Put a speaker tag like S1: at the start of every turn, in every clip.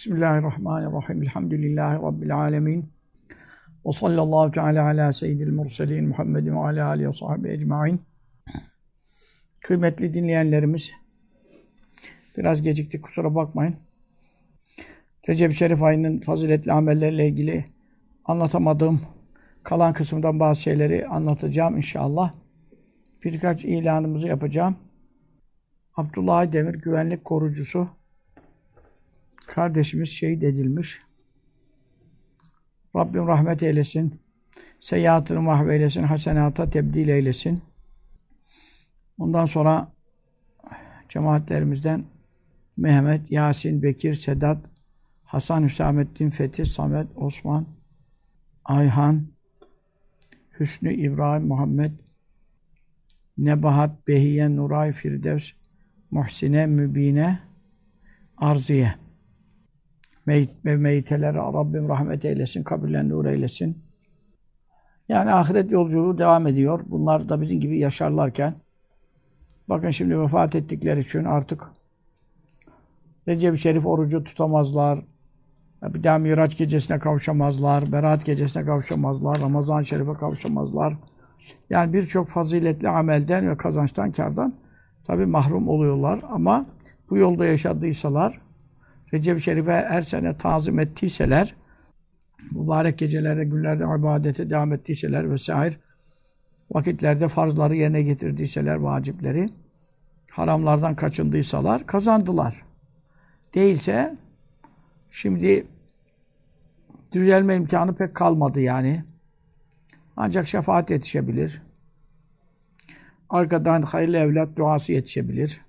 S1: Bismillahirrahmanirrahim. Elhamdülillahi Rabbil alemin. Ve sallallahu teala ala seyyidil murselin Muhammedin ve ala alihi ve sahbihi ecmain. Kıymetli dinleyenlerimiz, biraz geciktik, kusura bakmayın. Recep-i Şerif ayının faziletli amellerle ilgili anlatamadığım kalan kısımdan bazı şeyleri anlatacağım inşallah. Birkaç ilanımızı yapacağım. Abdullah Aydemir güvenlik korucusu kardeşimiz şehit edilmiş. Rabbim rahmet eylesin. Seyyiatını mahveylesin. Hasenata tebdil eylesin. Ondan sonra cemaatlerimizden Mehmet, Yasin, Bekir, Sedat, Hasan, Hüsamettin, Fethi, Samet, Osman, Ayhan, Hüsnü, İbrahim, Muhammed, Nebahat, Behiye, Nuray, Firdevs, Muhsine, Mübine, Arziye. Meyitelere Rabbim rahmet eylesin, kabirlerini nur eylesin. Yani ahiret yolculuğu devam ediyor. Bunlar da bizim gibi yaşarlarken, bakın şimdi vefat ettikleri için artık Recep-i Şerif orucu tutamazlar. Bir daha Miraç gecesine kavuşamazlar. Berat gecesine kavuşamazlar. Ramazan-ı Şerif'e kavuşamazlar. Yani birçok faziletli amelden ve kazançtan, kârdan tabii mahrum oluyorlar. Ama bu yolda yaşadıysalar, Recep-i Şerif'e her sene tazim ettiyseler, mübarek gecelerde, günlerde ibadete devam ettiyseler vesaire, vakitlerde farzları yerine getirdiyseler, vacipleri, haramlardan kaçındıysalar, kazandılar. Değilse, şimdi düzelme imkanı pek kalmadı yani. Ancak şefaat yetişebilir. Arkadan hayırlı evlat duası yetişebilir.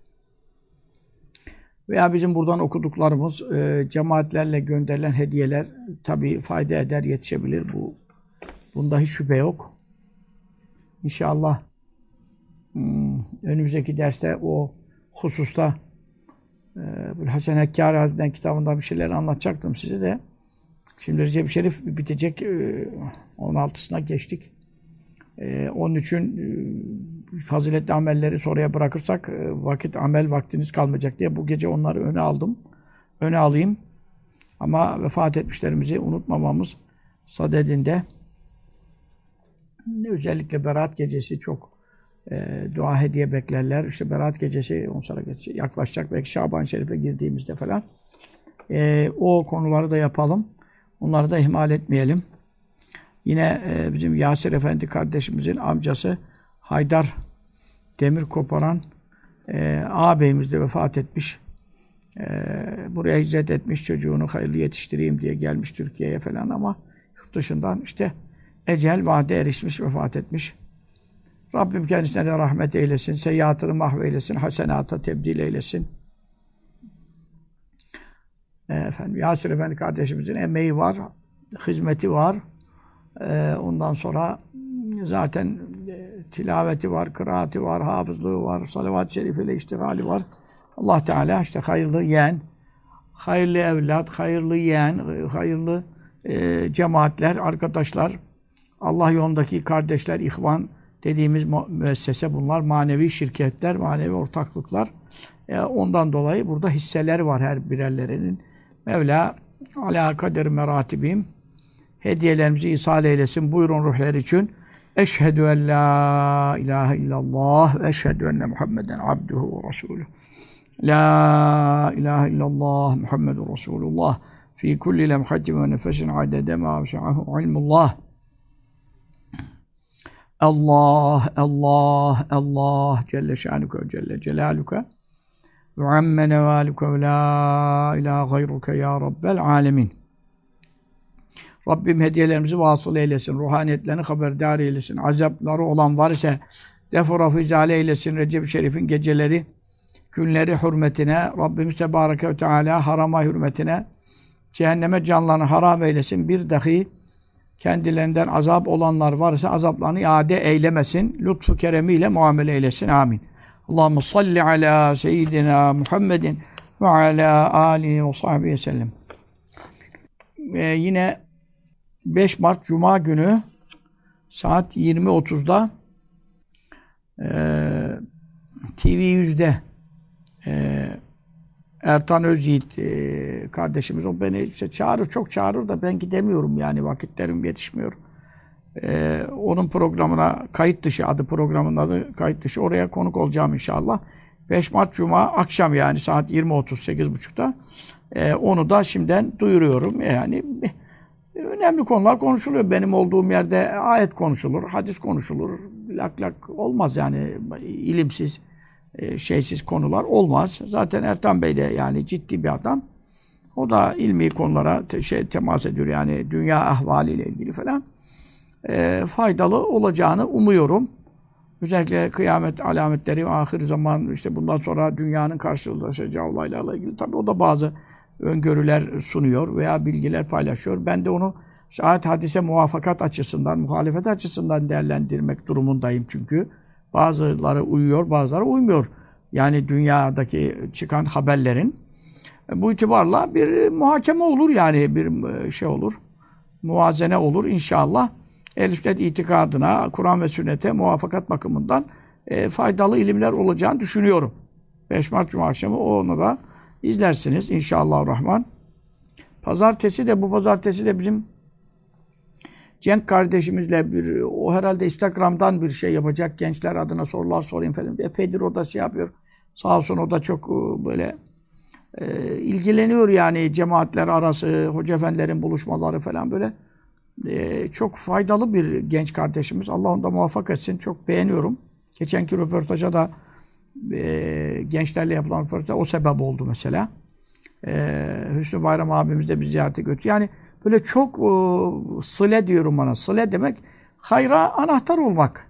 S1: Veya bizim buradan okuduklarımız, cemaatlerle gönderilen hediyeler tabii fayda eder, yetişebilir. Bunda hiç şüphe yok. İnşallah önümüzdeki derste o hususta Hasan Hekkâri Hazretleri'nin kitabında bir şeyler anlatacaktım size de. Şimdi Recep-i Şerif bitecek, 16'sına geçtik. Onun için faziletli amelleri sonraya bırakırsak amel vaktiniz kalmayacak diye bu gece onları öne alayım. Ama vefat etmişlerimizi unutmamamız sadedinde, özellikle Berat gecesi çok dua hediye beklerler. İşte Berat gecesi 10 sene yaklaşacak. Belki Şaban-ı Şerif'e girdiğimizde falan. O konuları da yapalım. Onları da ihmal etmeyelim. Yine bizim Yasir Efendi kardeşimizin amcası Haydar Demirkoparan ağabeyimiz de vefat etmiş. Buraya hicret etmiş, çocuğunu hayırlı yetiştireyim diye gelmiş Türkiye'ye falan ama yurt dışından işte ecel vade erişmiş, vefat etmiş. Rabbim kendisine de rahmet eylesin, seyyiatını mahveylesin, hasenata tebdil eylesin. Efendim, Yasir Efendi kardeşimizin emeği var, hizmeti var. Ondan sonra zaten tilaveti var, kıraati var, hafızlığı var, salavat-ı şerifiyle iştigali var. Allah Teala işte hayırlı yeğen, hayırlı evlat, hayırlı yeğen, hayırlı cemaatler, arkadaşlar, Allah yolundaki kardeşler, ihvan dediğimiz müessese bunlar, manevi şirketler, manevi ortaklıklar. Ondan dolayı burada hisseler var her birerlerinin. Mevla alâ kader meratibim hediyelerimizi ihsal eylesin. Buyurun ruhlar için. Eşhedü en la ilahe illallah ve eşhedü enne Muhammeden abduhu ve resuluhu. La ilahe illallah Muhammedun Resulullah fi kulli lemhatin ve nefesin adede ma vesi'ahu ilmullah. Allah, Allah, Allah Celle şanuke ve Celle celaluke ve amme nevaluke ve la ilahe gayruke ya Rabbel alemin. Rabbim hediyelerimizi vasıl eylesin, ruhaniyetlerini haberdar eylesin, azapları olan var ise defura izale eylesin, Recep-i Şerif'in geceleri, günleri hürmetine, Rabbimiz Tebareke ve Teala harama hürmetine, cehenneme canlarını haram eylesin, bir dahi kendilerinden azap olanlar varsa azaplarını iade eylemesin, lütfu keremiyle muamele eylesin, amin. Allahumme salli ala seyyidina Muhammedin ve ala alihi ve sahbihi sellem. Yine 5 Mart Cuma günü saat 20.30'da TV100'de Ertan Özyiğit kardeşimiz, o beni işte çağırır, çok çağırır da ben gidemiyorum yani, vakitlerim yetişmiyor. Onun programına kayıt dışı, adı programın adı kayıt dışı, oraya konuk olacağım inşallah. 5 Mart Cuma akşam, yani saat 20.30 8.30'da. Onu da şimdiden duyuruyorum. Yani önemli konular konuşuluyor. Benim olduğum yerde ayet konuşulur, hadis konuşulur. Lak lak olmaz yani, ilimsiz, şeysiz konular olmaz. Zaten Ertan Bey de yani ciddi bir adam. O da ilmi konulara temas ediyor yani, dünya ahvaliyle ilgili falan. Faydalı olacağını umuyorum. Özellikle kıyamet alametleri, ahir zaman, işte bundan sonra dünyanın karşılaşacağı olaylarla ilgili tabii o da bazı öngörüler sunuyor veya bilgiler paylaşıyor. Ben de onu ayet hadise muvafakat açısından, muhalefet açısından değerlendirmek durumundayım çünkü. Bazıları uyuyor, bazıları uymuyor. Yani dünyadaki çıkan haberlerin. Bu itibarla bir muhakeme olur yani, bir şey olur. Muvazene olur inşallah. Ehl-i sünnet itikadına, Kur'an ve sünnete muvafakat bakımından faydalı ilimler olacağını düşünüyorum. 5 Mart Cuma akşamı onu da izlersiniz inşallahurrahman. Bu pazartesi de bizim Cenk kardeşimizle o herhalde Instagram'dan bir şey yapacak. Gençler adına sorular sorayım falan. Epeydir o da şey yapıyor. Sağ olsun, o da çok böyle ilgileniyor yani, cemaatler arası, hoca efendilerin buluşmaları falan böyle. Çok faydalı bir genç kardeşimiz. Allah onu da muvaffak etsin. Çok beğeniyorum. Geçenki röportaja da gençlerle yapılan röportaja o sebep oldu mesela. Hüsnü Bayram abimiz de bir ziyarete götürdü. Yani böyle çok sıle diyorum bana. Sıle demek hayra anahtar olmak.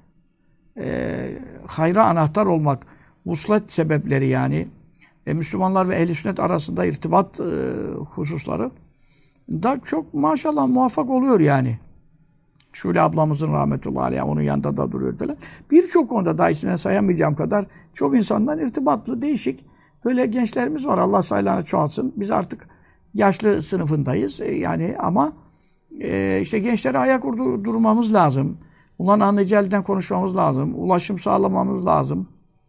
S1: Hayra anahtar olmak. Vuslet sebepleri yani. Müslümanlar ve ehl-i sünnet arasında irtibat hususları da çok maşallah muvaffak oluyor yani. Şule ablamızın rahmetullahi aleyha, onun yanında da duruyor falan. Birçok konuda, daha ismini sayamayacağım kadar çok insandan irtibatlı, değişik böyle gençlerimiz var. Allah sayılarını çoğalsın. Biz artık yaşlı sınıfındayız. Yani ama işte gençlere ayak durmamız lazım. Onların anlayacağı dilden konuşmamız lazım. Ulaşım sağlamamız lazım.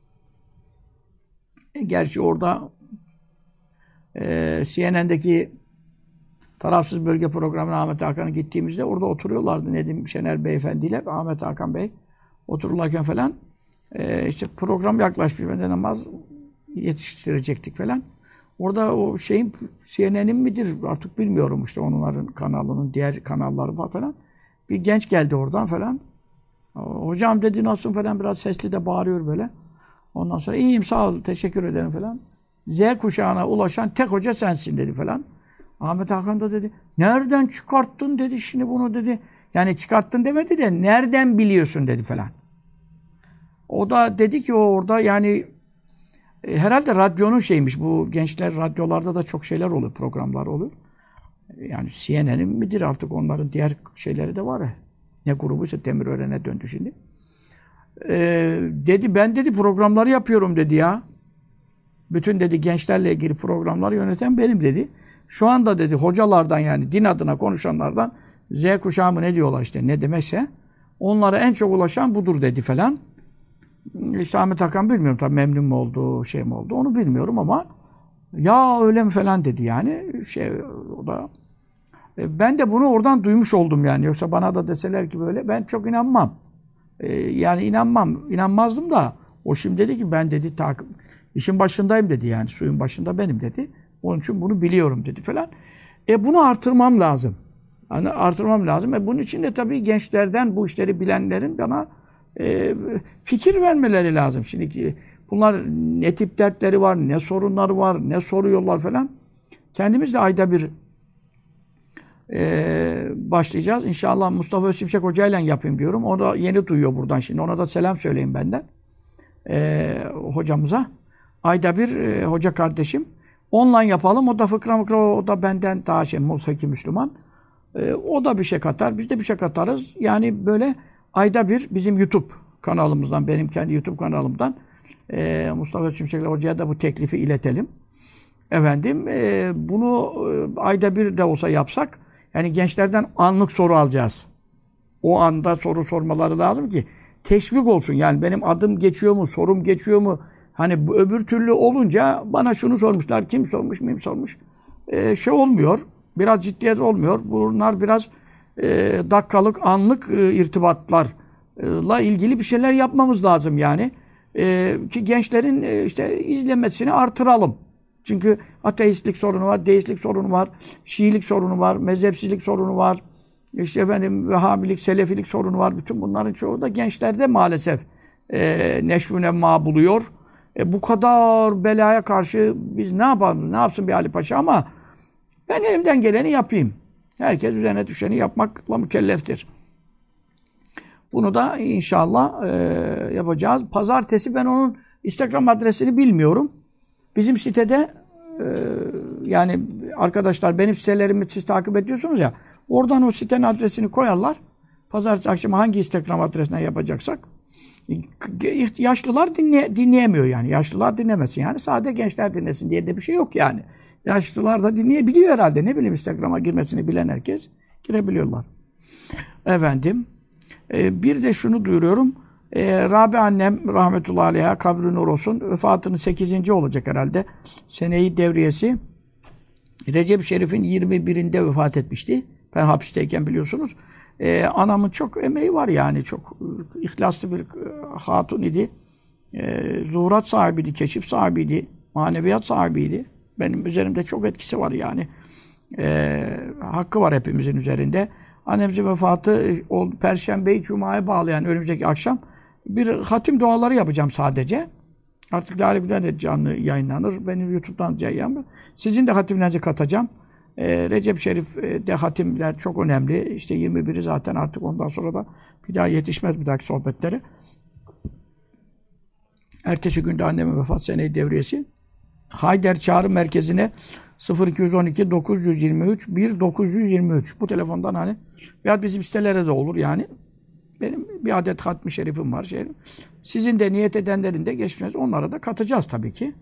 S1: Gerçi orada CNN'deki Tarafsız Bölge programına Ahmet Hakan'a gittiğimizde orada oturuyorlardı Nedim Şener beyefendiyle, Ahmet Hakan Bey otururlarken falan işte program yaklaşmış, ben de namaz yetiştirecektik falan. Orada o şeyin, CNN'in midir artık bilmiyorum, işte onların kanalının diğer kanalları var falan. Bir genç geldi oradan falan. Hocam dedi, nasılsın falan, biraz sesli de bağırıyor böyle. Ondan sonra iyiyim sağ ol, teşekkür ederim falan. Z kuşağına ulaşan tek hoca sensin dedi falan. Ahmet Hakan da dedi, nereden çıkarttın dedi şimdi bunu dedi. Yani çıkarttın demedi de nereden biliyorsun dedi falan. O da dedi ki, o orada yani herhalde radyonun şeymiş. Bu gençler radyolarda da çok şeyler oluyor, programlar oluyor. Yani CNN'in midir artık, onların diğer şeyleri de var ya. Ne grubuysa Demirören'e döndü şimdi. Dedi ben dedi programları yapıyorum dedi ya. Bütün dedi gençlerle ilgili programları yöneten benim dedi. Şu anda dedi hocalardan, yani din adına konuşanlardan, Z kuşağı mı ne diyorlar işte, ne demekse onlara en çok ulaşan budur dedi falan. İşte Ahmet Hakan bilmiyorum tabii, memnun mu oldu, şey mi oldu onu bilmiyorum ama ya öyle mi falan dedi yani. O da ben de bunu oradan duymuş oldum yani. Yoksa bana da deseler ki böyle, ben çok inanmam. Yani inanmazdım da o şimdi dedi ki ben dedi işin başındayım dedi, yani suyun başında benim dedi. Onun için bunu biliyorum dedi falan. Bunu artırmam lazım. Yani artırmam lazım. Bunun için de tabii gençlerden, bu işleri bilenlerin bana fikir vermeleri lazım. Şimdi bunlar ne tip dertleri var, ne sorunları var, ne soruyorlar falan. Kendimiz de ayda bir başlayacağız. İnşallah Mustafa Özsimşek Hoca ile yapayım diyorum. O da yeni duyuyor buradan şimdi. Ona da selam söyleyin benden. Hocamıza. Ayda bir hoca kardeşim. Online yapalım. O da fıkra o da benden daha mushaki Müslüman. O da bir şey katar. Biz de bir şey katarız. Yani böyle ayda bir bizim YouTube kanalımızdan, benim kendi YouTube kanalımdan Mustafa Özsimşek Hoca'ya da bu teklifi iletelim. Efendim bunu ayda bir de olsa yapsak, yani gençlerden anlık soru alacağız. O anda soru sormaları lazım ki teşvik olsun. Yani benim adım geçiyor mu, sorum geçiyor mu, Hani bu öbür türlü olunca bana şunu sormuşlar, kim sormuş, miyim sormuş. Şey olmuyor, biraz ciddiyet olmuyor. Bunlar biraz dakikalık, anlık irtibatlarla ilgili bir şeyler yapmamız lazım yani. Ki gençlerin işte izlemesini artıralım. Çünkü ateistlik sorunu var, deistlik sorunu var, Şiilik sorunu var, mezhepsizlik sorunu var. İşte efendim Vehhabilik, Selefilik sorunu var. Bütün bunların çoğu da gençlerde maalesef neşvü nemma buluyor. Bu kadar belaya karşı biz ne yapalım, ne yapsın bir Ali Paşa ama ben elimden geleni yapayım. Herkes üzerine düşeni yapmakla mükelleftir. Bunu da inşallah yapacağız. Pazartesi ben onun Instagram adresini bilmiyorum. Bizim sitede yani arkadaşlar benim sitelerimi siz takip ediyorsunuz ya, oradan o sitenin adresini koyarlar. Pazartesi akşamı hangi Instagram adresinden yapacaksak. Yaşlılar dinleyemiyor yani. Yaşlılar dinlemesin yani. Sadece gençler dinlesin diye de bir şey yok yani. Yaşlılar da dinleyebiliyor herhalde. Ne bileyim Instagram'a girmesini bilen herkes girebiliyorlar. Efendim. Bir de şunu duyuruyorum. Rabi annem rahmetullahi aleyha kabri nur olsun. Vefatının 8. olacak herhalde. Seneyi devriyesi. Recep Şerif'in 21'inde vefat etmişti. Ben hapisteyken biliyorsunuz. Anamın çok emeği var yani. Çok ihlaslı bir hatun idi. Zuhurat sahibiydi, keşif sahibiydi, maneviyat sahibiydi. Benim üzerimde çok etkisi var yani. Hakkı var hepimizin üzerinde. Annemizin vefatı Perşembeyi Cuma'ya bağlayan önümüzdeki akşam bir hatim duaları yapacağım sadece. Artık Lale Gülen de canlı yayınlanır. Benim YouTube'dan yayınlanır. Sizin de hatimlerinizi katacağım. Recep Şerif'de hatimler çok önemli. İşte 21'i zaten artık ondan sonra da bir daha yetişmez bir dahaki sohbetleri. Ertesi günde annemin vefat seneyi devriyesi. Hayder Çağrı Merkezi'ne 0212 923 1923 bu telefondan hani ya bizim sitelere de olur yani. Benim bir adet hatmi şerifim var. Sizin de niyet edenlerin de geçmez. Onlara da katacağız tabii ki.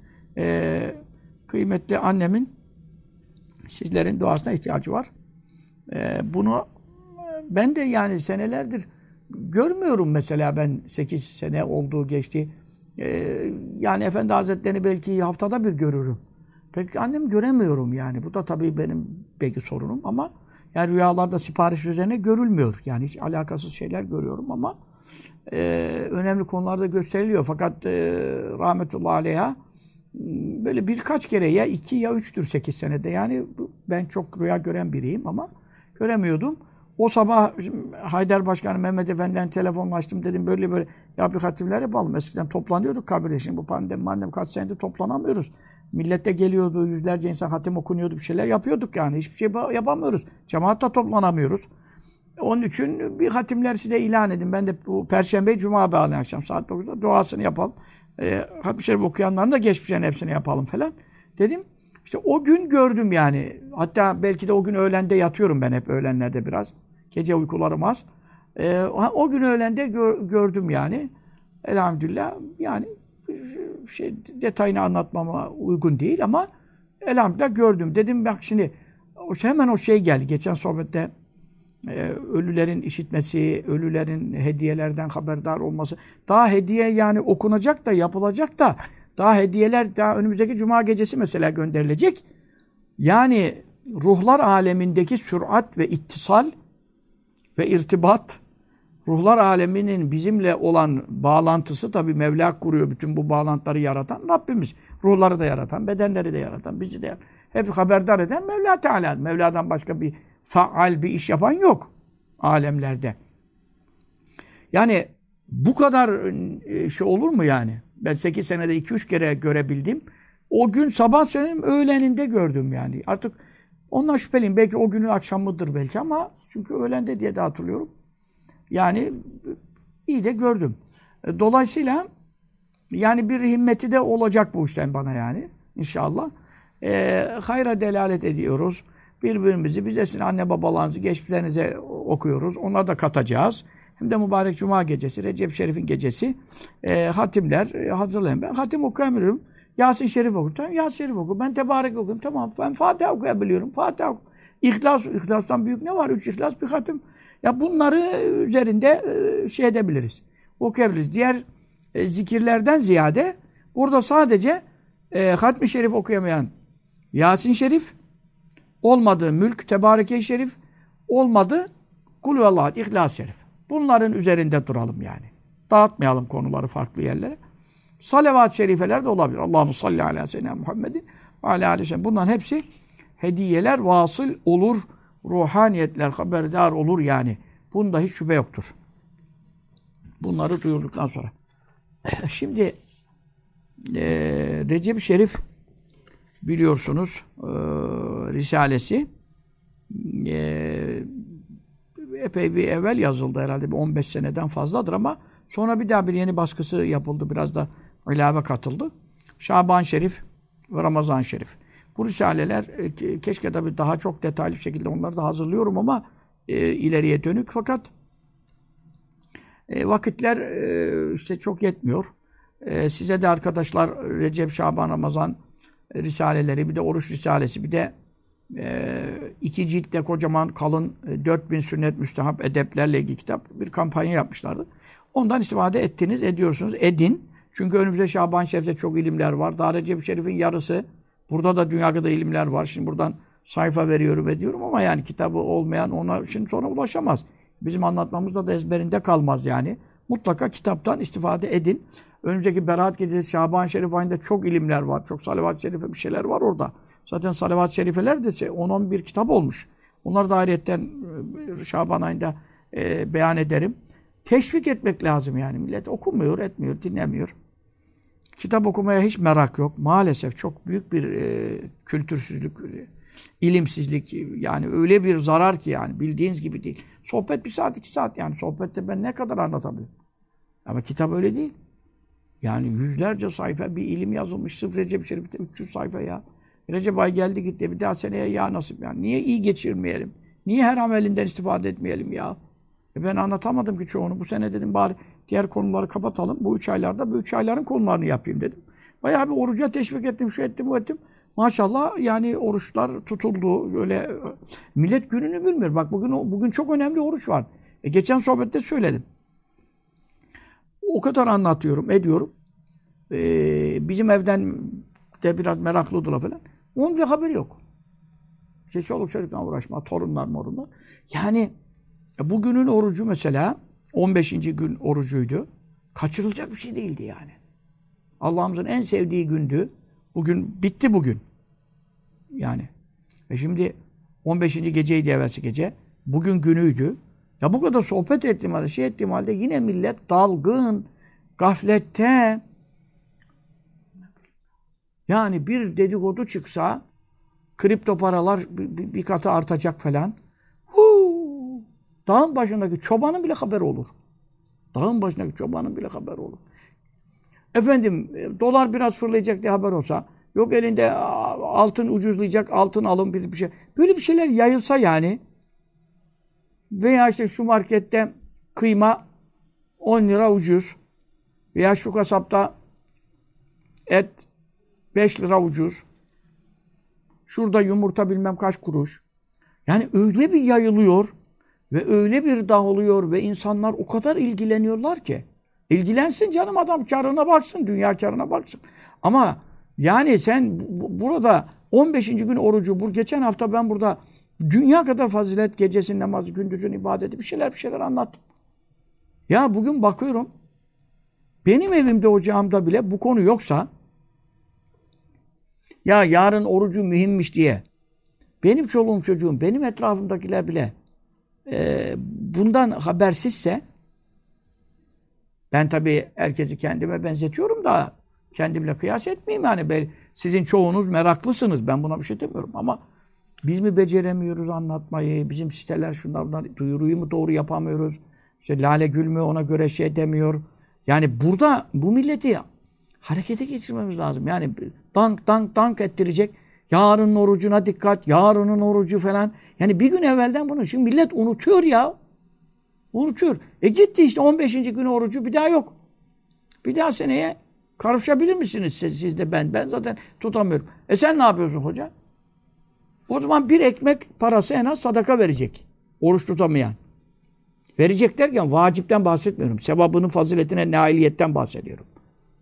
S1: Kıymetli annemin sizlerin duasına ihtiyacı var. Bunu ben de yani senelerdir görmüyorum mesela ben 8 sene olduğu geçti. Yani Efendi Hazretleri'ni belki haftada bir görürüm. Peki annem göremiyorum yani. Bu da tabii benim belki sorunum ama yani rüyalarda sipariş üzerine görülmüyor. Yani hiç alakasız şeyler görüyorum ama önemli konularda gösteriliyor. Fakat rahmetullahi aleyha böyle birkaç kere ya 2 ya 3'tür 8 senede. Yani ben çok rüya gören biriyim ama göremiyordum. O sabah Haydar Başkanı Mehmet Efendi'den telefonlaştım dedim böyle böyle ya bir hatimler yapalım. Eskiden toplanıyorduk kabirde. Şimdi bu pandemi kaç senedir toplanamıyoruz. Millette geliyordu, yüzlerce insan hatim okunuyordu, bir şeyler yapıyorduk yani. Hiçbir şey yapamıyoruz. Cemaatta toplanamıyoruz. Onun için bir hatimler size ilan edin. Ben de bu Perşembe, Cuma bağlayan akşam saat 9'da duasını yapalım. Hatmi Şerif okuyanların da geçmişlerin hepsini yapalım falan. Dedim. İşte o gün gördüm yani. Hatta belki de o gün öğlende yatıyorum ben hep öğlenlerde biraz. Gece uykularım az. O gün öğlende gördüm yani. Elhamdülillah yani detayını anlatmama uygun değil ama elhamdülillah gördüm. Dedim bak şimdi hemen o şey geldi. Geçen sohbette ölülerin işitmesi, ölülerin hediyelerden haberdar olması. Daha hediye yani okunacak da yapılacak da daha hediyeler daha önümüzdeki cuma gecesi mesela gönderilecek. Yani ruhlar alemindeki sürat ve ittisal ve irtibat, ruhlar aleminin bizimle olan bağlantısı tabii Mevla kuruyor. Bütün bu bağlantıları yaratan Rabbimiz. Ruhları da yaratan, bedenleri de yaratan, bizi de yaratan. Hep haberdar eden Mevla Teala. Mevla'dan başka bir faal bir iş yapan yok alemlerde. Yani bu kadar şey olur mu yani? Ben 8 senede 2-3 kere görebildim. O gün sabah senin öğleninde gördüm yani. Artık ondan şüpheliyim. Belki o günün akşamıdır belki ama çünkü öğlende diye de hatırlıyorum. Yani iyi de gördüm. Dolayısıyla yani bir himmeti de olacak bu işten bana yani inşallah. Hayra delalet ediyoruz. Birbirimizi, bize sizin anne babalarınızı, geçmişlerinize okuyoruz. Onları da katacağız. Hem de mübarek Cuma gecesi, Recep Şerif'in gecesi. Hatimler hazırlayın. Ben hatim okuyamıyorum. Yasin Şerif okuyayım. Tamam, Yasin Şerif okuyayım. Ben Tebarek okuyayım. Tamam, ben Fatiha okuyabiliyorum. Fatiha İhlas, İhlas'tan büyük ne var? 3 İhlas, bir hatim. Ya bunları üzerinde şey edebiliriz. Okuyabiliriz. Diğer zikirlerden ziyade Burada sadece Hatmi Şerif okuyamayan Yasin Şerif, olmadı Mülk Tebareke Şerif, olmadı Kul Huvallahu İhlas Şerif. Bunların üzerinde duralım yani. Dağıtmayalım konuları farklı yerlere. Salavat-ı şerifeler de olabilir. Allahu salli ala seyyidina Muhammedin ve ala aleyhi ve sellem. Bunların hepsi hediyeler vasıl olur. Ruhaniyetler haberdar olur yani. Bunda hiç şüphe yoktur. Bunları duyurduktan sonra. Şimdi Recep-i Şerif biliyorsunuz Risalesi epey bir evvel yazıldı herhalde. Bir 15 seneden fazladır ama sonra bir daha bir yeni baskısı yapıldı. Biraz da ilave katıldı. Şaban Şerif ve Ramazan Şerif. Bu risaleler keşke tabii daha çok detaylı bir şekilde onları da hazırlıyorum ama ileriye dönük. Fakat vakitler işte çok yetmiyor. Size de arkadaşlar Recep, Şaban, Ramazan risaleleri, bir de Oruç Risalesi, bir de 2 ciltte kocaman kalın 4000 sünnet müstehap edeplerle ilgili kitap bir kampanya yapmışlardı. Ondan istifade ettiniz, ediyorsunuz. Edin. Çünkü önümüzde Şaban Şerif'te çok ilimler var. Daha Recep Şerif'in yarısı. Burada da dünyada ilimler var. Şimdi buradan sayfa veriyorum ediyorum ama yani kitabı olmayan ona şimdi sonra ulaşamaz. Bizim anlatmamızda da ezberinde kalmaz yani. Mutlaka kitaptan istifade edin. Önümüzdeki Berat Gecesi Şaban Şerif ayında çok ilimler var. Çok salavat-ı şerife bir şeyler var orada. Zaten salavat-ı şerifeler de 10-11 kitap olmuş. Onları da ayrıyetten Şaban ayında beyan ederim. Teşvik etmek lazım yani. Millet okumuyor, etmiyor, dinlemiyor. Kitap okumaya hiç merak yok. Maalesef çok büyük bir kültürsüzlük, ilimsizlik. Yani öyle bir zarar ki yani bildiğiniz gibi değil. Sohbet 1 saat 2 saat yani. Sohbette ben ne kadar anlatabilirim. Ama kitap öyle değil. Yani yüzlerce sayfa bir ilim yazılmış. Sırf Recep Şerif'te 300 sayfa ya. Recep ay geldi gitti. Bir daha seneye ya nasip yani. Niye iyi geçirmeyelim? Niye her amelinden istifade etmeyelim ya? Ben anlatamadım ki çoğunu. Bu sene dedim bari diğer konuları kapatalım. Bu 3 aylarda bu 3 ayların konularını yapayım dedim. Bayağı bir oruca teşvik ettim, şu ettim, bu ettim. Maşallah yani oruçlar tutuldu. Öyle millet gününü bilmiyor. Bak bugün çok önemli oruç var. Geçen sohbette söyledim. O kadar anlatıyorum, ediyorum. Bizim evden de biraz meraklıdırlar falan. Onun bile haberi yok. İşte çoluk çocukla uğraşma, torunlar morunlar. Yani bugünün orucu mesela 15. gün orucuydu. Kaçırılacak bir şey değildi yani. Allah'ımızın en sevdiği gündü. Bugün bitti bugün. Yani. Şimdi 15. geceydi evvelsi gece. Bugün günüydü. Ya bu kadar sohbet ettiğim halde, ettiğim halde yine millet dalgın, gaflette. Yani bir dedikodu çıksa kripto paralar bir katı artacak falan. Dağın başındaki çobanın bile haberi olur. Dağın başındaki çobanın bile haberi olur. Efendim dolar biraz fırlayacak diye haber olsa, yok elinde altın ucuzlayacak, altın alın bir şey. Böyle bir şeyler yayılsa yani. Veya işte şu markette kıyma 10 lira ucuz. Veya şu kasapta et 5 lira ucuz. Şurada yumurta bilmem kaç kuruş. Yani öyle bir yayılıyor ve öyle bir dağılıyor ve insanlar o kadar ilgileniyorlar ki. İlgilensin canım adam karına baksın, dünya karına baksın. Ama yani sen burada 15. gün orucu, geçen hafta ben burada dünya kadar fazilet, gecesin namazı, gündüzün ibadeti bir şeyler anlattım. Ya bugün bakıyorum, benim evimde, ocağımda bile bu konu yoksa, ya yarın orucu mühimmiş diye, benim çoluğum çocuğum, benim etrafımdakiler bile bundan habersizse, ben tabii herkesi kendime benzetiyorum da, kendimle kıyas etmeyeyim yani. Sizin çoğunuz meraklısınız, ben buna bir şey demiyorum ama biz mi beceremiyoruz anlatmayı, bizim siteler şunlar bunlar, duyuruyu mu doğru yapamıyoruz, işte Lale Gül mü ona göre şey demiyor. Yani burada bu milleti harekete geçirmemiz lazım. Yani dank ettirecek. Yarının orucuna dikkat, yarının orucu falan. Yani bir gün evvelden bunu. Şimdi millet unutuyor ya. Unutuyor. Gitti işte 15. gün orucu bir daha yok. Bir daha seneye karışabilir misiniz siz de ben? Ben zaten tutamıyorum. Sen ne yapıyorsun hoca? O zaman bir ekmek parası en az sadaka verecek. Oruç tutamayan. Verecek derken vacipten bahsetmiyorum. Sevabının faziletine nailiyetten bahsediyorum.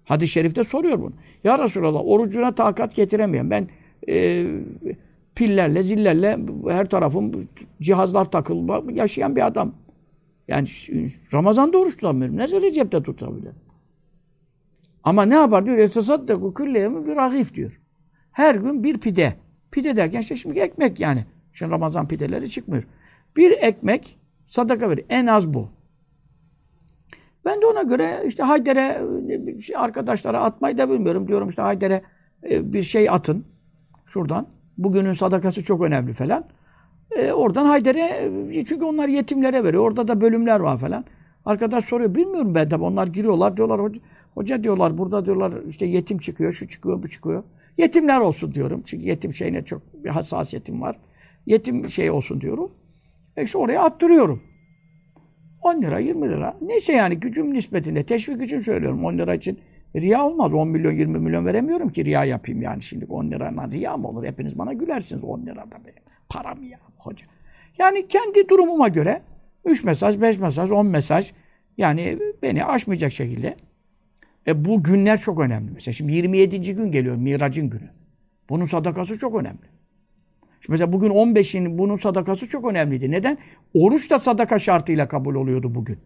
S1: Hadis-i şerifte soruyor bunu. Ya Resulallah orucuna takat getiremeyen ben pillerle, zillerle her tarafım cihazlar takılı yaşayan bir adam. Yani Ramazan'da oruç tutamıyorum. Ne Recep'te tutabilirim? Ama ne yapar diyor? Etesaddeku külleyemi bir ragif diyor. Her gün bir pide. Pide derken işte şimdi ekmek yani. Şimdi Ramazan pideleri çıkmıyor. Bir ekmek sadaka verir. En az bu. Ben de ona göre işte Hayder'e arkadaşlara atmayı da bilmiyorum. Diyorum işte Hayder'e bir şey atın. Şuradan. Bugünün sadakası çok önemli falan. Oradan Hayder'e çünkü onlar yetimlere veriyor. Orada da bölümler var falan. Arkadaş soruyor. Bilmiyorum ben tabi. Onlar giriyorlar. Diyorlar hoca diyorlar burada diyorlar işte yetim çıkıyor. Şu çıkıyor bu çıkıyor. Yetimler olsun diyorum. Çünkü yetim şeyine çok bir hassasiyetim var. Yetim şey olsun diyorum. İşte oraya attırıyorum. 10 lira 20 lira. Neyse yani gücüm nispetinde. Teşvik için söylüyorum. 10 lira için riya olmaz. 10 milyon 20 milyon veremiyorum ki riya yapayım yani. Şimdi 10 lirayla riya mı olur? Hepiniz bana gülersiniz 10 lira da benim. Param ya hoca. Yani kendi durumuma göre 3 mesaj, 5 mesaj, 10 mesaj yani beni aşmayacak şekilde. Bu günler çok önemli. Mesela şimdi 27. gün geliyor. Miracın günü. Bunun sadakası çok önemli. Şimdi mesela bugün 15'in bunun sadakası çok önemliydi. Neden? Oruç da sadaka şartıyla kabul oluyordu bugün.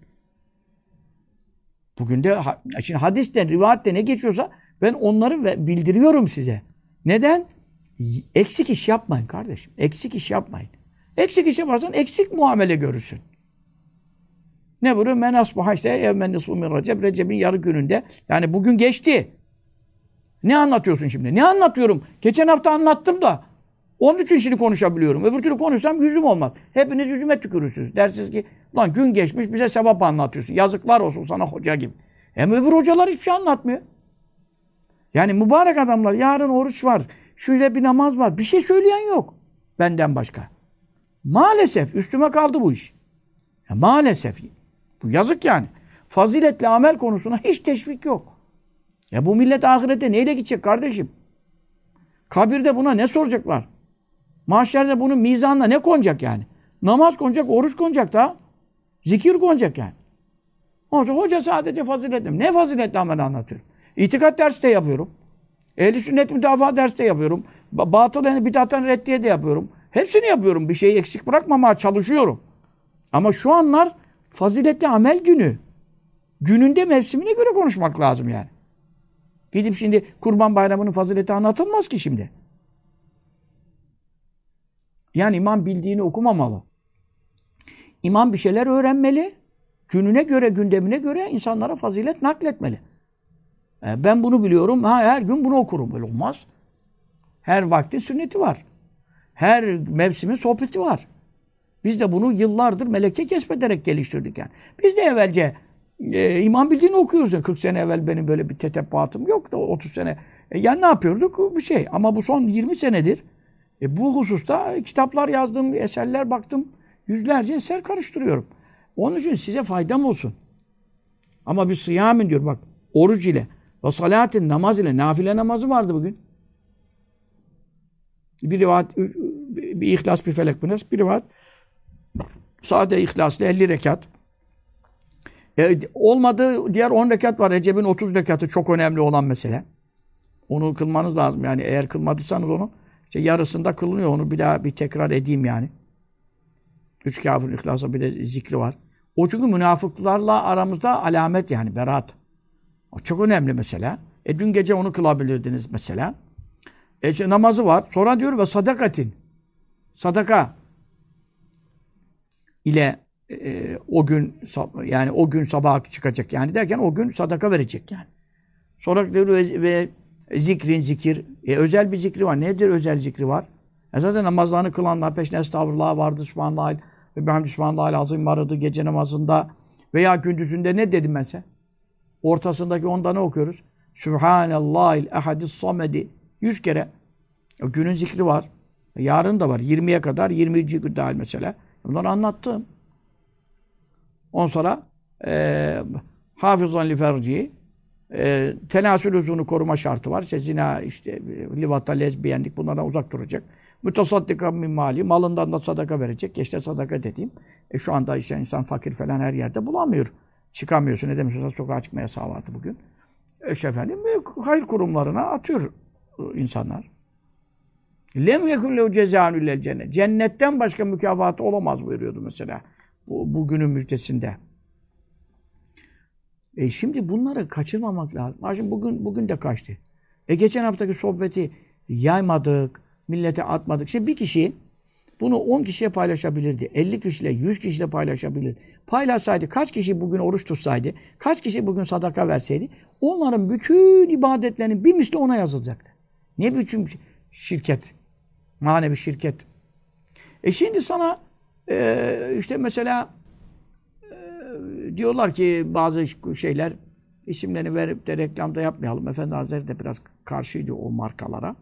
S1: Bugün de şimdi hadisten, rivayette ne geçiyorsa ben onları bildiriyorum size. Neden? Eksik iş yapmayın kardeşim. Eksik iş yapmayın. Eksik iş yaparsan eksik muamele görürsün. Ne buyuruyor? Men asbaha işte evmen nisfu min Recep. Recep'in yarı gününde. Yani bugün geçti. Ne anlatıyorsun şimdi? Ne anlatıyorum? Geçen hafta anlattım da. Onun için şimdi konuşabiliyorum. Öbür türlü konuşsam yüzüm olmaz. Hepiniz yüzüme tükürürsünüz. Dersiniz ki lan gün geçmiş bize sevap anlatıyorsun. Yazıklar olsun sana hoca gibi. Öbür hocalar hiçbir şey anlatmıyor. Yani mübarek adamlar yarın oruç var. Şöyle bir namaz var. Bir şey söyleyen yok. Benden başka. Maalesef üstüme kaldı bu iş. Ya maalesef. Bu yazık yani. Faziletli amel konusuna hiç teşvik yok. Ya bu millet ahirete neyle gidecek kardeşim? Kabirde buna ne soracaklar? Mahşerde bunun mizanına ne konacak yani? Namaz konacak, oruç konacak da. Zikir konacak yani. Ondan sonra hoca sadece faziletli. Ne faziletli amel anlatıyorum? İtikat dersi de yapıyorum. Ehl-i sünnet müdafaa dersi de yapıyorum. Batıl bid'aten reddiye de yapıyorum. Hepsini yapıyorum. Bir şeyi eksik bırakmamaya çalışıyorum. Ama şu anlar faziletli amel günü. Gününde mevsimine göre konuşmak lazım yani. Gidip şimdi Kurban Bayramı'nın fazileti anlatılmaz ki şimdi. Yani imam bildiğini okumamalı. İmam bir şeyler öğrenmeli. Gününe göre, gündemine göre insanlara fazilet nakletmeli. Ben bunu biliyorum. Her gün bunu okurum. Böyle olmaz. Her vakti sünneti var. Her mevsimin sohbeti var. Biz de bunu yıllardır meleke kesbederek geliştirdik yani. Biz de evvelce imam bildiğini okuyoruz. 40 sene evvel benim böyle bir tetebbuatım yok da 30 sene. Yani ne yapıyorduk? Bir şey. Ama bu son 20 senedir bu hususta kitaplar yazdım, eserler baktım. Yüzlerce eser karıştırıyorum. Onun için size faydam olsun. Ama bir sıyamin diyor bak. Oruç ile ve salatin namaz ile nafile namazı vardı bugün. Bir rivayet, bir ihlas, bir felek, bir nas, bir rivayet sade ihlaslı 50 rekat. Olmadı diğer 10 rekat var. Recep'in 30 rekatı çok önemli olan mesele. Onu kılmanız lazım yani. Eğer kılmadıysanız onu işte yarısında kılınıyor. Onu bir daha bir tekrar edeyim yani. 3 kâfir ihlasa bir de zikri var. O çünkü münafıklarla aramızda alamet yani beraat. O çok önemli mesela. Dün gece onu kılabilirdiniz mesela. İşte namazı var. Sonra diyor ve sadakatin. Sadaka ile o gün yani o gün sabah çıkacak yani derken o gün sadaka verecek yani. Sonra diyor ve zikrin zikir. Özel bir zikri var. Nedir özel zikri var? Zaten namazlarını kılanlar peşine estağfurullah vardı. Sübhanallah ve bihamdü sübhanallahil azim vardı gece namazında veya gündüzünde ne dedim ben size? Ortasındaki onda ne okuyoruz? Sübhanallahil ehadis samedi 100 kere. O günün zikri var. Yarın da var. 20'ye kadar 20. gün dahil mesela. Bunları anlattım. Ondan sonra hafızan li ferci tenasül uzunu koruma şartı var. İşte zina, işte livata, lezbiyenlik bunlardan uzak duracak. Mütesaddikan min mali. Malından da sadaka verecek. İşte sadaka dediğim. Şu anda işte insan fakir falan her yerde bulamıyor. Çıkamıyorsun. Ne demişsin? Sokağa çıkma yasağı vardı bugün. efendim, hayır kurumlarına atıyor insanlar. Lem yekun lehu cezaun illel cennet. Cennetten başka mükafatı olamaz buyuruyordu mesela. Bugünün müjdesinde. Şimdi bunları kaçırmamak lazım. Şimdi bugün de kaçtı. Geçen haftaki sohbeti yaymadık, millete atmadık. Şimdi bir kişi bunu 10 kişiye paylaşabilirdi. 50 kişiyle, 100 kişiyle paylaşabilirdi. Paylaşsaydı, kaç kişi bugün oruç tutsaydı, kaç kişi bugün sadaka verseydi, onların bütün ibadetlerinin bir misli ona yazılacaktı. Ne biçim şirket? Manevi şirket. Şimdi sana işte mesela diyorlar ki bazı şeyler, isimlerini verip de reklamda yapmayalım. Efendi Hazretleri de biraz karşıydı o markalara.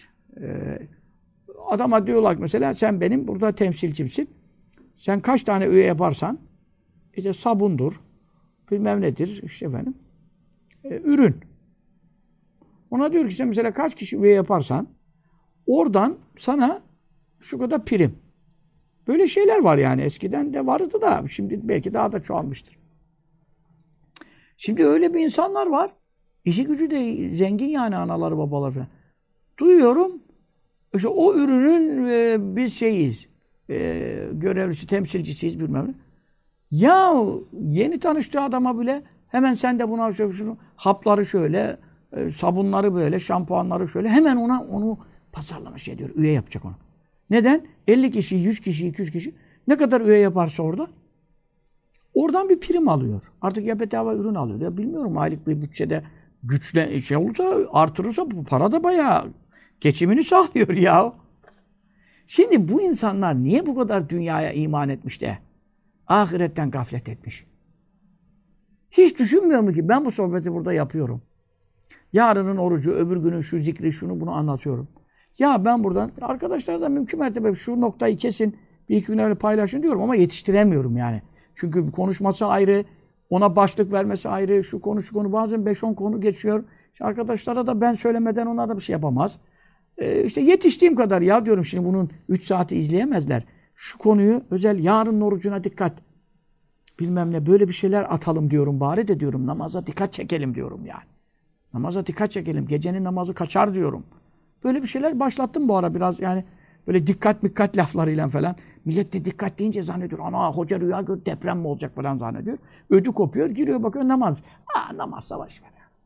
S1: Adama diyorlar ki mesela, sen benim burada temsilcimsin. Sen kaç tane üye yaparsan, işte sabundur, bilmem nedir, işte efendim, ürün. Ona diyor ki sen mesela kaç kişi üye yaparsan, oradan sana şu kadar prim. Böyle şeyler var yani. Eskiden de vardı da, şimdi belki daha da çoğalmıştır. Şimdi öyle bir insanlar var. İşi gücü de zengin yani, anaları babaları falan. Duyuyorum, işte o ürünün biz şeyiz, görevlisi, temsilcisiyiz bilmem ne. Ya yeni tanıştığı adama bile hemen sen de buna şunu, hapları şöyle, sabunları böyle, şampuanları şöyle, hemen onu pazarlamış ediyor, üye yapacak onu. Neden? 50 kişi, 100 kişi, 200 kişi ne kadar üye yaparsa oradan bir prim alıyor. Artık ya bedava ürün alıyor. Ya bilmiyorum, aylık bir bütçede güçle şey olursa, artırırsa bu para da bayağı geçimini sağlıyor ya. Şimdi bu insanlar niye bu kadar dünyaya iman etmiş de ahiretten gaflet etmiş? Hiç düşünmüyor mu ki ben bu sohbeti burada yapıyorum. Yarının orucu, öbür günün şu zikri, şunu bunu anlatıyorum. Ya ben buradan arkadaşlar da mümkün mertebe şu noktayı kesin, bir iki gün öyle paylaşın diyorum ama yetiştiremiyorum yani. Çünkü konuşması ayrı, ona başlık vermesi ayrı, şu konu bazen 5-10 konu geçiyor. İşte arkadaşlara da ben söylemeden onlar da bir şey yapamaz. İşte yetiştiğim kadar ya diyorum, şimdi bunun 3 saati izleyemezler. Şu konuyu özel, yarının orucuna dikkat. Bilmem ne, böyle bir şeyler atalım diyorum, bari de diyorum namaza dikkat çekelim diyorum yani. Namaza dikkat çekelim, gecenin namazı kaçar diyorum. Böyle bir şeyler başlattım bu ara biraz yani, böyle dikkat laflarıyla falan. Millet de dikkat deyince zannediyor, ana hoca rüya gör, deprem mi olacak falan zannediyor. Ödü kopuyor, giriyor bakıyor namaz. Namaz savaş ver ya.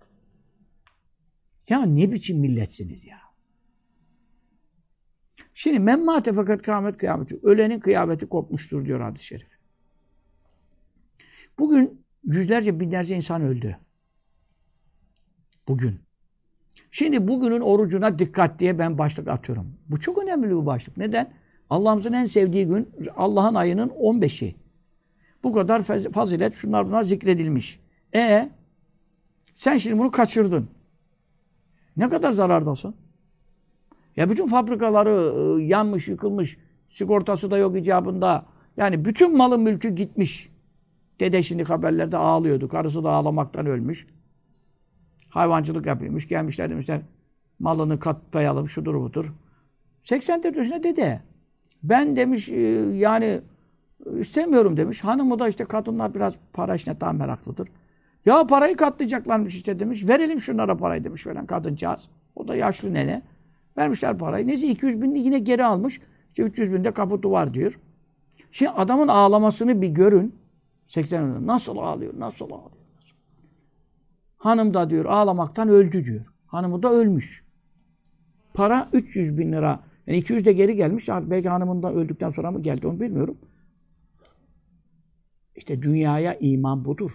S1: Ya ne biçim milletsiniz ya. Şimdi memmate fakat kıyamet kıyameti. Ölenin kıyameti kopmuştur diyor hadis-i şerif. Bugün yüzlerce binlerce insan öldü. Bugün. Şimdi bugünün orucuna dikkat diye ben başlık atıyorum. Bu çok önemli bir başlık. Neden? Allah'ımızın en sevdiği gün Allah'ın ayının 15'i. Bu kadar fazilet, şunlar bunlar zikredilmiş. Sen şimdi bunu kaçırdın. Ne kadar zarardasın? Ya bütün fabrikaları yanmış, yıkılmış, sigortası da yok icabında. Yani bütün malın mülkü gitmiş. Dede şimdi haberlerde ağlıyordu. Karısı da ağlamaktan ölmüş. Hayvancılık yapıyormuş. Gelmişler demişler, malını katlayalım, şudur budur. 84 yaşında dede. Ben demiş yani istemiyorum demiş. Hanımı da işte, kadınlar biraz para işine daha meraklıdır. Ya parayı katlayacaklarmış işte demiş. Verelim şunlara parayı demiş falan kadıncağız. O da yaşlı nene. Vermişler parayı. Neyse 200 binini yine geri almış. İşte 300 binde kaputu var diyor. Şimdi adamın ağlamasını bir görün. 80 nasıl ağlıyor, nasıl ağlıyor. Hanım da diyor ağlamaktan öldü diyor. Hanımı da ölmüş. Para 300 bin lira. Yani 200 de geri gelmiş. Belki hanımın da öldükten sonra mı geldi onu bilmiyorum. İşte dünyaya iman budur.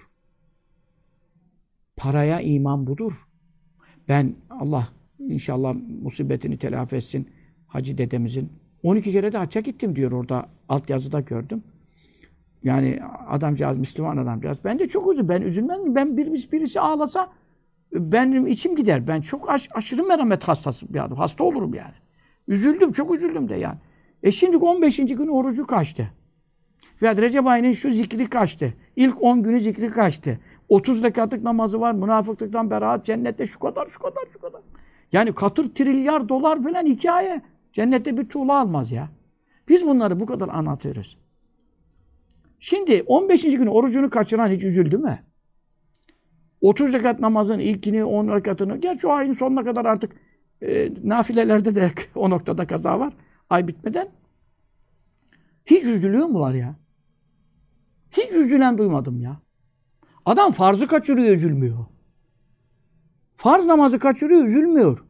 S1: Paraya iman budur. Ben Allah inşallah musibetini telafi etsin Hacı dedemizin. 12 kere de hacca gittim diyor, orada altyazıda gördüm. Yani adamcağız, Müslüman adamcağız. Ben de çok üzüldüm. Ben üzülmem mi? Ben birisi ağlasa benim içim gider. Ben çok aşırı merhamet hastası bir adam. Hasta olurum yani. Üzüldüm, çok üzüldüm de yani. Şimdi 15. gün orucu kaçtı. Ve Recep ayının şu zikri kaçtı. İlk 10 günü zikri kaçtı. 30 rekatlık namazı var. Münafıklıktan beraat. Cennette şu kadar. Yani katır trilyar dolar falan hikaye. Cennette bir tuğla almaz ya. Biz bunları bu kadar anlatıyoruz. Şimdi 15. gün orucunu kaçıran hiç üzüldü mü? 30 rekat namazın ilkini, 10 rekatını, gerçi o ayın sonuna kadar artık nafilelerde de o noktada kaza var. Ay bitmeden. Hiç üzülüyor mular ya? Hiç üzülen duymadım ya. Adam farzı kaçırıyor, üzülmüyor. Farz namazı kaçırıyor, üzülmüyor.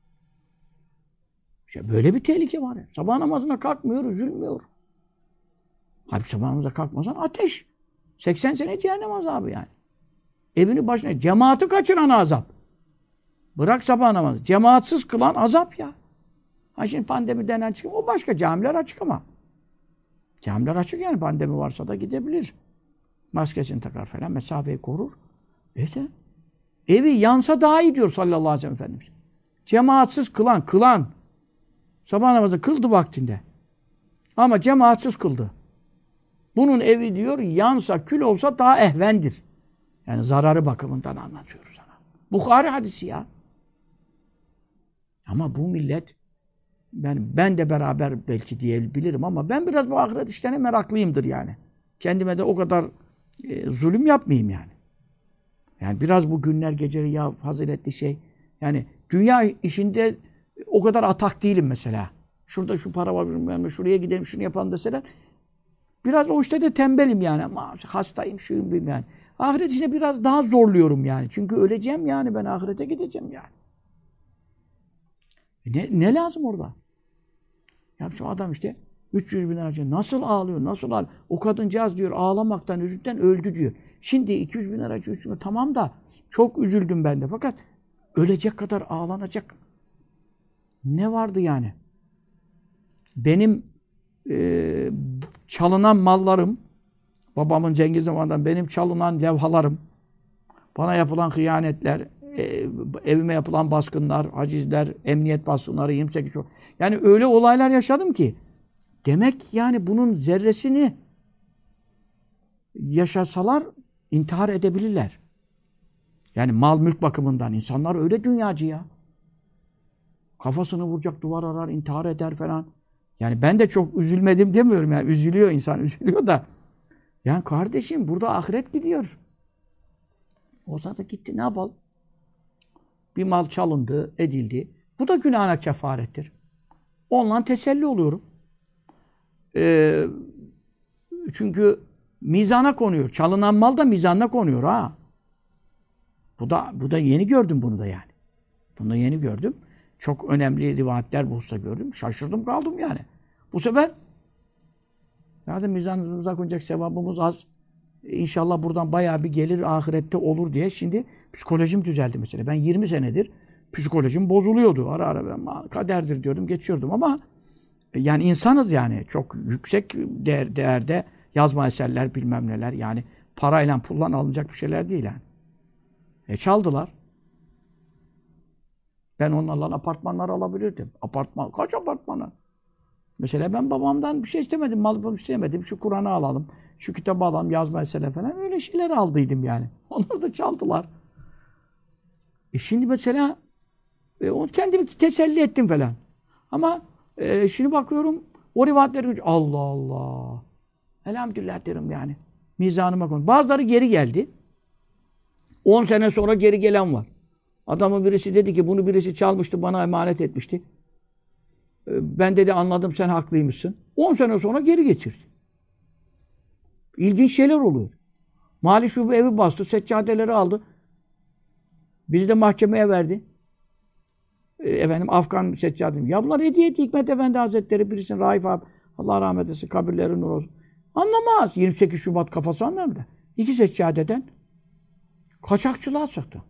S1: İşte böyle bir tehlike var ya. Sabah namazına kalkmıyor, üzülmüyor. Halbuki sabah namazına kalkmasan ateş. 80 sene cehennem azabı yani. Evini başına, cemaati kaçıran azap. Bırak sabah namazı. Cemaatsiz kılan azap ya. Ha şimdi pandemi denen çıkıyor. O başka. Camiler açık ama. Camiler açık yani. Pandemi varsa da gidebilir. Maskesini takar falan. Mesafeyi korur. Evi yansa daha iyi diyor sallallahu aleyhi ve sellem Efendimiz. Cemaatsiz kılan. Sabah namazı kıldı vaktinde. Ama cemaatsiz kıldı. Bunun evi diyor yansa, kül olsa daha ehvendir. Yani zararı bakımından anlatıyoruz sana. Bukhari hadisi ya. Ama bu millet, ben de beraber belki diyebilirim ama ben biraz bu ahiret işlerine meraklıyımdır yani. Kendime de o kadar zulüm yapmayayım yani. Yani biraz bu günler geceleri ya faziletli şey. Yani dünya işinde o kadar atak değilim mesela. Şurada şu para var, şuraya gidelim, şunu yapalım deseler. Biraz o işte de tembelim yani. Ama hastayım, şuyum buyum yani. Ahiret işine biraz daha zorluyorum yani. Çünkü öleceğim yani, ben ahirete gideceğim yani. Ne lazım orada? Ya şu adam işte 300 bin lira nasıl ağlıyor, nasıl ağlıyor? O kadıncağız diyor ağlamaktan, üzüntüden öldü diyor. Şimdi 200 bin lira, 300 bin lira tamam da çok üzüldüm ben de. Fakat ölecek kadar ağlanacak ne vardı yani? Benim çalınan mallarım, babamın Cengiz zamanından benim çalınan levhalarım, bana yapılan hıyanetler, evime yapılan baskınlar, hacizler, emniyet baskınları, 28 çok. Yani öyle olaylar yaşadım ki demek yani bunun zerresini yaşasalar intihar edebilirler. Yani mal mülk bakımından insanlar öyle dünyacı ya. Kafasını vuracak, duvar arar, intihar eder falan. Yani ben de çok üzülmedim demiyorum yani. Üzülüyor insan, üzülüyor da. Yani kardeşim burada ahiret gidiyor. O zaten gitti, ne yapalım? Bir mal çalındı, edildi. Bu da günahına kefarettir. Onunla teselli oluyorum. Çünkü mizana konuyor. Çalınan mal da mizana konuyor ha. Bu da yeni gördüm bunu da yani. Bunu da yeni gördüm. Çok önemli rivayetler bu hususta gördüm. Şaşırdım kaldım yani. Bu sefer zaten mizanımıza konacak sevabımız az. İnşallah buradan bayağı bir gelir ahirette olur diye. Şimdi psikolojim düzeldi mesela. Ben 20 senedir psikolojim bozuluyordu. Ara ara ben kaderdir diyordum, geçiyordum ama yani insanız yani. Çok yüksek değerde yazma eserler bilmem neler. Yani parayla pulla alınacak bir şeyler değil yani. Çaldılar. Ben onlarla apartmanlar alabilirdim. Kaç apartmanlar? Mesela ben babamdan bir şey istemedim, mal istemedim. Şu Kur'an'ı alalım, şu kitabı alalım, yazma eserler falan. Öyle şeyler aldıydım yani. Onları da çaldılar. Şimdi mesela kendimi teselli ettim falan. Ama şimdi bakıyorum o rivayetleri Allah Allah. Elhamdülillah derim yani. Mizanıma konu. Bazıları geri geldi. 10 sene sonra geri gelen var. Adamın birisi dedi ki bunu birisi çalmıştı, bana emanet etmişti. Ben dedi anladım sen haklıymışsın. 10 sene sonra geri getirdi. İlginç şeyler oluyor. Mali şube evi bastı, seccadeleri aldı. Bizi de mahkemeye verdi. Afgan seccadeleri. Ya bunlar hediye etti Hikmet Efendi Hazretleri. Birisinin Raif abi. Allah rahmet eylesin, kabirleri nur olsun. Anlamaz. 28 Şubat kafası anlamıyor. 2 seccadeden kaçakçılığa çıktı.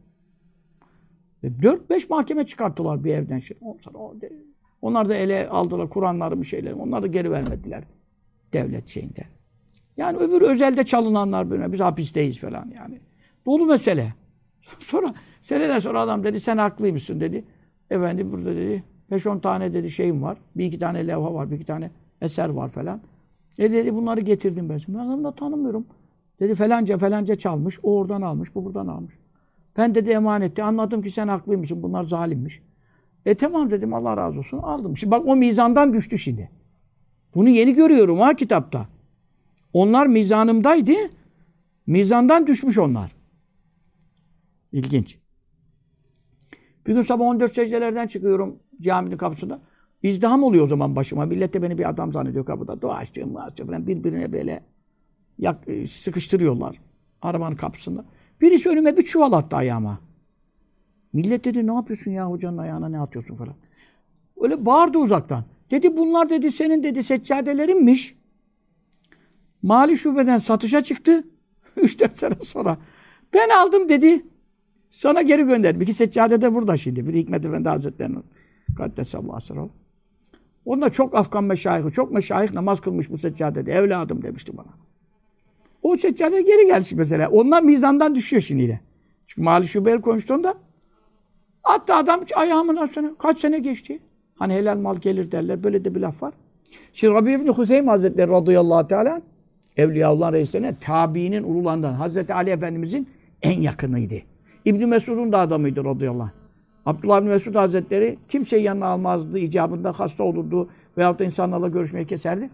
S1: 4-5 mahkeme çıkarttılar bir evden. Onlar da ele aldılar Kur'anları bir şeyler. Onlar da geri vermediler devlet şeyinde. Yani öbür özelde çalınanlar böyle. Biz hapisteyiz falan yani. Dolu mesele. Sonra seneler sonra adam dedi sen haklıymışsın dedi. Efendim burada dedi 5-10 tane dedi şeyim var. 1-2 tane levha var. 1-2 tane eser var falan. Dedi bunları getirdim ben. Ben adamı da tanımıyorum. Dedi falanca çalmış. O oradan almış. Bu buradan almış. Ben dedi emanetti. Anladım ki sen haklıymışsın. Bunlar zalimmiş. Tamam dedim Allah razı olsun. Aldım. Şimdi bak o mizandan düştü şimdi. Bunu yeni görüyorum ha kitapta. Onlar mizanımdaydı. Mizandan düşmüş onlar. İlginç. Bir gün sabah 14 secdelerden çıkıyorum caminin kapısında. İzdiham oluyor o zaman başıma. Millet de beni bir adam zannediyor kapıda. Dua istiyorum, dua istiyorum. Birbirine böyle sıkıştırıyorlar. Arabanın kapısında. Birisi önüme bir çuval attı ayağıma. Millet dedi ne yapıyorsun ya hocanın ayağına ne atıyorsun falan. Öyle bağırdı uzaktan. Dedi bunlar dedi senin dedi seccadelerinmiş. Mali şubeden satışa çıktı. 3-4 sene sonra. Ben aldım dedi. Sana geri gönderdim. 2 seccade de burada şimdi. Biri Hikmet Efendi Hazretleri'nin. Kaddesallahu aleyhi. Onda çok Afgan meşayihı, çok meşayih namaz kılmış bu seccadede. Evladım demişti bana. O seccade geri gelsin mesela. Onlar mizandan düşüyor şimdi yine. Çünkü Mali Şube el koymuştu onda. Hatta adam ayağımın arasına kaç sene geçti. Hani helal mal gelir derler. Böyle de bir laf var. Şimdi Rabi İbni Hüseyin Hazretleri radıyallahu teala Evliyaullah'ın reislerine tabiinin ulularından Hazreti Ali Efendimizin en yakınıydı. İbn Mesud'un da adamıydı radıyallahu anh. Abdullah İbni Mesud Hazretleri kimseyi yanına almazdı. İcabında hasta olurdu. Veyahut da insanlarla görüşmeyi keserdi.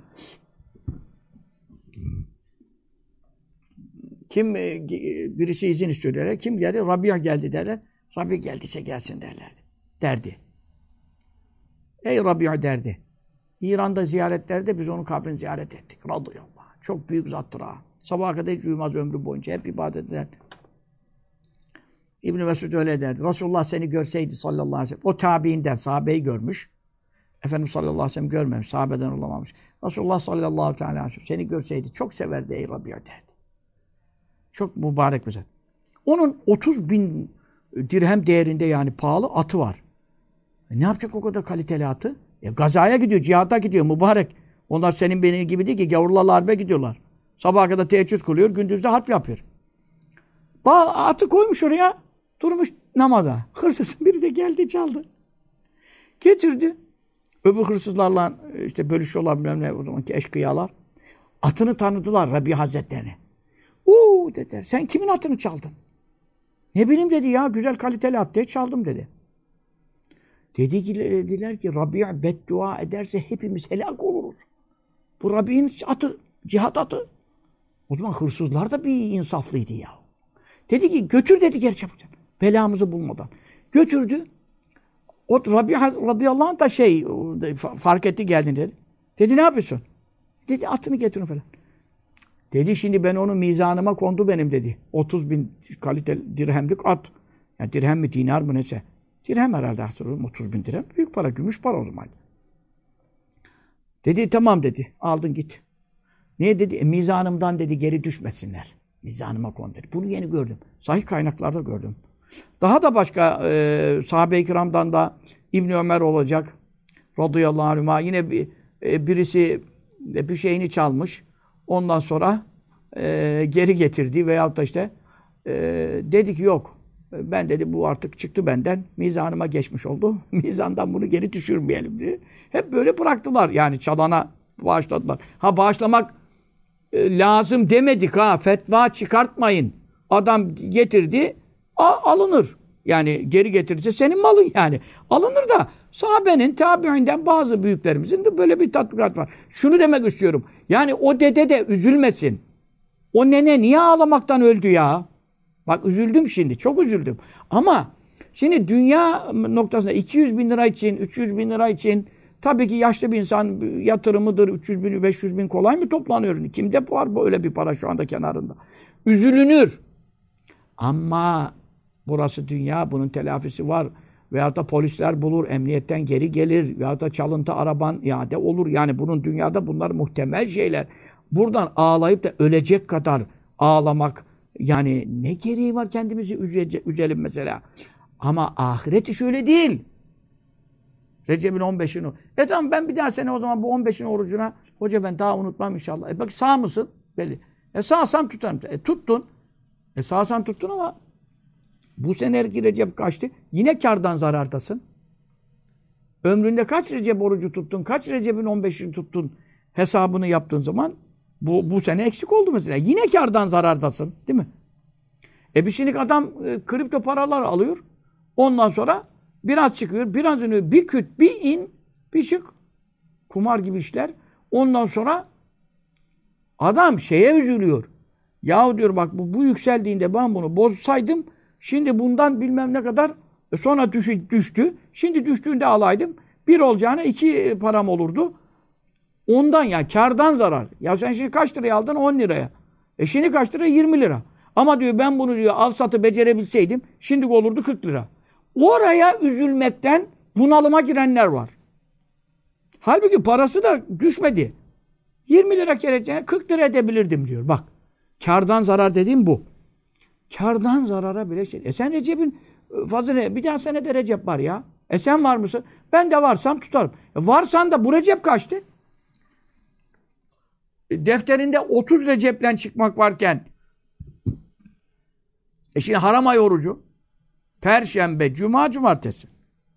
S1: Kim birisi izin istiyor derler. Kim geldi? Rabia geldi derler. Rabia geldiyse gelsin derlerdi. Derdi. Ey Rabia derdi. İran'da ziyaretlerde biz onun kabrini ziyaret ettik. Radıyallahu anh. Çok büyük zattır ha. Sabaha kadar hiç uyumaz ömrü boyunca. Hep ibadet eder. İbn Mesud öyle derdi. Resulullah seni görseydi sallallahu aleyhi ve sellem. O tabiinden sahabeyi görmüş. Efendimiz sallallahu aleyhi ve sellem görmemiş. Sahabeden olamamış. Resulullah sallallahu aleyhi ve sellem seni görseydi çok severdi ey Rabia derdi. Çok mübarek bir zat. Onun 30.000 dirhem değerinde yani pahalı atı var. Ne yapacak o kadar kaliteli atı? Gazaya gidiyor, cihada gidiyor mübarek. Onlar senin benim gibi değil ki gavurlarla harbe gidiyorlar. Sabaha kadar teheccüd kılıyor, gündüz de harp yapıyor. Atı koymuş oraya, durmuş namaza. Hırsızın biri de geldi çaldı. Getirdi. Öbür hırsızlarla işte bölüşüyorlar bilmem ne o zamanki eşkıyalar. Atını tanıdılar Rabbi Hazretlerini. Dediler. Sen kimin atını çaldın? Ne bileyim dedi ya güzel kaliteli at diye çaldım dedi. Dediler ki Rabia beddua ederse hepimiz helak oluruz. Bu Rabi'nin atı, cihat atı. O zaman hırsızlar da bir insaflıydı ya. Dedi ki götür dedi geri çabuk. Belamızı bulmadan. Götürdü. O Rabia radıyallahu anh da fark etti geldin dedi. Dedi ne yapıyorsun? Dedi atını getirin falan. Dedi şimdi ben onu mizanıma kondu benim dedi. 30.000 kaliteli dirhemlik at. Yani dirhem mi dinar mı neyse. Dirhem herhalde hatırlıyorum 30.000 dirhem. Büyük para, gümüş para o zaman. Dedi tamam dedi. Aldın git. Niye dedi? Mizanımdan dedi geri düşmesinler. Mizanıma kon dedi. Bunu yeni gördüm. Sahih kaynaklarda gördüm. Daha da başka sahabe-i kiramdan da İbn Ömer olacak. Radıyallahu anhuma. Yine birisi bir şeyini çalmış. Ondan sonra geri getirdi veyahut da işte dedi ki yok. Ben dedi bu artık çıktı benden. Mizanıma geçmiş oldu. Mizandan bunu geri düşürmeyelim diye. Hep böyle bıraktılar. Yani çalana bağışladılar. Ha bağışlamak lazım demedik ha. Fetva çıkartmayın. Adam getirdi alınır. Yani geri getirirse senin malın yani. Alınır da sahabenin, tabiinden bazı büyüklerimizin de böyle bir tatbikat var. Şunu demek istiyorum. Yani o dede de üzülmesin. O nene niye ağlamaktan öldü ya? Bak üzüldüm şimdi. Çok üzüldüm. Ama şimdi dünya noktasında 200 bin lira için, 300 bin lira için tabii ki yaşlı bir insan yatırımıdır. 300 bin, 500 bin kolay mı toplanıyor? Kimde var böyle bir para şu anda kenarında? Üzülünür. Ama burası dünya, bunun telafisi var. Veyahut da polisler bulur, emniyetten geri gelir. Veyahut da çalıntı araban iade olur. Yani bunun dünyada bunlar muhtemel şeyler. Buradan ağlayıp da ölecek kadar ağlamak, yani ne gereği var kendimizi üzelim mesela. Ama ahiret işi öyle değil. Recep'in 15'ini. Tamam ben bir daha sene o zaman bu 15'in orucuna hoca ben daha unutmam inşallah. Bak sağ mısın? Belli. Sağsam tutarım. Tuttun. Sağsam tuttun ama bu seneki Recep kaçtı? Yine kârdan zarardasın. Ömründe kaç Recep orucu tuttun? Kaç Recep'in 15'ini tuttun? Hesabını yaptığın zaman bu sene eksik oldu mesela. Yine kârdan zarardasın. Değil mi? Bir şimdilik adam kripto paralar alıyor. Ondan sonra biraz çıkıyor. Biraz iniyor. Bir küt, bir in, bir çık. Kumar gibi işler. Ondan sonra adam şeye üzülüyor. Yahu diyor bak bu yükseldiğinde ben bunu bozsaydım Şimdi bundan bilmem ne kadar sonra düştü. Şimdi düştüğünde alaydım. Bir olacağına 2 param olurdu. Ondan ya kârdan zarar. Ya sen şimdi kaç liraya aldın? 10 liraya. Şimdi kaç lira? 20 lira. Ama diyor ben bunu diyor al satı becerebilseydim şimdi olurdu 40 lira. Oraya üzülmekten bunalıma girenler var. Halbuki parası da düşmedi. 20 lira kereceğine 40 lira edebilirdim diyor. Bak. Kârdan zarar dediğim bu. Kârdan zarara bile şey. Sen Recep'in fazla bir daha senede Recep var ya. Sen var mısın? Ben de varsam tutarım. Varsan da bu Recep kaçtı? Defterinde 30 Recep'len çıkmak varken şimdi haram ay orucu Perşembe, Cuma, Cumartesi.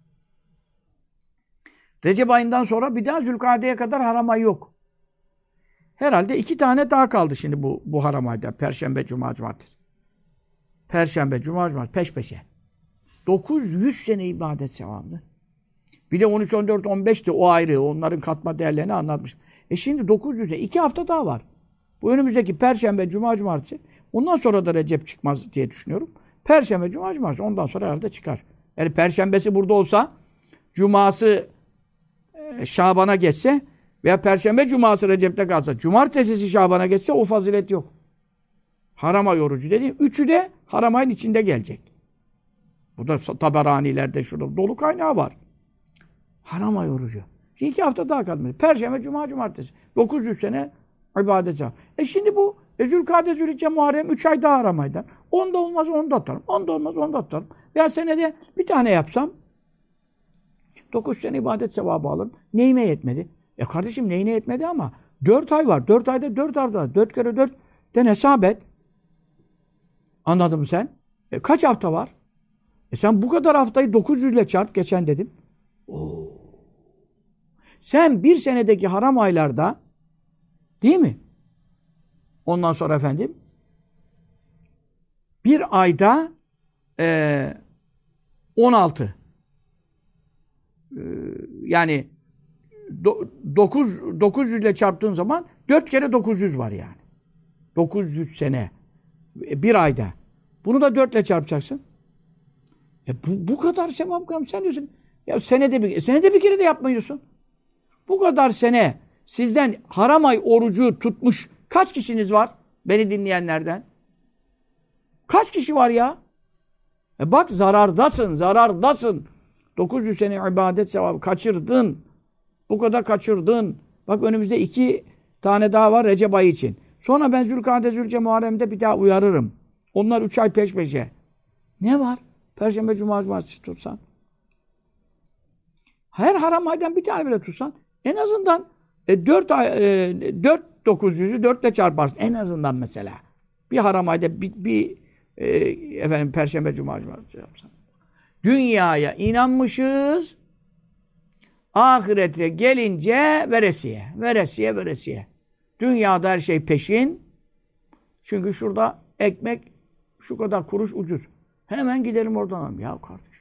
S1: Recep ayından sonra bir daha Zülkade'ye kadar haram ay yok. Herhalde 2 tane daha kaldı şimdi bu haram ayda. Perşembe, Cuma, Cumartesi. Perşembe, Cuma, Cumartesi peş peşe. 900 sene ibadet sevabı. Bir de 13, 14, 15'ti o ayrı. Onların katma değerlerini anlatmış. Şimdi 900'e 2 hafta daha var. Bu önümüzdeki Perşembe, Cuma, Cumartesi. Ondan sonra da Recep çıkmaz diye düşünüyorum. Perşembe, Cuma, Cumartesi. Ondan sonra herhalde çıkar. Yani Perşembesi burada olsa, Cuması Şaban'a geçse veya Perşembe, Cuması Recep'te kalsa, Cumartesisi Şaban'a geçse o fazilet yok. Haram ay orucu dediğim. 3'ü de haram ayın içinde gelecek. Bu da Taberani'lerde şurada dolu kaynağı var. Haram ay orucu. Şimdi 2 hafta daha kalmış. Perşembe, Cuma, Cumartesi. 900 sene ibadet var. Şimdi bu Zülkade, Zülhicce, Muharrem 3 ay daha haram aydan. Onda olmaz, onda atarım. Onda olmaz, onda atarım. Veya senede bir tane yapsam 9 sene ibadet sevabı alırım. Neyime yetmedi? Kardeşim neyine yetmedi ama 4 ay var. 4 ayda 4 hafta. 4 kere 4'ten hesap et. Anladın mı sen? Kaç hafta var? Sen bu kadar haftayı 900 ile çarp. Geçen dedim. Oo. Sen bir senedeki haram aylarda değil mi? Ondan sonra efendim bir ayda 16 yani 900 ile çarptığın zaman 4 kere 900 var yani. 900 sene. Bir ayda. Bunu da 4 ile çarpacaksın. Bu kadar sevap sen diyorsun. Ya senede bir kere de yapmıyorsun. Bu kadar sene sizden haram ay orucu tutmuş kaç kişiniz var? Beni dinleyenlerden. Kaç kişi var ya? Bak zarardasın, zarardasın. 900 sene ibadet sevabı kaçırdın. Bu kadar kaçırdın. Bak önümüzde 2 tane daha var Recep ayı için. Sonra ben Zülkade, Zülhicce, Muharrem'de bir daha uyarırım. Onlar 3 ay peş peşe. Ne var? Perşembe, Cuma, Cumartesi tutsan. Her haram aydan bir tane bile tutsan en azından 900'ü 4 ile çarparsın. En azından mesela. Bir haram ayda efendim Perşembe, Cuma, Cumartesi yapsan. Dünyaya inanmışız. Ahirete gelince veresiye. Veresiye, veresiye. Dünyada her şey peşin. Çünkü şurada ekmek şu kadar kuruş ucuz. Hemen gidelim oradan alalım. Ya kardeşim.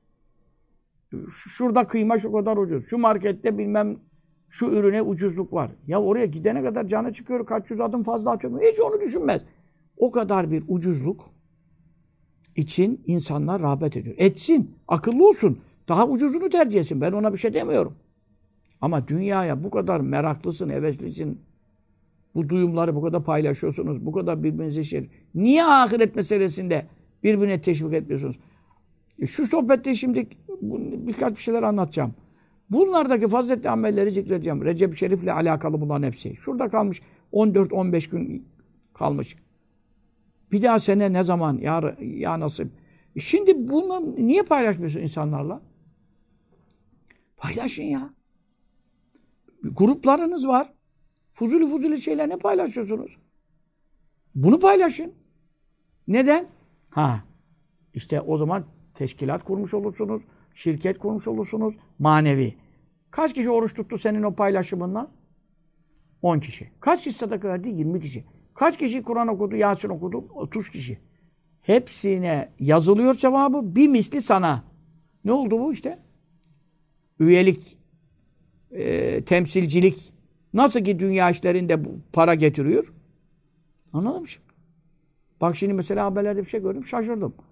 S1: Şurada kıyma şu kadar ucuz. Şu markette bilmem şu ürüne ucuzluk var. Ya oraya gidene kadar canı çıkıyor. Kaç yüz adım fazla atıyor. Hiç onu düşünmez. O kadar bir ucuzluk için insanlar rağbet ediyor. Etsin. Akıllı olsun. Daha ucuzunu tercih etsin. Ben ona bir şey demiyorum. Ama dünyaya bu kadar meraklısın, heveslisin. Bu duyumları bu kadar paylaşıyorsunuz. Bu kadar birbirinize şey. Niye ahiret meselesinde birbirine teşvik etmiyorsunuz? Şu sohbette şimdi birkaç bir şeyler anlatacağım. Bunlardaki faziletli amelleri zikredeceğim. Recep Şerif'le alakalı bunların hepsi. Şurada kalmış 14-15 gün kalmış. Bir daha sene ne zaman? Ya nasip. Şimdi bunu niye paylaşmıyorsun insanlarla? Paylaşın ya. Gruplarınız var. Fuzuli şeyler ne paylaşıyorsunuz? Bunu paylaşın. Neden? İşte o zaman teşkilat kurmuş olursunuz. Şirket kurmuş olursunuz. Manevi. Kaç kişi oruç tuttu senin o paylaşımından? 10 kişi. Kaç kişi sadaka verdi? 20 kişi. Kaç kişi Kur'an okudu, Yasin okudu? 30 kişi. Hepsine yazılıyor cevabı. Bir misli sana. Ne oldu bu işte? Üyelik, temsilcilik. Nasıl ki dünya işlerinde para getiriyor? Anladın mı şimdi? Bak şimdi mesela haberlerde bir şey gördüm, şaşırdım.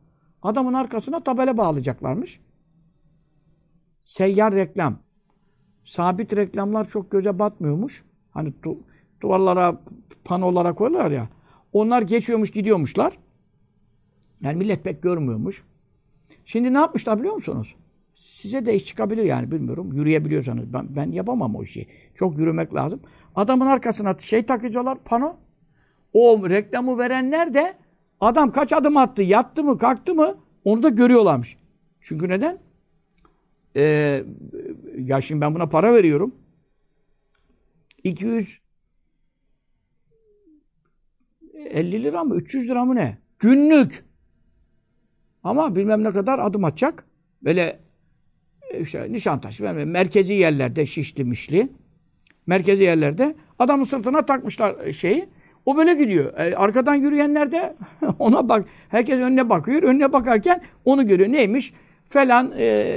S1: Adamın arkasına tabela bağlayacaklarmış. Seyyar reklam. Sabit reklamlar çok göze batmıyormuş. Hani duvarlara, panolara koyarlar ya. Onlar geçiyormuş, gidiyormuşlar. Yani millet pek görmüyormuş. Şimdi ne yapmışlar biliyor musunuz? Size de iş çıkabilir yani bilmiyorum. Yürüyebiliyorsanız. Ben yapamam o işi. Çok yürümek lazım. Adamın arkasına takıyorlar, pano. O reklamı verenler de adam kaç adım attı, yattı mı, kalktı mı onu da görüyorlarmış. Çünkü neden? Ya şimdi ben buna para veriyorum. 250 lira mı? 300 lira mı ne? Günlük. Ama bilmem ne kadar adım atacak. Böyle işte Nişantaşı, merkezi yerlerde, Şişli, Mişli. Merkezi yerlerde adamın sırtına takmışlar şeyi. O böyle gidiyor. Arkadan yürüyenler de ona bak. Herkes önüne bakıyor. Önüne bakarken onu görüyor. Neymiş? Falan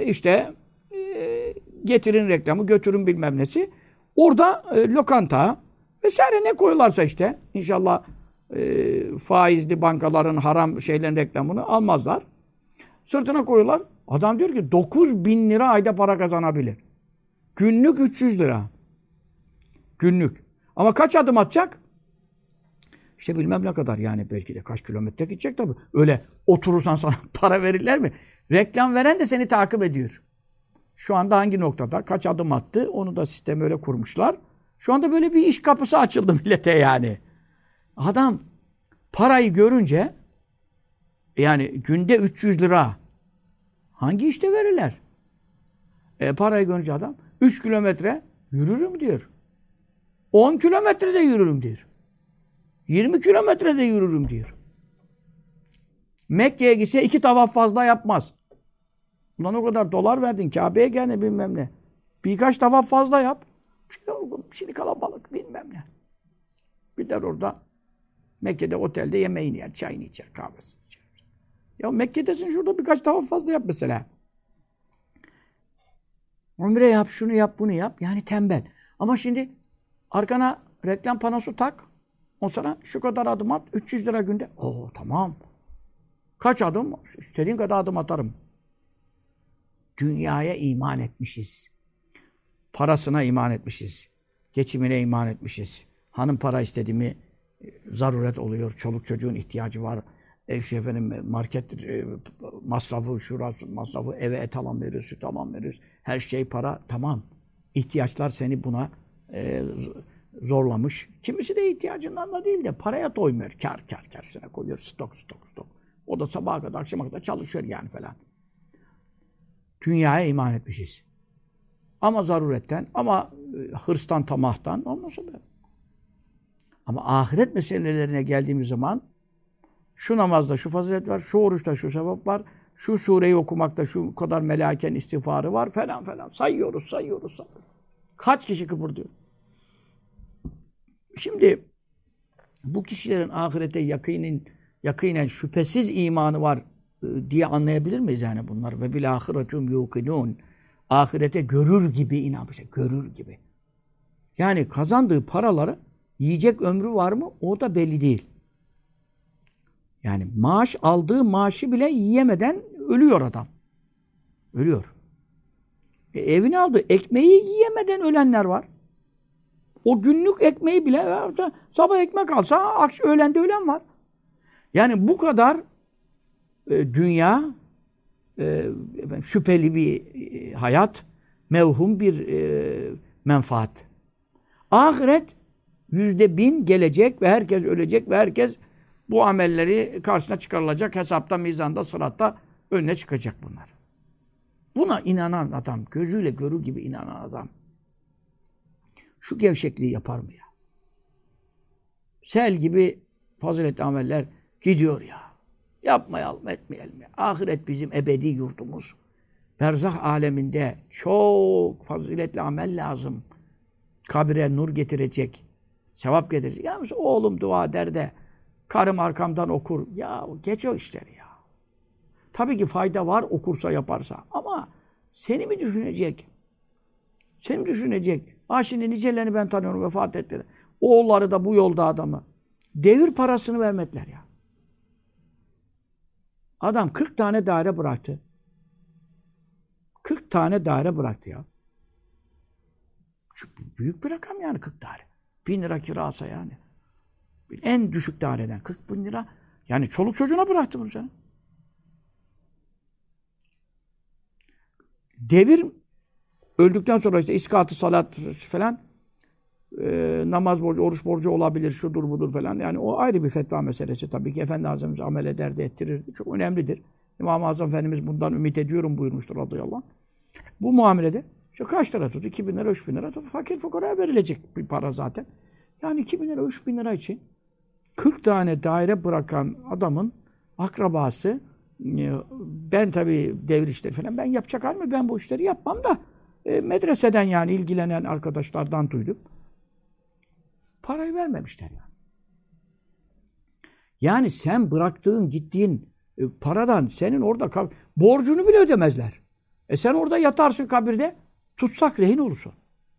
S1: getirin reklamı, götürün bilmem nesi. Orada lokanta vesaire ne koyuyorlarsa işte. İnşallah faizli bankaların haram şeylerin reklamını almazlar. Sırtına koyuyorlar. Adam diyor ki 9.000 lira ayda para kazanabilir. Günlük 300 lira. Günlük. Ama kaç adım atacak? İşte bilmem ne kadar yani belki de kaç kilometre gidecek tabii. Öyle oturursan sana para verirler mi? Reklam veren de seni takip ediyor. Şu anda hangi noktada? Kaç adım attı? Onu da sistemi öyle kurmuşlar. Şu anda böyle bir iş kapısı açıldı millete yani. Adam parayı görünce yani günde 300 lira hangi işte verirler? Parayı görünce adam 3 kilometre yürürüm diyor. 10 kilometre de yürürüm diyor. 20 kilometre de yürürüm diyor. Mekke'ye gitse 2 tavaf fazla yapmaz. Ulan o kadar dolar verdin Kabe'ye gel bilmem ne. Birkaç tavaf fazla yap. Şimdi kalabalık bilmem ne. Bir de orada Mekke'de otelde yemeğini yer, çayını içer, kahvesini içer. Ya Mekke'desin şurada birkaç tavaf fazla yap mesela. Umre yap, şunu yap, bunu yap. Yani tembel. Ama şimdi arkana reklam panosu tak. O sana şu kadar adım at, 300 lira günde. Oo tamam. Kaç adım? İstediğin kadar adım atarım. Dünyaya iman etmişiz. Parasına iman etmişiz. Geçimine iman etmişiz. Hanım para istedi mi zaruret oluyor. Çoluk çocuğun ihtiyacı var. Market masrafı, şurası masrafı, eve et alan verir, süt alan verir. Her şey para. Tamam. İhtiyaçlar seni buna zorlamış. Kimisi de ihtiyacından da değil de paraya doymuyor. Kar sene koyuyor. Stok. O da sabaha kadar, akşama kadar çalışıyor yani falan. Dünyaya iman etmişiz. Ama zaruretten, ama hırstan, tamahtan olmasa be. Ama ahiret meselelerine geldiğimiz zaman şu namazda şu fazilet var, şu oruçta şu sevap var, şu sureyi okumakta şu kadar melaikenin istiğfarı var falan. Sayıyoruz. Kaç kişi kıpırdıyor? Şimdi bu kişilerin ahirete yakinen şüphesiz imanı var diye anlayabilir miyiz yani bunlar? Ve bil ahiretum yuqinun. Ahirete görür gibi inanmışlar. Görür gibi. Yani kazandığı paraları yiyecek ömrü var mı? O da belli değil. Yani aldığı maaşı bile yiyemeden ölüyor adam. Ölüyor. Evine aldığı ekmeği yiyemeden ölenler var. O günlük ekmeği bile sabah ekmek alsa öğlende ölen var. Yani bu kadar dünya şüpheli bir hayat, mevhum bir menfaat. Ahiret %1000 gelecek ve herkes ölecek ve herkes bu amelleri karşısına çıkarılacak. Hesapta, mizanda, sıratta önüne çıkacak bunlar. Buna inanan adam, gözüyle görür gibi inanan adam şu gevşekliği yapar mı ya? Sel gibi faziletli ameller gidiyor ya. Yapmayalım, etmeyelim ya. Ahiret bizim ebedi yurdumuz. Berzah aleminde çok faziletli amel lazım. Kabire nur getirecek, sevap getirecek. Ya mesela oğlum dua der de karım arkamdan okur. Ya geç o işleri ya. Tabii ki fayda var okursa yaparsa. Ama seni mi düşünecek? Seni mi düşünecek? Şimdi nicelerini ben tanıyorum, vefat ettiler. Oğulları da bu yolda adamı. Devir parasını vermediler ya. Adam 40 tane daire bıraktı. 40 tane daire bıraktı ya. Çok büyük bir rakam yani 40 daire. 1000 lira kira alsa yani. En düşük daireden 40 bin lira. Yani çoluk çocuğuna bıraktı bunu sana. Devir öldükten sonra işte iskatı, salat falan namaz borcu, oruç borcu olabilir, şudur budur falan. Yani o ayrı bir fetva meselesi. Tabii ki Efendi Hazretimiz amel ederdi, ettirirdi. Çok önemlidir. İmam-ı Azam Efendimiz bundan ümit ediyorum buyurmuştur radıyallahu anh. Bu muamelede işte kaç lira tuttu? 2 bin lira, 3 bin lira tuttu. Fakir fukaraya verilecek bir para zaten. Yani 2 bin lira, 3 bin lira için 40 tane daire bırakan adamın akrabası, ben tabii devir işleri falan ben yapacak halim ben bu işleri yapmam da medreseden yani ilgilenen arkadaşlardan duydum. Parayı vermemişler yani. Yani sen bıraktığın, gittiğin paradan senin orada borcunu bile ödemezler. Sen orada yatarsın kabirde, tutsak rehin olursun.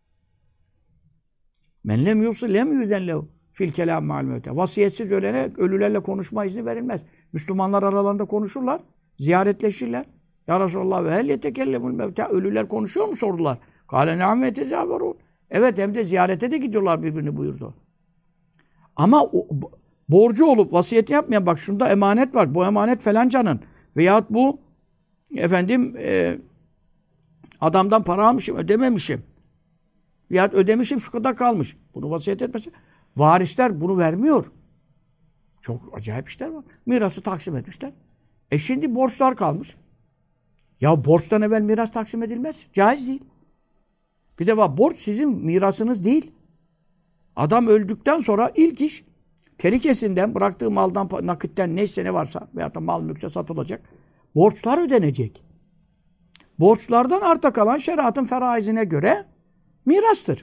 S1: Men lem yusil lem yüzen lehu fil kelam ma'al mevte. Vasiyetsiz ölene ölülerle konuşma izni verilmez. Müslümanlar aralarında konuşurlar, ziyaretleşirler. Ya Resulallah ve hel yetekellemul mevte. Ölüler konuşuyor mu sordular. Kâle ne'am ve tezâverûn. Evet hem de ziyarete de gidiyorlar birbirini buyurdu. Ama borcu olup vasiyeti yapmayan bak şunda emanet var. Bu emanet falancanın. Veyahut bu efendim adamdan para almışım, ödememişim. Veyahut ödemişim şu kadar kalmış. Bunu vasiyet etmesi. Varisler bunu vermiyor. Çok acayip işler var. Mirası taksim etmişler. Şimdi borçlar kalmış. Ya borçtan evvel miras taksim edilmez. Caiz değil. Bir defa borç sizin mirasınız değil. Adam öldükten sonra ilk iş terikesinden, bıraktığı maldan, nakitten neyse ne varsa veyahut da mal mülkse satılacak. Borçlar ödenecek. Borçlardan arta kalan şeriatın feraizine göre mirastır.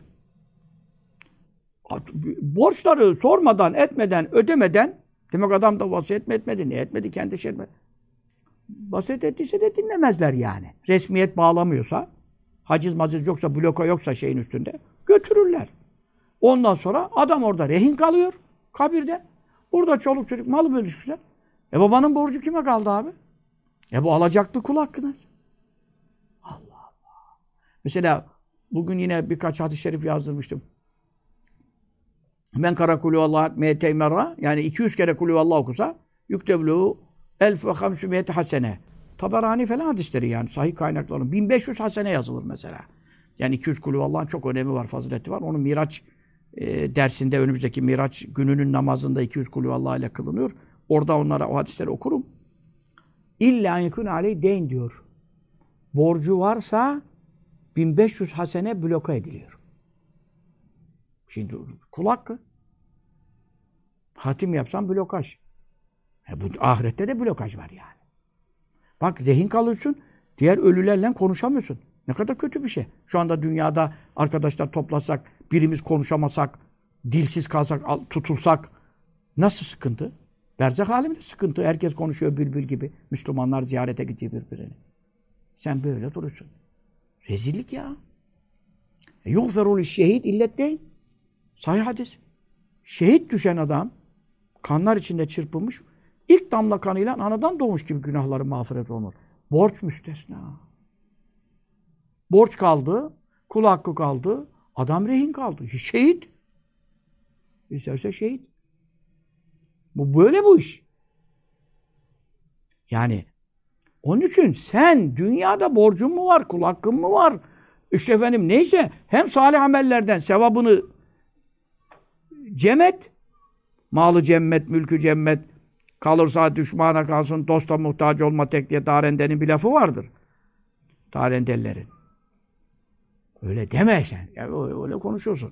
S1: Borçları sormadan, etmeden, ödemeden demek adam da vasiyet mi etmedi, ne etmedi, kendi şey etmedi. Vasiyet ettiyse de dinlemezler yani. Resmiyet bağlamıyorsa, haciz maciz yoksa, bloka yoksa şeyin üstünde götürürler. Ondan sonra adam orada rehin kalıyor kabirde. Burada çoluk çocuk malı bölüşmüşler. Babanın borcu kime kaldı abi? Bu alacaklı kul hakkında. Allah Allah. Mesela bugün yine birkaç hadis-i şerif yazdırmıştım. Men kara kulü Allah meyte merra yani 200 kere kulü Allah okusa yükteblu 1500 hasene. Taberani falan hadisleri yani sahih kaynakların 1500 hasene yazılır mesela. Yani 200 kulü Allah'ın çok önemi var, fazileti var. Onun Miraç dersinde önümüzdeki Miraç gününün namazında 200 kulü Allah ile kılınıyor. Orada onlara o hadisleri okurum. İlla yekun aleyh deyn diyor. Borcu varsa 1500 hasene bloka ediliyor. Şimdi kul hakkı. Hatim yapsan blokaj. Bu ahirette de blokaj var yani. Bak rehin kalıyorsun, diğer ölülerle konuşamıyorsun. Ne kadar kötü bir şey. Şu anda dünyada arkadaşlar toplasak, birimiz konuşamasak, dilsiz kalsak, tutulsak nasıl sıkıntı? Berzak aleminde sıkıntı. Herkes konuşuyor bülbül gibi. Müslümanlar ziyarete gidiyor birbirini. Sen böyle duruyorsun. Rezillik ya. Yuğferul şehit illetleyn. Sahih hadis. Şehit düşen adam kanlar içinde çırpılmış, ilk damla kanıyla anadan doğmuş gibi günahları mağfiret olunur. Borç müstesna. Borç kaldı, kul hakkı kaldı, adam rehin kaldı. Şehit. İsterse şehit. Bu böyle bu iş. Yani onun için sen dünyada borcun mu var, kul hakkın mı var? İşte efendim neyse hem salih amellerden sevabını cem et. Malı cemmet, mülkü cemmet. Kalırsa düşmana kalsın, dosta muhtaç olma tek diye Darende'nin bir lafı vardır. Darendelilerin. Öyle deme sen. Ya, öyle konuşuyorsun.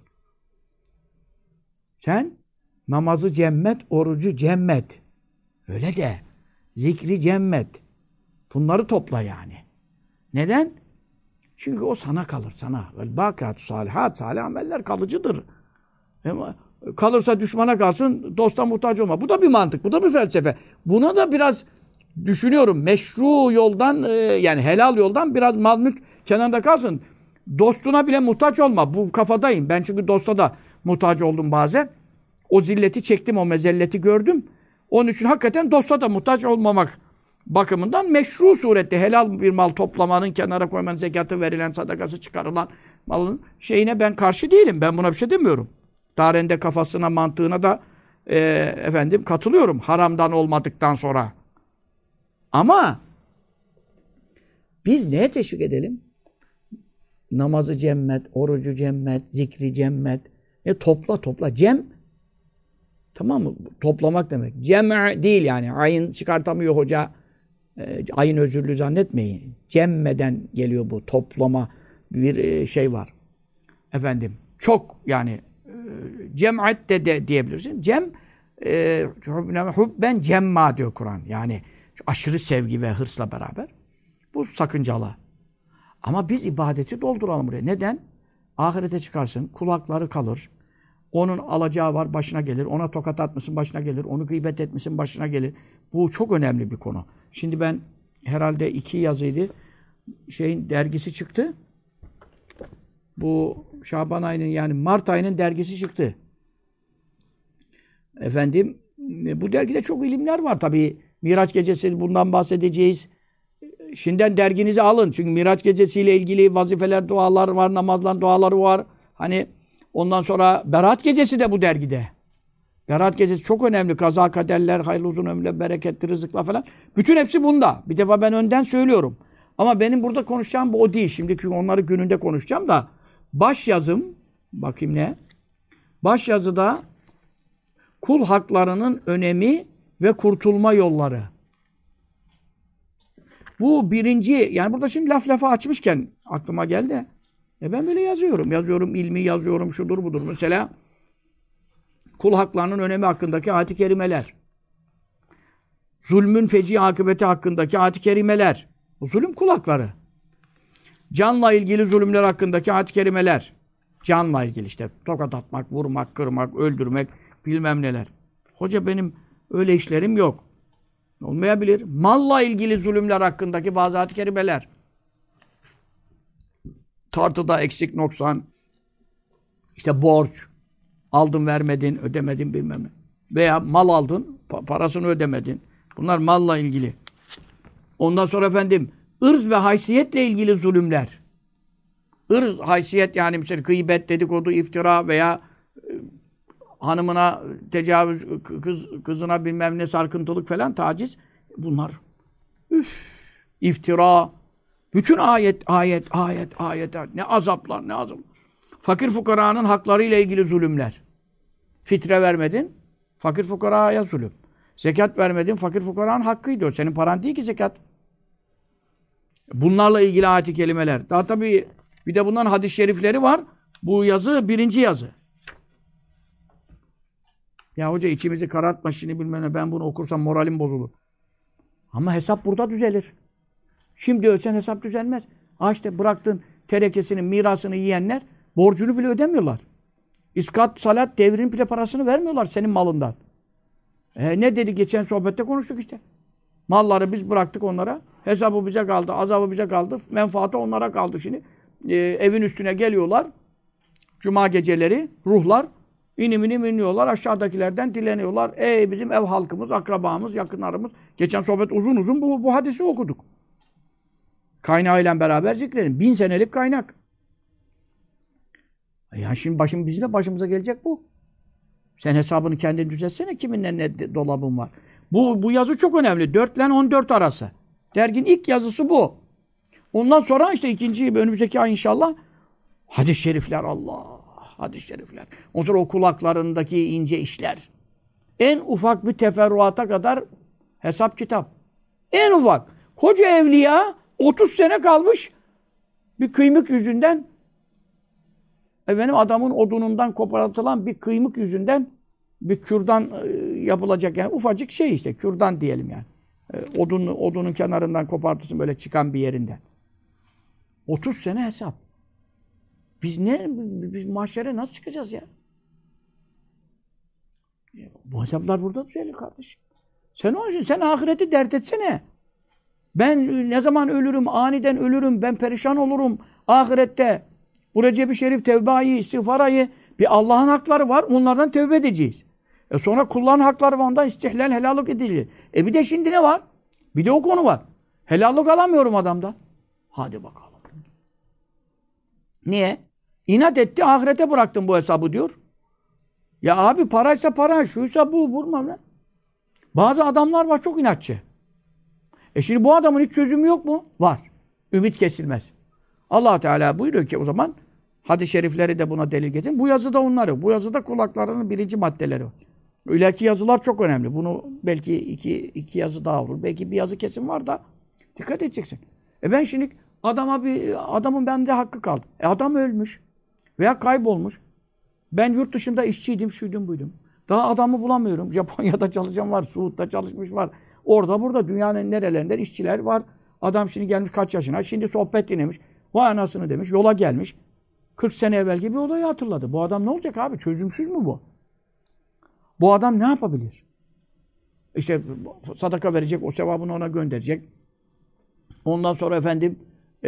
S1: Sen namazı cemmet, orucu cemmet. Öyle de. Zikri cemmet. Bunları topla yani. Neden? Çünkü o sana kalır, sana. Vel-bâkâtu sâlihat, salih ameller kalıcıdır. Ama kalırsa düşmana kalsın, dosta muhtaç olma. Bu da bir mantık, bu da bir felsefe. Buna da biraz düşünüyorum. Meşru yoldan, yani helal yoldan biraz mal mülk kenarında kalsın. Dostuna bile muhtaç olma. Bu kafadayım. Ben çünkü dosta da muhtaç oldum bazen. O zilleti çektim, o mezelleti gördüm. Onun için hakikaten dosta da muhtaç olmamak bakımından meşru surette helal bir mal toplamanın, kenara koymanın, zekatı verilen, sadakası çıkarılan malın şeyine ben karşı değilim. Ben buna bir şey demiyorum. Darende kafasına, mantığına da katılıyorum. Haramdan olmadıktan sonra. Ama biz neye teşvik edelim? Namazı cemmet, orucu cemmet, zikri cemmet. Topla. Cem, tamam mı? Toplamak demek. Cem değil yani. Ayın çıkartamıyor hoca. Ayın özürlü zannetmeyin. Cemmeden geliyor bu. Toplama bir şey var. Çok yani cem'at de diyebilirsin. Cem hubben cemma diyor Kur'an. Yani aşırı sevgi ve hırsla beraber. Bu sakıncalı. Ama biz ibadeti dolduralım buraya. Neden? Ahirete çıkarsın, kulakları kalır. Onun alacağı var, başına gelir. Ona tokat atmışsın, başına gelir. Onu gıybet etmişsin, başına gelir. Bu çok önemli bir konu. Şimdi ben herhalde 2 yazıydı. Dergisi çıktı. Bu Şaban ayının yani Mart ayının dergisi çıktı. Bu dergide çok ilimler var tabii. Miraç gecesi bundan bahsedeceğiz. Şimdiden derginizi alın. Çünkü Miraç gecesiyle ilgili vazifeler, dualar var, namazlar, duaları var. Ondan sonra Berat gecesi de bu dergide. Berat gecesi çok önemli. Kaza, kaderler, hayırlı uzun ömürler, bereketli rızıklar falan. Bütün hepsi bunda. Bir defa ben önden söylüyorum. Ama benim burada konuşacağım bu o değil. Şimdi çünkü onları gününde konuşacağım da baş yazım, bakayım ne? Baş yazıda kul haklarının önemi ve kurtulma yolları. Bu birinci, yani burada şimdi lafa açmışken aklıma geldi. Ben böyle yazıyorum. Yazıyorum, ilmi yazıyorum, şudur budur. Mesela kul haklarının önemi hakkındaki ayet-i kerimeler. Zulmün feci akıbeti hakkındaki ayet-i kerimeler. Bu zulüm kul hakları. Canla ilgili zulümler hakkındaki ayet-i kerimeler. Canla ilgili işte tokat atmak, vurmak, kırmak, öldürmek, bilmem neler. Hoca benim öyle işlerim yok. Olmayabilir. Malla ilgili zulümler hakkındaki bazı ayet-i kerimeler. Tartıda eksik noksan, işte borç, aldın vermedin, ödemedin bilmem ne. Veya mal aldın, parasını ödemedin. Bunlar malla ilgili. Ondan sonra ırz ve haysiyetle ilgili zulümler. Irz, haysiyet yani mesela gıybet, dedikodu, iftira veya hanımına tecavüz, kızına bilmem ne sarkıntılık falan, taciz. Bunlar. İftira. Bütün ayet. Ne azaplar, ne azap. Fakir fukaranın haklarıyla ilgili zulümler. Fitre vermedin, fakir fukaraya zulüm. Zekat vermedin, fakir fukaranın hakkıydı o. Senin paran değil ki zekat. Bunlarla ilgili ayet-i kelimeler. Daha tabii bir de bunların hadis-i şerifleri var. Bu yazı birinci yazı. Ya hoca içimizi karartma şimdi bilmem ne. Ben bunu okursam moralim bozulur. Ama hesap burada düzelir. Şimdi ölsen hesap düzelmez. İşte bıraktın terekesinin mirasını yiyenler borcunu bile ödemiyorlar. İskat, salat, devrin bile parasını vermiyorlar senin malından. Ne dedi? Geçen sohbette konuştuk işte. Malları biz bıraktık onlara. Hesabı bize kaldı, azabı bize kaldı. Menfaati onlara kaldı şimdi. Evin üstüne geliyorlar. Cuma geceleri ruhlar inim iniyorlar. Aşağıdakilerden dileniyorlar. Bizim ev halkımız, akrabamız, yakınlarımız. Geçen sohbet uzun bu hadisi okuduk. Kaynağıyla beraber zikredin. 1000 senelik kaynak. Ya şimdi bizim de başımıza gelecek bu. Sen hesabını kendin düzeltsene. Kiminle ne dolabın var. Bu yazı çok önemli. 4 ile 14 arası. Derginin ilk yazısı bu. Ondan sonra işte ikinci önümüzdeki ay inşallah hadis-i şerifler, Allah. Hadis-i şerifler. Ondan sonra o kulaklarındaki ince işler. En ufak bir teferruata kadar hesap kitap. En ufak. Koca evliya 30 sene kalmış bir kıymık yüzünden, adamın odunundan kopartılan bir kıymık yüzünden bir kürdan yapılacak yani ufacık şey işte kürdan diyelim yani. Odunun kenarından kopartırsın böyle çıkan bir yerinden. 30 sene hesap. Biz mahşere nasıl çıkacağız ya? Bu hesaplar burada düzelir kardeşim. Sen ahireti dert etsene. Ben ne zaman ölürüm, aniden ölürüm, ben perişan olurum ahirette. Bu Recep-i Şerif tevbe ayı, istiğfar ayı, bir Allah'ın hakları var, onlardan tevbe edeceğiz. Sonra kulların hakları var, ondan istihlal, helallik edilir. Bir de şimdi ne var? Bir de o konu var. Helallik alamıyorum adamdan. Hadi bakalım. Niye? İnat etti, ahirete bıraktım bu hesabı diyor. Ya abi paraysa para, şuysa bu, vurmam lan. Bazı adamlar var çok inatçı. Şimdi bu adamın hiç çözümü yok mu? Var. Ümit kesilmez. Allah Teala buyuruyor ki o zaman hadis-i şerifleri de buna delil getirin. Bu yazıda onları. Bu yazıda kulaklarının birinci maddeleri var. İleriki yazılar çok önemli. Bunu belki iki yazı daha olur. Belki bir yazı kesin var da dikkat edeceksin. Ben şimdi adamın bende hakkı kaldı. Adam ölmüş veya kaybolmuş. Ben yurt dışında işçiydim, şuydum buydum. Daha adamı bulamıyorum. Japonya'da çalışan var, Suud'da çalışmış var. Orada burada dünyanın nerelerinden işçiler var. Adam şimdi gelmiş kaç yaşına, şimdi sohbet dinlemiş. Vay anasını demiş, yola gelmiş. 40 sene evvelki bir olayı hatırladı. Bu adam ne olacak abi? Çözümsüz mü bu? Bu adam ne yapabilir? İşte sadaka verecek, o sevabını ona gönderecek. Ondan sonra efendim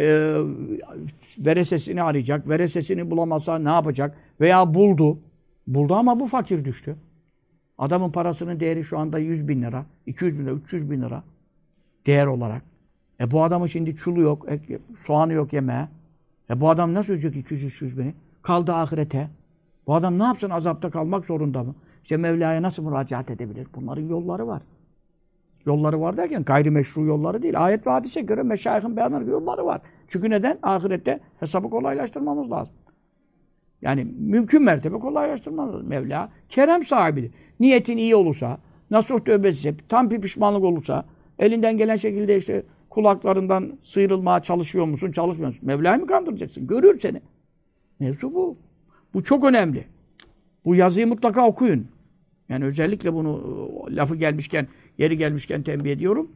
S1: veresesini arayacak. Veresesini bulamazsa ne yapacak? Veya buldu. Buldu ama bu fakir düştü. Adamın parasının değeri şu anda 100 bin lira, 200 bin lira, 300 bin lira değer olarak. Bu adamın şimdi çulu yok, soğanı yok yemeğe. Bu adam nasıl ödeyecek 200-300 bini? Kaldı ahirete. Bu adam ne yapsın? Azapta kalmak zorunda mı? İşte Mevla'ya nasıl müracaat edebilir? Bunların yolları var. Yolları var derken gayrimeşru yolları değil. Ayet ve hadise göre meşayihin beyanları yolları var. Çünkü neden? Ahirette hesabı kolaylaştırmamız lazım. Yani mümkün mertebe kolaylaştırmamız lazım. Mevla kerem sahibidir. Niyetin iyi olursa, nasuh tövbesi, tam bir pişmanlık olursa, elinden gelen şekilde işte kulaklarından sıyrılmaya çalışıyor musun, çalışmıyor musun? Mevla'yı mı kandıracaksın? Görür seni. Mevzu bu. Bu çok önemli. Bu yazıyı mutlaka okuyun. Yani özellikle bunu lafı gelmişken, yeri gelmişken tembih ediyorum.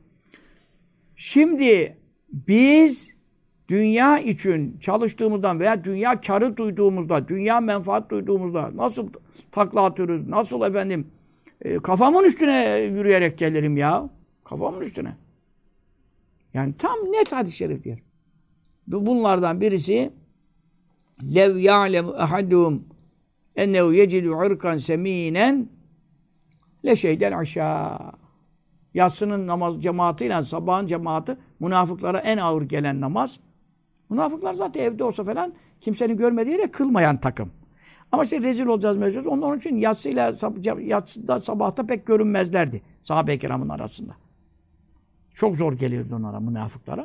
S1: Şimdi biz dünya için çalıştığımızdan veya dünya karı duyduğumuzda, dünya menfaat duyduğumuzda nasıl takla atıyoruz, nasıl efendim kafamın üstüne yürüyerek gelirim ya. Kafamın üstüne. Yani tam net hadis-i şerif diyor. Bunlardan birisi lev ya'lemu ahaduhum ennehu yecidu irkan seminen le şeyden aşağı. Yatsının namaz cemaatiyle sabahın cemaati münafıklara en ağır gelen namaz. Münafıklar zaten evde olsa falan kimsenin görmediği yere kılmayan takım. Ama işte rezil olacağız mevcut. Onun için yatsıda sabahta pek görünmezlerdi sahabe-i kiramın arasında. Çok zor geliyordu onlara, münafıklara.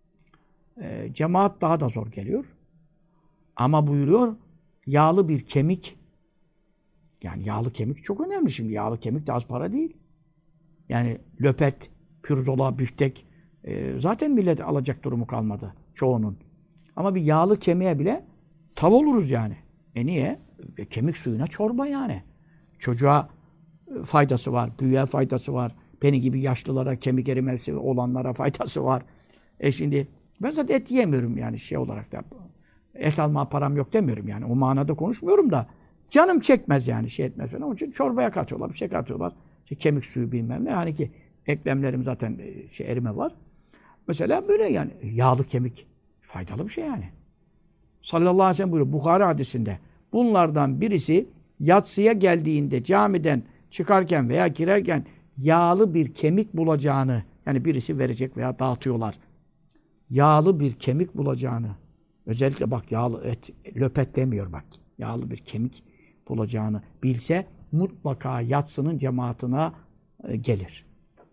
S1: Cemaat daha da zor geliyor. Ama buyuruyor, yağlı bir kemik, yani yağlı kemik çok önemli şimdi. Yağlı kemik de az para değil. Yani löpet, pirzola, biftek zaten millet alacak durumu kalmadı çoğunun. Ama bir yağlı kemiğe bile tav oluruz yani. Niye? Kemik suyuna çorba yani. Çocuğa faydası var, büyüğe faydası var. Beni gibi yaşlılara, kemik erimesi olanlara faydası var. Şimdi ben zaten et yemiyorum yani şey olarak da. Et alma param yok demiyorum yani. O manada konuşmuyorum da. Canım çekmez yani şey etmez falan. Onun için çorbaya katıyorlar, bir şey katıyorlar. İşte kemik suyu bilmem ne. Hani ki eklemlerim zaten erime var. Mesela böyle yani yağlı kemik faydalı bir şey yani. Sallallahu aleyhi ve sellem buyuruyor Bukhari hadisinde. Bunlardan birisi yatsıya geldiğinde camiden çıkarken veya girerken yağlı bir kemik bulacağını, yani birisi verecek veya dağıtıyorlar. Yağlı bir kemik bulacağını, özellikle bak yağlı et, löpet demiyor bak. Yağlı bir kemik bulacağını bilse mutlaka yatsının cemaatine gelir.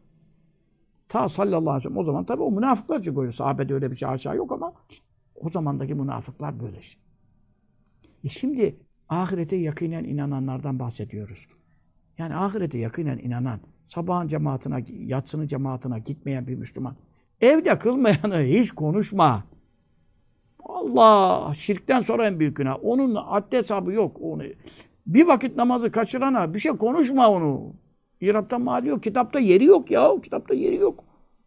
S1: Ta sallallahu aleyhi ve sellem o zaman tabii o münafıklar çıkıyor. Sahabede öyle bir şey aşağı yok ama o zamandaki münafıklar böyle şey. Şimdi ahirete yakinen inananlardan bahsediyoruz. Yani ahirete yakinen inanan, sabahın cemaatine, yatsının cemaatine gitmeyen bir Müslüman, evde kılmayanı hiç konuşma. Allah! Şirkten sonra en büyük günah. Onun haddi hesabı yok. Onu, bir vakit namazı kaçırana bir şey konuşma onu. İrab'tan mali yok. Kitapta yeri yok ya. Kitapta yeri yok.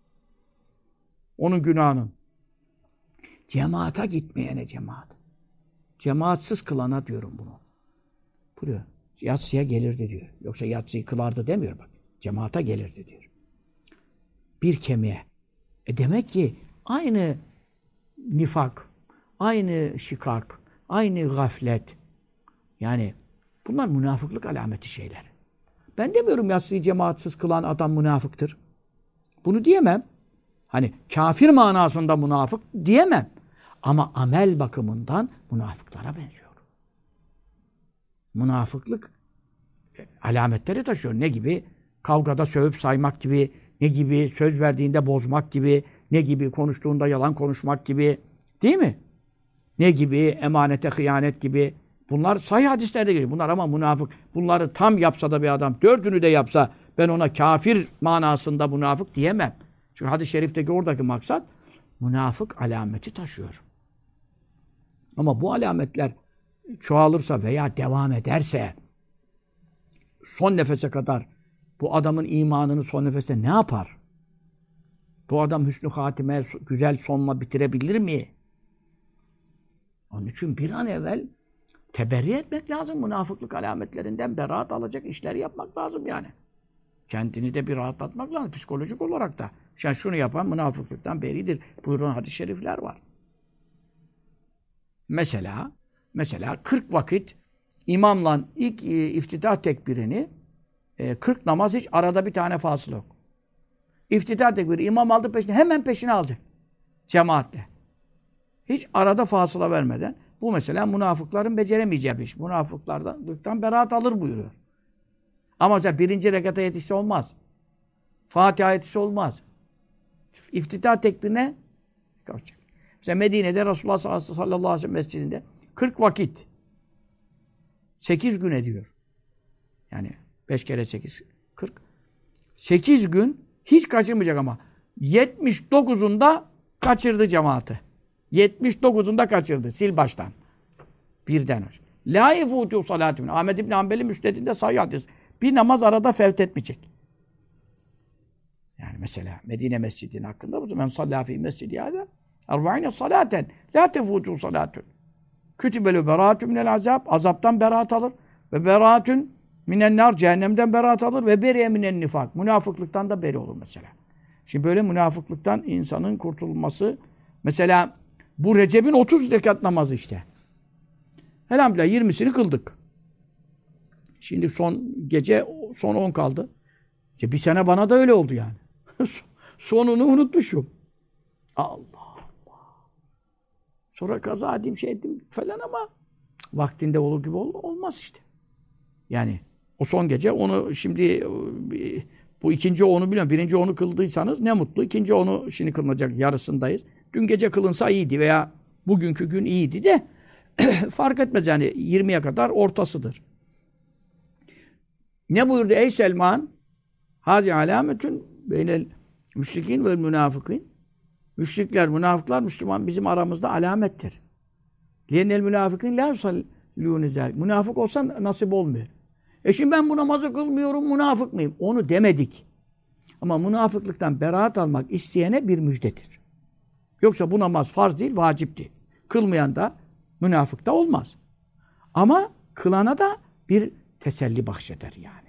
S1: Onun günahının. Cemaata gitmeyene cemaat. Cemaatsiz kılana diyorum bunu. Buraya. Yatsıya gelirdi diyor. Yoksa yatsıyı kılardı demiyor bak. Cemaata gelirdi diyor. Bir kemiğe. Demek ki aynı nifak, aynı şikak, aynı gaflet. Yani bunlar münafıklık alameti şeyler. Ben demiyorum yatsıyı cemaatsiz kılan adam münafıktır. Bunu diyemem. Hani kafir manasında münafık diyemem. Ama amel bakımından münafıklara benziyor. Münafıklık alametleri taşıyor. Ne gibi? Kavgada sövüp saymak gibi, ne gibi? Söz verdiğinde bozmak gibi, ne gibi? Konuştuğunda yalan konuşmak gibi. Değil mi? Ne gibi? Emanete hıyanet gibi. Bunlar sahih hadislerde geliyor. Bunlar ama münafık. Bunları tam yapsa da bir adam, dördünü de yapsa ben ona kafir manasında münafık diyemem. Çünkü hadis-i şerifteki oradaki maksat münafık alameti taşıyor. Ama bu alametler çoğalırsa veya devam ederse son nefese kadar bu adamın imanını son nefeste ne yapar? Bu adam hüsnü hatime, güzel sonla bitirebilir mi? Onun için bir an evvel teberri etmek lazım. Münafıklık alametlerinden beraat alacak işler yapmak lazım yani. Kendini de bir rahatlatmak lazım psikolojik olarak da. Yani şunu yapan münafıklıktan beridir. Buyurulan hadis-i şerifler var. Mesela 40 vakit imamla ilk iftitah tekbirini 40 namaz hiç arada bir tane fasıl yok. İftitah tekbiri imam aldı peşine hemen peşine alacak. Cemaatle. Hiç arada fasıla vermeden. Bu mesela münafıkların beceremeyeceği bir iş. Münafıklardan beraat alır buyuruyor. Ama mesela birinci rekata yetişse olmaz. Fatiha yetişse olmaz. İftitah tekbirine kalacak. Mesela Medine'de Resulullah sallallahu aleyhi ve sellem mescidinde 40 vakit 8 gün ediyor. Yani 5 kere 8 40. 8 gün hiç kaçırmayacak ama 79'unda kaçırdı cemaati. 79'unda kaçırdı. Sil baştan. Birden. La yefutu salatun. Ahmed İbn Hanbel'in müsnedinde sahih hadis. Bir namaz arada fevt etmeyecek. Yani mesela Medine Mescidi'nin hakkında bu zaman sallâ fî mescidi hâzâ 40 salaten la tefutu salatun. Kütübelü beraatun minel azab. Azaptan beraat alır. Ve beraatun minen nar. Cehennemden beraat alır. Ve beriye minen nifak. Münafıklıktan da beri olur mesela. Şimdi böyle münafıklıktan insanın kurtulması. Mesela bu Recep'in 30 rekat namazı işte. Elhamdülillah 20'sini kıldık. Şimdi son gece son 10 kaldı. İşte bir sene bana da öyle oldu yani. Sonunu unutmuşum. Allah Allah. Sonra kaza edeyim şey ettim falan ama vaktinde olur gibi olmaz işte. Yani o son gece onu şimdi bu ikinci onu biliyorum. Birinci onu kıldıysanız ne mutlu. İkinci onu şimdi kılınacak yarısındayız. Dün gece kılınsa iyiydi veya bugünkü gün iyiydi de fark etmez yani 20'ye kadar ortasıdır. Ne buyurdu ey Selman? Hazi alametün beynel müşrikin ve münafıkîn. Müşrikler, münafıklar, Müslüman bizim aramızda alamettir. Liyenel münafıkîn la yusallûne zâlik. Münafık olsan nasip olmuyor. Şimdi ben bu namazı kılmıyorum, münafık mıyım? Onu demedik. Ama münafıklıktan beraat almak isteyene bir müjdedir. Yoksa bu namaz farz değil, vacip değil. Kılmayan da münafık da olmaz. Ama kılana da bir teselli bahşeder yani.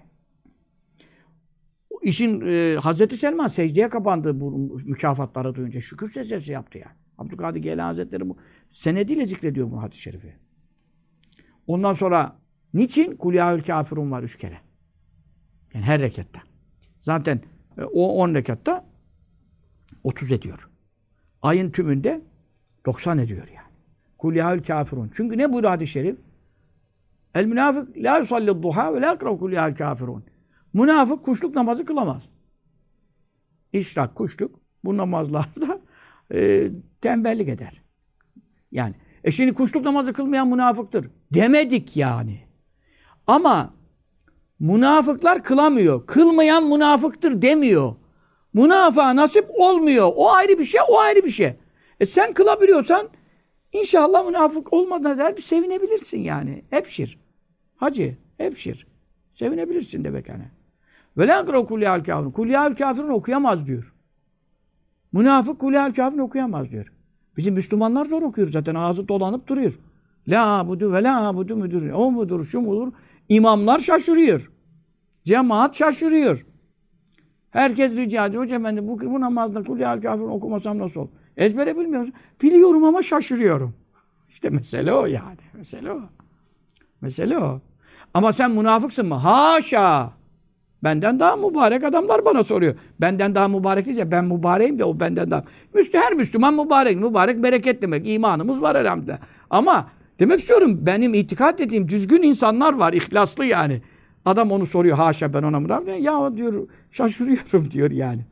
S1: İşin Hazreti Selman secdeye kapandı bu mükafatları duyunca. Şükür secdesi yaptı yani. Abdülkadir Geylani Hazretleri bu senediyle zikrediyor bu hadis-i şerifi. Ondan sonra niçin? Kul yâhül kâfirun var 3 kere. Yani her rekatta. Zaten o 10 rekatta 30 ediyor. Ayın tümünde 90 ediyor yani. Kul yâhül kâfirun. Çünkü ne buyuruyor hadis-i şerif? El münafık la yusalli duha ve la yakrav kul yâhül kâfirun. Münafık kuşluk namazı kılamaz. İşrak, kuşluk bu namazlarda tembellik eder. Yani şimdi kuşluk namazı kılmayan münafıktır. Demedik yani. Ama münafıklar kılamıyor. Kılmayan münafıktır demiyor. Münafığa nasip olmuyor. O ayrı bir şey, o ayrı bir şey. Sen kılabiliyorsan inşallah münafık olmadan der bir sevinebilirsin yani. Hepşir. Hacı, hepşir. Sevinebilirsin demek yani. Ve la yakrav kul yâhül kâfirun. Kul yâhül kâfirun okuyamaz diyor. Münafık kul yâhül kâfirun okuyamaz diyor. Bizim Müslümanlar zor okuyor zaten. Ağzı dolanıp duruyor. La budu ve la budu müdür. O mudur, şu mudur? İmamlar şaşırıyor. Cemaat şaşırıyor. Herkes rica ediyor. Hocam ben de bu namazda kul yâhül kâfirun okumasam nasıl olur? Ezbere bilmiyorsun. Biliyorum ama şaşırıyorum. İşte mesele o yani. Mesele o. Mesele o. Ama sen münafıksın mı? Haşa! Benden daha mübarek adamlar bana soruyor. Benden daha mübarek diyeceğim. Ben mübareğim de o benden daha. Her Müslüman mübarek. Mübarek bereket demek. İmanımız var elhamdülillah. Ama demek istiyorum benim itikad ettiğim düzgün insanlar var. İhlaslı yani. Adam onu soruyor. Haşa ben ona mübarek. Ya diyor şaşırıyorum diyor yani.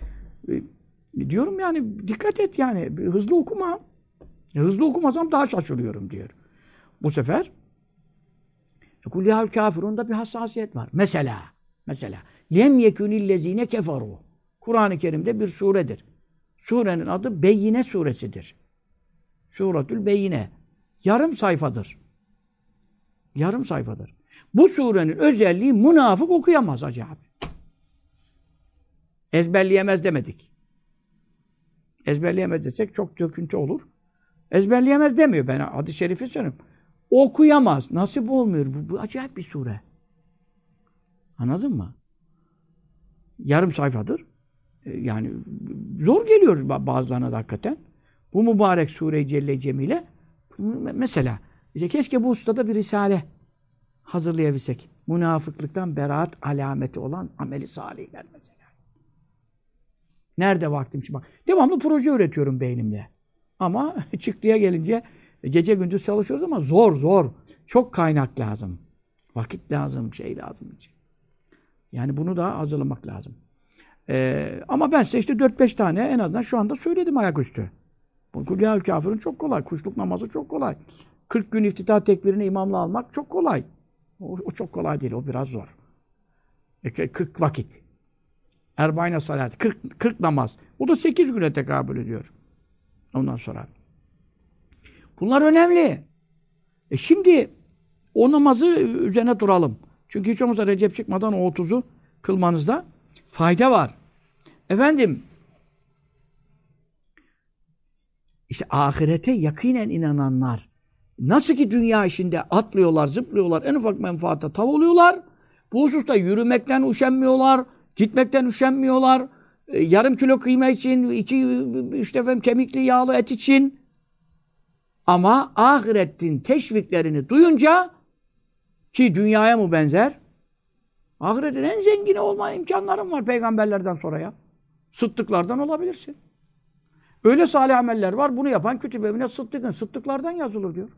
S1: Diyorum yani dikkat et yani. Hızlı okuma. Hızlı okumasam daha şaşırıyorum diyor. Bu sefer Kul yahul kafirunda bir hassasiyet var. Mesela lem yekunillezine keferu. Kur'an-ı Kerim'de bir suredir. Surenin adı Beyyine suresidir. Suretül Beyyine. Yarım sayfadır. Yarım sayfadır. Bu surenin özelliği münafık okuyamaz Hacı abi. Ezberleyemez demedik. Ezberleyemez desek çok döküntü olur. Ezberleyemez demiyor. Ben hadis-i şerifi söylüyorum. Okuyamaz. Nasip olmuyor. Bu acayip bir sure. Anladın mı? Yarım sayfadır. Yani zor geliyor bazılarına da hakikaten. Bu mübarek sure-i Celle Cemile mesela işte keşke bu ustada bir risale hazırlayabilsek. Münafıklıktan beraat alameti olan ameli salihler mesela. Nerede vaktim şimdi bak. Devamlı proje üretiyorum beynimle. Ama çıktıya gelince gece gündüz çalışıyoruz ama zor. Çok kaynak lazım. Vakit lazım, şey lazım. Yani bunu da hazırlamak lazım. Ama ben size işte 4-5 tane en azından şu anda söyledim ayaküstü. Kul yahul kafirun çok kolay. Kuşluk namazı çok kolay. 40 gün iftitah tekbirini imamla almak çok kolay. O çok kolay değil. O biraz zor. 40 vakit. Erbaine salat. 40 namaz. O da 8 güne tekabül ediyor. Ondan sonra. Bunlar önemli. Şimdi o namazı üzerine duralım. Çünkü hiç olmazsa Recep çıkmadan o 30'u kılmanızda fayda var. Efendim işte ahirete yakinen inananlar nasıl ki dünya işinde atlıyorlar, zıplıyorlar, en ufak menfaata tav oluyorlar. Bu hususta yürümekten üşenmiyorlar, gitmekten üşenmiyorlar. Yarım kilo kıyma için, kemikli yağlı et için. Ama ahiretin teşviklerini duyunca ki dünyaya mı benzer? Ahiretin en zengini olma imkanlarım var peygamberlerden sonra ya. Sıddıklardan olabilirsin. Öyle salih ameller var. Bunu yapan kütübevine sıddıkın. Sıddıklardan yazılır diyor.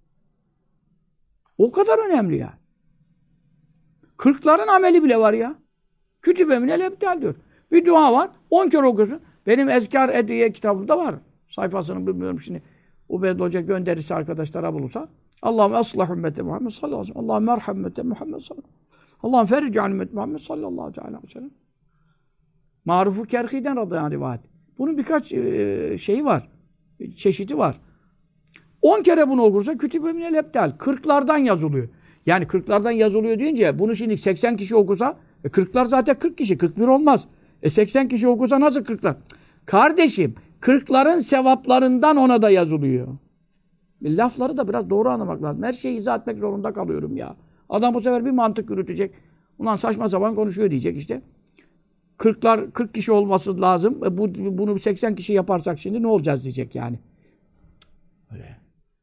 S1: O kadar önemli ya. 40'ların ameli bile var ya. Kütübevine lebdel diyor. Bir dua var. 10 kere okuyorsun. Benim Ezkar Ediye kitabımda var. Sayfasını bilmiyorum şimdi. Ubeyd Hoca gönderirse arkadaşlara bulursa. Allahümme aslah ümmeti Muhammed sallallahu aleyhi ve sellem. Allahümme erham ümmeti Muhammed sallallahu aleyhi ve sellem. Allahümme feric an ümmeti Muhammed sallallahu aleyhi ve sellem. Maruf-u Kerhi'den radıyallahu rivayet. Bunun birkaç şeyi var. Çeşidi var. 10 kere bunu okursa kütübü leptal. 40'lardan yazılıyor. Yani 40'lardan yazılıyor deyince bunu şimdi 80 kişi okusa 40'lar zaten 40 kişi. 41 olmaz. 80 kişi okusa nasıl 40'lar? Kardeşim 40'ların sevaplarından ona da yazılıyor. Lafları da biraz doğru anlamak lazım. Her şeyi izah etmek zorunda kalıyorum ya. Adam bu sefer bir mantık yürütecek. Ulan saçma sapan konuşuyor diyecek işte. 40 kişi olması lazım. Bunu 80 kişi yaparsak şimdi ne olacağız diyecek yani. Öyle.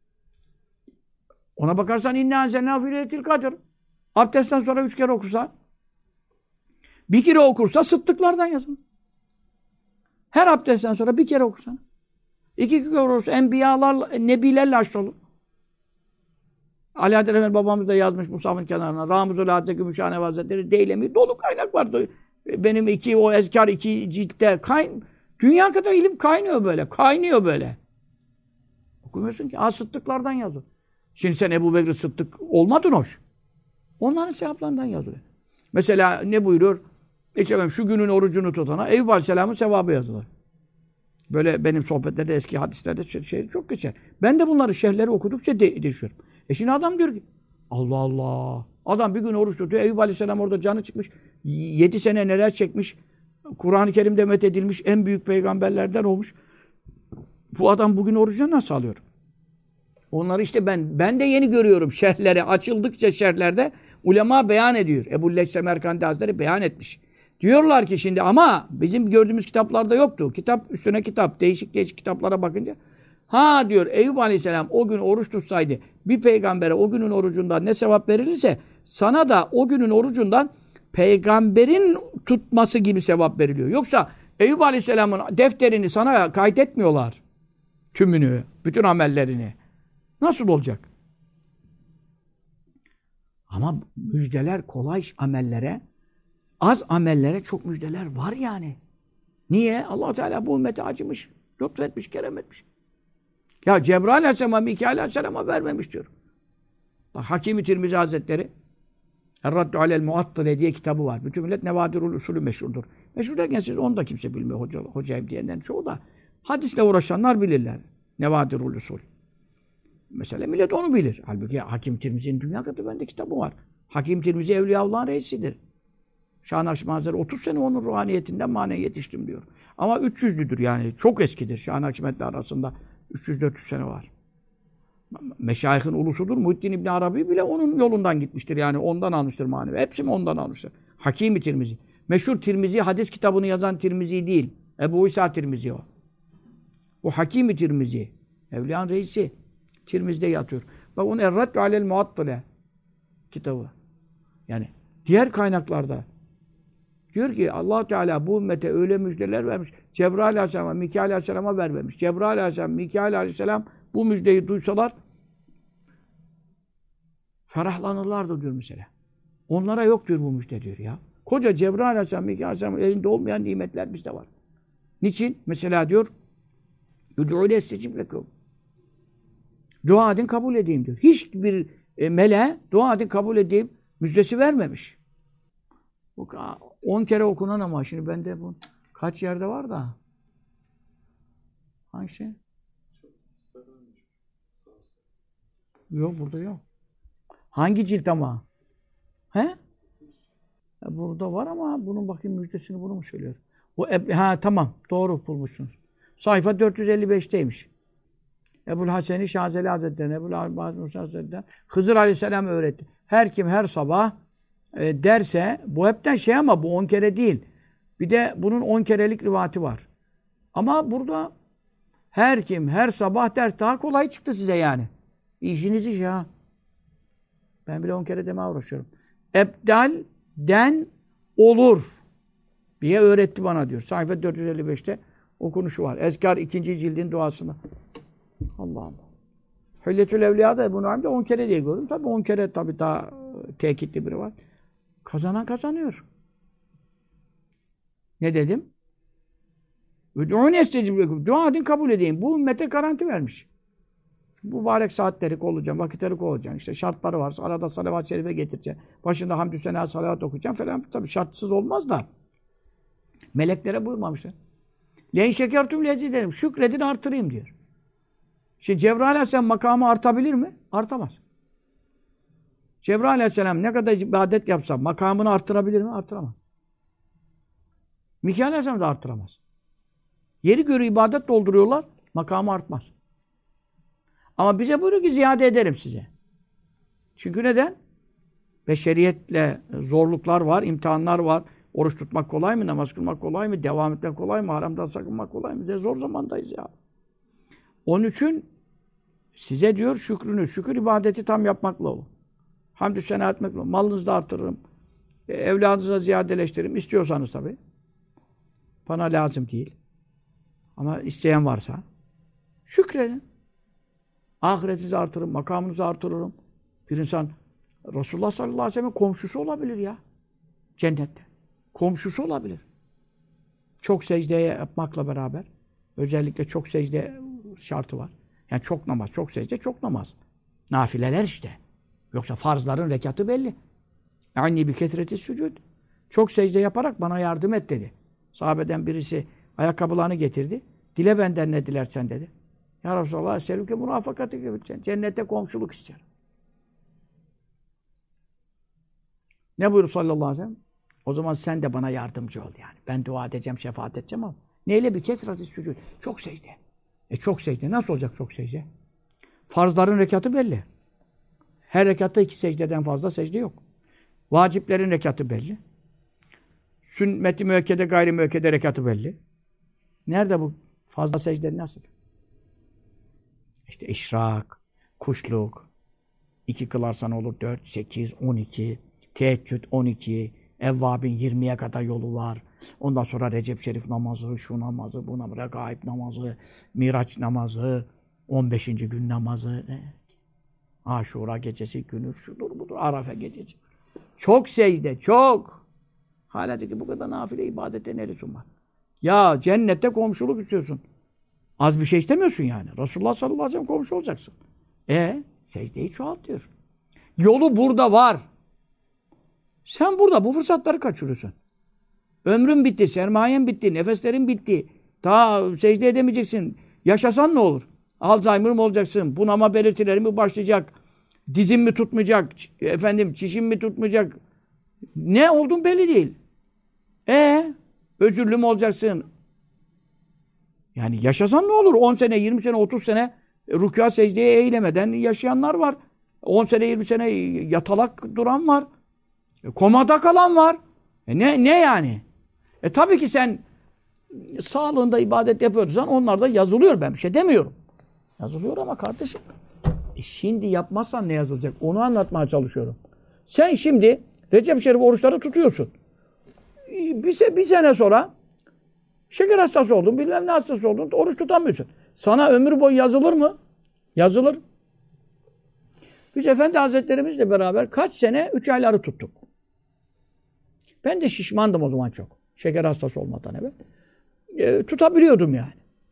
S1: Ona bakarsan inna enzelnâ fî leyletil kadr. Abdestten sonra 3 kere okursa, bir kere okursa sıddıklardan yazın. Her abdestten sonra bir kere okursan. 2 kere okursa enbiyalarla, nebilerle haşrolur. Ali Adel Efendi babamız da yazmış Musaf'ın kenarına. Ramuzul Hadise Gümüşhane Hazretleri Deylemi dolu kaynak vardı. Benim o ezkar 2 ciltte dünya kadar ilim kaynıyor böyle. Kaynıyor böyle. Okumuyorsun ki. Sıddıklardan yazıyor. Şimdi sen Ebu Bekir Sıddık olmadın hoş. Onların sevaplarından yazıyor. Mesela ne buyuruyor? İşte şu günün orucunu tutana Eyüp Aleyhisselam'ın sevabı yazılır. Böyle benim sohbetlerde eski hadislerde şey çok geçer. Ben de bunları şerhleri okudukça değişiyorum. Şimdi adam diyor ki Allah Allah. Adam bir gün oruç tutuyor. Eyüp Aleyhisselam orada canı çıkmış. 7 sene neler çekmiş. Kur'an-ı Kerim'de methedilmiş. En büyük peygamberlerden olmuş. Bu adam bugün orucunu nasıl alıyor? Onları işte ben de yeni görüyorum. Şerhleri açıldıkça şerhlerde ulema beyan ediyor. Ebu'l-Leys Semerkandi Hazretleri beyan etmiş. Diyorlar ki şimdi ama bizim gördüğümüz kitaplarda yoktu. Kitap üstüne kitap. Değişik kitaplara bakınca. Ha diyor Eyüp Aleyhisselam o gün oruç tutsaydı bir peygambere o günün orucundan ne sevap verilirse sana da o günün orucundan peygamberin tutması gibi sevap veriliyor. Yoksa Eyüp Aleyhisselam'ın defterini sana kaydetmiyorlar. Tümünü, bütün amellerini. Nasıl olacak? Ama müjdeler kolay amellere, az amellere çok müjdeler var yani. Niye? Allah Teala bu ümmete acımış, lütfetmiş, kerem etmiş. Ya Cebrail Aleyhisselam'a, Mikail Aleyhisselam'a vermemiş diyor. Bak Hakim-i Tirmizi Hazretleri Er-Raddu alel Muattile diye kitabı var. Bütün millet Nevadirul Usulü meşhurdur. Meşhur derken siz onu da kimse bilmiyor. Hocayım diyenlerin çoğu da. Hadisle uğraşanlar bilirler. Nevadirul Usul. Mesela millet onu bilir. Halbuki Hakim Tirmizi'nin dünya kadar bende kitabı var. Hakim Tirmizi Evliyaullah'ın reisidir. Şah-ı Nakşibend Hazretleri 30 sene onun ruhaniyetinden manevi yetiştim diyor. Ama 300'lüdür yani. Çok eskidir. Şah-ı Nakşibend'le arasında 300-400 sene var. Meşayihin ulusudur. Muhittin İbni Arabi bile onun yolundan gitmiştir. Yani ondan almıştır manevi. Hepsi mi ondan almıştır? Hakim-i Tirmizi. Meşhur Tirmizi, hadis kitabını yazan Tirmizi değil. Ebu İsa Tirmizi o. Bu Hakim-i Tirmizi. Evliyan reisi. Tirmizi'de yatıyor. Bak onu Er-Raddu alel Muattile kitabı. Yani diğer kaynaklarda diyor ki Allah Teala bu ümmete öyle müjdeler vermiş. Cebrail Aleyhisselam'a, Mikail Aleyhisselam'a vermemiş. Cebrail Aleyhisselam, Mikail Aleyhisselam bu müjdeyi duysalar ferahlanırlardı diyor mesela. Onlara yok diyor bu müjde diyor ya. Koca Cebrail Aleyhisselam, Mikail Aleyhisselam'ın elinde olmayan nimetler bizde var. Niçin? Mesela diyor Üd'û lestecib lekum. Dua edin kabul edeyim diyor. Hiçbir meleğe dua edin kabul edeyim müjdesi vermemiş. 10 kere okunan ama şimdi bende bu kaç yerde var da. Hangisi? Yok burada yok. Hangi cilt ama? He? Burada var ama bunun bakayım müjdesini bunu mu söylüyor? Tamam doğru bulmuşsunuz. Sayfa 455'teymiş. Ebu'l Haseni Şazeli Hazretleri'ne, Ebu'l Abbas Musa Hazretleri'ne Hızır Aleyhisselam öğretti. Her kim her sabah derse, bu hepten şey ama bu 10 kere değil. Bir de bunun 10 kerelik rivati var. Ama burada her kim her sabah der, daha kolay çıktı size yani. İşiniz iş ya. Ben bile 10 kere demeye uğraşıyorum. Ebdal'den olur diye öğretti bana diyor. Sayfa 455'te okunuşu var. Ezkar 2. cildin duasını. Allah Allah. Hülyetül Evliya'da bunu hem de 10 kere diye gördüm. Tabii 10 kere tabii daha tekitli biri var. Kazanan kazanıyor. Ne dedim? Üd'ûne estecib lekum. Dua edin kabul edeyim. Bu ümmete garanti vermiş. Bu mübarek saatleri olacak, vakitleri olacak. İşte şartları var. Arada salavat-ı şerife getireceksin. Başında hamdü sena salavat okuyacaksın falan. Tabii şartsız olmaz da. Meleklere buyurmamışlar. Leyn şekertüm lezidenim. Şükredin artırayım diyor. Şimdi Cebrail Aleyhisselam makamı artabilir mi? Artamaz. Cebrail Aleyhisselam ne kadar ibadet yapsa makamını arttırabilir mi? Arttıramaz. Mikail Aleyhisselam da arttıramaz. Yeri göre ibadet dolduruyorlar, makamı artmaz. Ama bize buyuruyor ki ziyade ederim size. Çünkü neden? Beşeriyetle zorluklar var, imtihanlar var. Oruç tutmak kolay mı? Namaz kılmak kolay mı? Devam etmek kolay mı? Haramdan sakınmak kolay mı? De zor zamandayız ya. Onun için size diyor şükür ibadeti tam yapmakla olur. Hamdü sena etmekle olur. Malınızı da artırırım. Evladınızı ziyadeleştiririm. İstiyorsanız tabii. Bana lazım değil. Ama isteyen varsa şükredin. Ahiretinizi artırırım, makamınızı artırırım. Bir insan Resulullah sallallahu aleyhi ve sellem'in komşusu olabilir ya. Cennette. Komşusu olabilir. Çok secdeye yapmakla beraber. Özellikle çok secde şartı var. Yani çok namaz, çok secde, çok namaz. Nafileler işte. Yoksa farzların rekatı belli. Yani bir kesreti sücud. Çok secde yaparak bana yardım et dedi. Sahabeden birisi ayakkabılarını getirdi. Dile benden ne dilersen dedi. Ya Resulallah selüke murafakatı gibi. Cennette komşuluk istiyorum. Ne buyurdu sallallahu aleyhi ve sellem? O zaman sen de bana yardımcı ol yani. Ben dua edeceğim, şefaat edeceğim ama. Neyle bir kesreti sücud? Çok secde. Çok secde. Nasıl olacak çok secde? Farzların rekatı belli. Her rekatta 2 secdeden fazla secde yok. Vaciplerin rekatı belli. Sünnet-i müekkede, gayri müekkede rekatı belli. Nerede bu fazla secde nasıl? İşte işrak, kuşluk, 2 kılarsan olur 4, 8, 12, teheccüd 12, Evvabin 20'ye kadar yolu var. Ondan sonra Recep Şerif namazı, şu namazı, bu namazı, Regaib namazı, Miraç namazı, 15. gün namazı, Aşura gecesi, günü, şudur budur, Arafa gecesi. Çok secde, çok. Hala de ki bu kadar nafile ibadete ne lüzum var? Ya cennette komşuluk istiyorsun. Az bir şey istemiyorsun yani. Resulullah sallallahu aleyhi ve sellem komşu olacaksın. Secdeyi çoğalt diyor. Yolu burada var. Sen burada bu fırsatları kaçırıyorsun. Ömrün bitti, sermayen bitti, nefeslerin bitti. Daha secde edemeyeceksin. Yaşasan ne olur? Alzheimer mı olacaksın? Bunama belirtileri mi başlayacak? Dizin mi tutmayacak? Çişin mi tutmayacak? Ne oldun belli değil. Özürlü mü olacaksın? Yani yaşasan ne olur? 10 sene, 20 sene, 30 sene rükûa secdeye eğilemeden yaşayanlar var. 10 sene, 20 sene yatalak duran var. Komada kalan var. Ne yani? Tabii ki sen sağlığında ibadet yapıyorsan onlar da yazılıyor. Ben bir şey demiyorum. Yazılıyor ama kardeşim. Şimdi yapmazsan ne yazılacak? Onu anlatmaya çalışıyorum. Sen şimdi Recep Şerif oruçları tutuyorsun. Bir sene sonra şeker hastası oldun, bilmem ne hastası oldun, oruç tutamıyorsun. Sana ömür boyu yazılır mı? Yazılır. Biz Efendi Hazretlerimizle beraber kaç sene 3 ayları tuttuk. Ben de şişmandım o zaman çok. Şeker hastası olmadan evvel. Tutabiliyordum yani.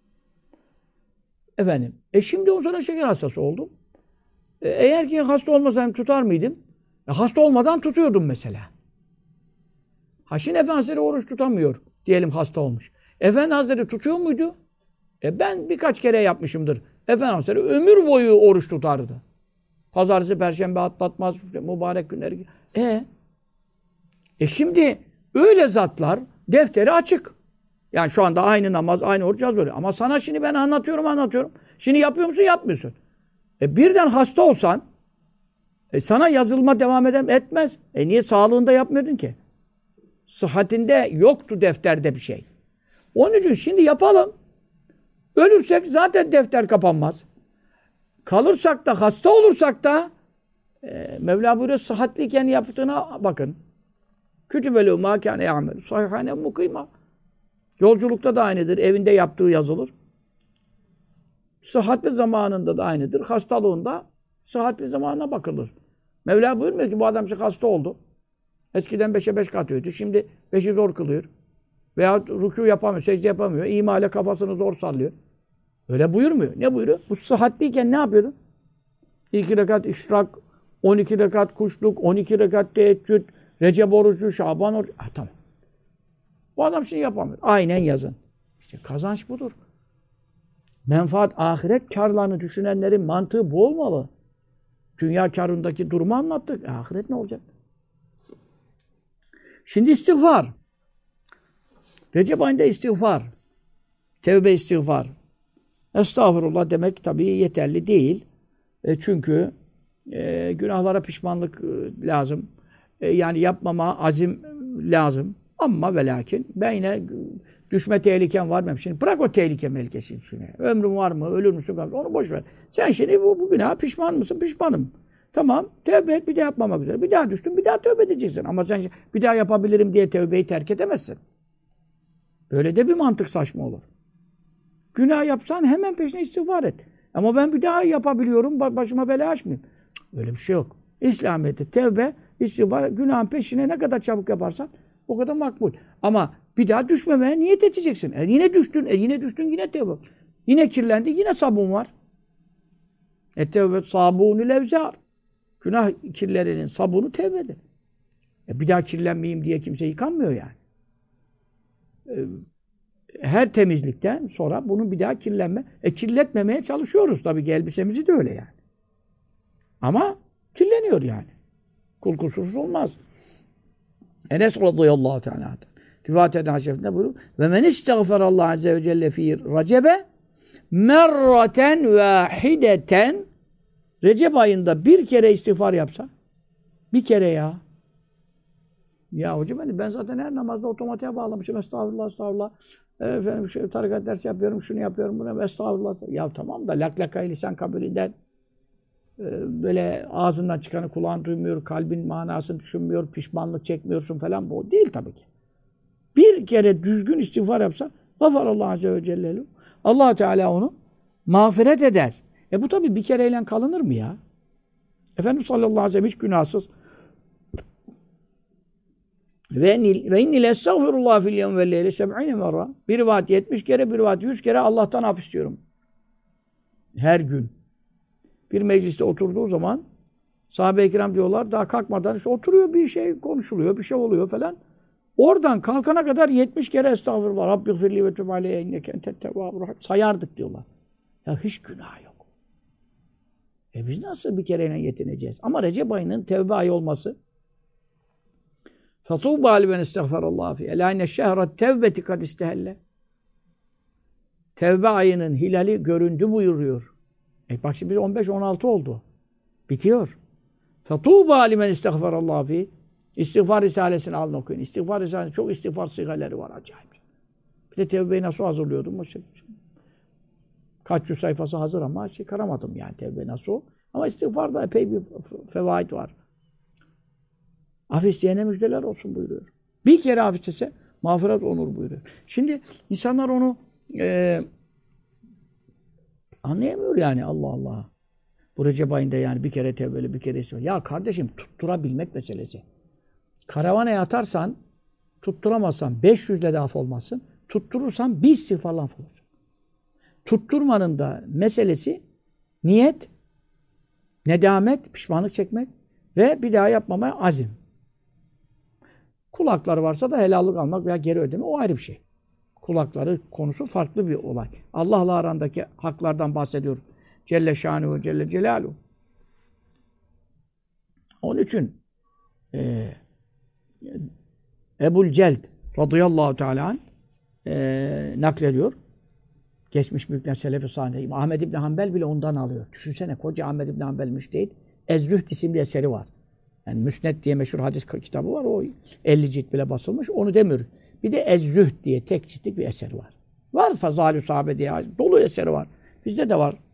S1: Şimdi o sonra şeker hastası oldum. Eğer ki hasta olmasaydım tutar mıydım? Hasta olmadan tutuyordum mesela. Şimdi Efendi Hazretleri oruç tutamıyor. Diyelim hasta olmuş. Efendi Hazretleri tutuyor muydu? Ben birkaç kere yapmışımdır. Efendi Hazretleri ömür boyu oruç tutardı. Pazartesi, perşembe atlatmaz. Mübarek günleri. Şimdi öyle zatlar defteri açık. Yani şu anda aynı namaz, aynı oruç yazıyor. Ama sana şimdi ben anlatıyorum. Şimdi yapıyor musun, yapmıyorsun. Birden hasta olsan sana yazılma devam etmez. Niye sağlığında yapmıyordun ki? Sıhhatinde yoktu defterde bir şey. Onun için şimdi yapalım. Ölürsek zaten defter kapanmaz. Kalırsak da, hasta olursak da Mevla buyuruyor, sıhhatliyken yaptığına bakın. Kütübelû mâ kâne ya'mel. Sahihâne mukîmâ. Yolculukta da aynıdır. Evinde yaptığı yazılır. Sıhhatli zamanında da aynıdır. Hastalığında sıhhatli zamanına bakılır. Mevla buyurmuyor ki bu adam hasta oldu. Eskiden 5'e 5 katıyordu. Şimdi 5'i zor kılıyor. Veya rükû yapamıyor, secde yapamıyor. İmale kafasını zor sallıyor. Öyle buyurmuyor. Ne buyuruyor? Bu sıhhatliyken ne yapıyordu? 2 rekat işrak, 12 rekat kuşluk, 12 rekat teheccüd, Recep orucu, Şaban orucu. Tamam. Bu adam şimdi yapamıyor. Aynen yazın. İşte kazanç budur. Menfaat, ahiret kârlarını düşünenlerin mantığı bu olmalı. Dünya kârındaki durumu anlattık. Ahiret ne olacak? Şimdi istiğfar. Recep ayında istiğfar. Tevbe istiğfar. Estağfurullah demek tabii yeterli değil. Çünkü günahlara pişmanlık lazım. Yani yapmama azim lazım. Ama ve lakin ben yine düşme tehlikem var mı? Şimdi bırak o tehlike melkesini şimdi. Ömrün var mı? Ölür müsün? Onu boş ver. Sen şimdi bu günaha pişman mısın? Pişmanım. Tamam. Tevbe et. Bir daha yapmamak üzere. Bir daha düştün. Bir daha tövbe edeceksin. Ama sen bir daha yapabilirim diye tevbeyi terk edemezsin. Böyle de bir mantık saçma olur. Günah yapsan hemen peşine istiğfar et. Ama ben bir daha yapabiliyorum. Başıma bela açmayayım. Öyle bir şey yok. İslamiyet'te tevbe, istiğfar, günahın peşine ne kadar çabuk yaparsan o kadar makbul. Ama bir daha düşmemeye niyet edeceksin. Yine düştün. Yine tevbe. Yine kirlendi. Yine sabun var. Tevbe sabunü levzar. Günah kirlerinin sabunu tevbedir. Bir daha kirlenmeyeyim diye kimse yıkanmıyor yani. Her temizlikten sonra bunun bir daha kirletmemeye çalışıyoruz. Tabii ki elbisemizi de öyle yani. Ama kirleniyor yani. Kul kusursuz olmaz. Enes radıyallahu teala rivayet eden şerifinde buyuruyor. Ve men istagfarallahu azze ve celle fi Recebe merraten vahideten Recep ayında bir kere istiğfar yapsa bir kere ya. Ya hocam ben zaten her namazda otomatiğe bağlamışım. Estağfurullah. Tarikat dersi yapıyorum, şunu yapıyorum, bunu estağfurullah. Ya tamam da laklakayı lisan kabulünden böyle ağzından çıkanı kulağın duymuyor, kalbin manasını düşünmüyor, pişmanlık çekmiyorsun falan. Bu değil tabii ki. Bir kere düzgün istiğfar yapsa Gafarallahu Azze ve Celle. Allah Teala onu mağfiret eder. Bu tabii bir kereyle kalınır mı ya? Efendimiz sallallahu aleyhi ve sellem hiç günahsız. Ve inni lestağfirullah fil yevm ve leyle 70 merra. Bir rivayet 70 kere, bir rivayet 100 kere Allah'tan af istiyorum. Her gün. Bir mecliste oturduğu zaman sahabe-i kiram diyorlar daha kalkmadan işte oturuyor, bir şey konuşuluyor, bir şey oluyor falan. Oradan kalkana kadar 70 kere estağfurullah. Rabbighfirli ve tub aleyye inneke entet tevvabur rahim. Sayardık diyorlar. Ya hiç günah yok. Biz nasıl bir kereyle yetineceğiz? Ama Recep ayının tevbe ayı olması فَطُوبَ لِمَنْ اِسْتَغْفَرَ اللّٰهِ فِي اَلَٰ اِنَّ الشَّهْرَ التَّوْبَةِ قَدْ اِسْتَهَلَّ. Tevbe ayının hilali göründü buyuruyor. Bak şimdi 15-16 oldu. Bitiyor. فَطُوبَ لِمَنْ اِسْتَغْفَرَ اللّٰهِ فِي. İstiğfar Risalesini alın okuyun. İstiğfar Risalesi çok istiğfar sigaleri var acayip. Bir de tevbeyi nasıl hazırlıyordum? Kaç yüz sayfası hazır ama çıkaramadım yani tevbe nasıl. Ama istiğfarda epey bir fevaid var. Af isteyene müjdeler olsun buyuruyor. Bir kere af istese mağfiret olur buyuruyor. Şimdi insanlar onu anlayamıyor yani Allah Allah. Bu Recep ayında yani bir kere tevbeli bir kere istiğfar. Ya kardeşim tutturabilmek meselesi. Karavanaya atarsan tutturamazsan 500'le de af olmazsın. Tutturursan bir istiğfarla af olursun. Tutturmanın da meselesi niyet, nedamet, pişmanlık çekmek ve bir daha yapmamaya azim. Kulakları varsa da helallik almak veya geri ödeme o ayrı bir şey. Kulakları konusu farklı bir olay. Allah'la arandaki haklardan bahsediyor. Celle şanuhu celle celaluhu. Onun için Ebul Celd radıyallahu teala anh naklediyor. Geçmiş büyükler Selefi Salih. Ahmed İbni Hanbel bile ondan alıyor. Düşünsene koca Ahmed İbni Hanbel müştehid. Ez-Zühd isimli eseri var. Yani Müsned diye meşhur hadis kitabı var. O 50 cilt bile basılmış. Onu demiyor. Bir de Ez-Zühd diye tek ciltlik bir eseri var. Var Fazal-ü Sahabe diye dolu eseri var. Bizde de var.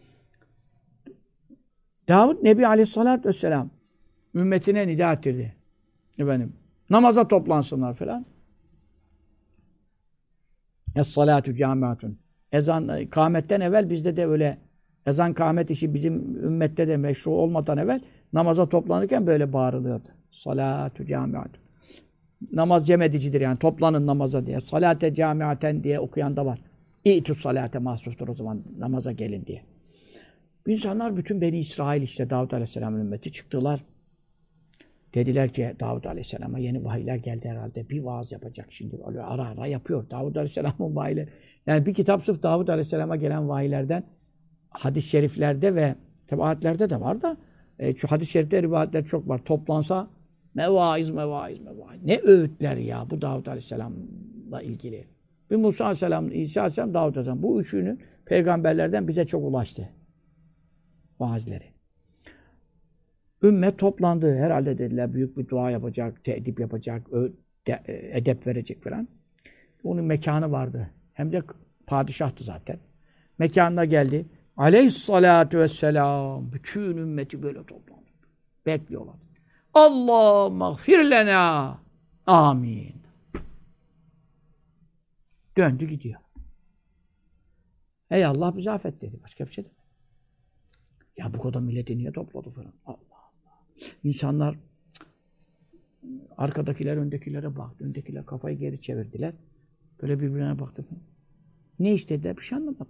S1: Davud Nebi Aleyhisselatü Vesselam ümmetine nida ettirdi. Efendim, namaza toplansınlar falan. Es-salatu camiatun. Ezan, kâmetten evvel bizde de öyle ezan kâmet işi bizim ümmette de meşru olmadan evvel namaza toplanırken böyle bağırılıyordu. Salatu camiatun. Namaz cem edicidir yani toplanın namaza diye. Salate camiaten diye okuyan da var. İ'tus salate mahsustur o zaman namaza gelin diye. İnsanlar bütün Beni İsrail işte Davud Aleyhisselam'ın ümmeti çıktılar. Dediler ki Davud Aleyhisselam'a yeni vahiyler geldi herhalde. Bir vaaz yapacak şimdi. Öyle ara ara yapıyor. Davud Aleyhisselam'ın vahiyleri. Yani bir kitap sırf Davud Aleyhisselam'a gelen vahiylerden hadis-i şeriflerde ve tebaaatlerde de var da şu hadis-i şerifte rivayetler çok var. Toplansa mevaiz. Ne öğütler ya bu Davud Aleyhisselam'la ilgili. Bir Musa Aleyhisselam, İsa Aleyhisselam, Davud Aleyhisselam. Bu üçünün peygamberlerden bize çok ulaştı. Vaazleri. Ümmet toplandı. Herhalde dediler büyük bir dua yapacak, teedip yapacak, edep verecek falan. Onun mekanı vardı. Hem de padişahtı zaten. Mekanına geldi. Aleyhissalâtu vesselâm. Bütün ümmeti böyle toplandı. Bekliyorlar. Allah mağfir lena. Amin. Döndü gidiyor. Ey Allah bizi affet dedi. Başka bir şey demedi. Ya bu kadar milleti niye topladı falan. Allah Allah. İnsanlar arkadakiler öndekilere baktı. Öndekiler kafayı geri çevirdiler. Böyle birbirine baktı falan. Ne istediler? Bir şey anlamadım.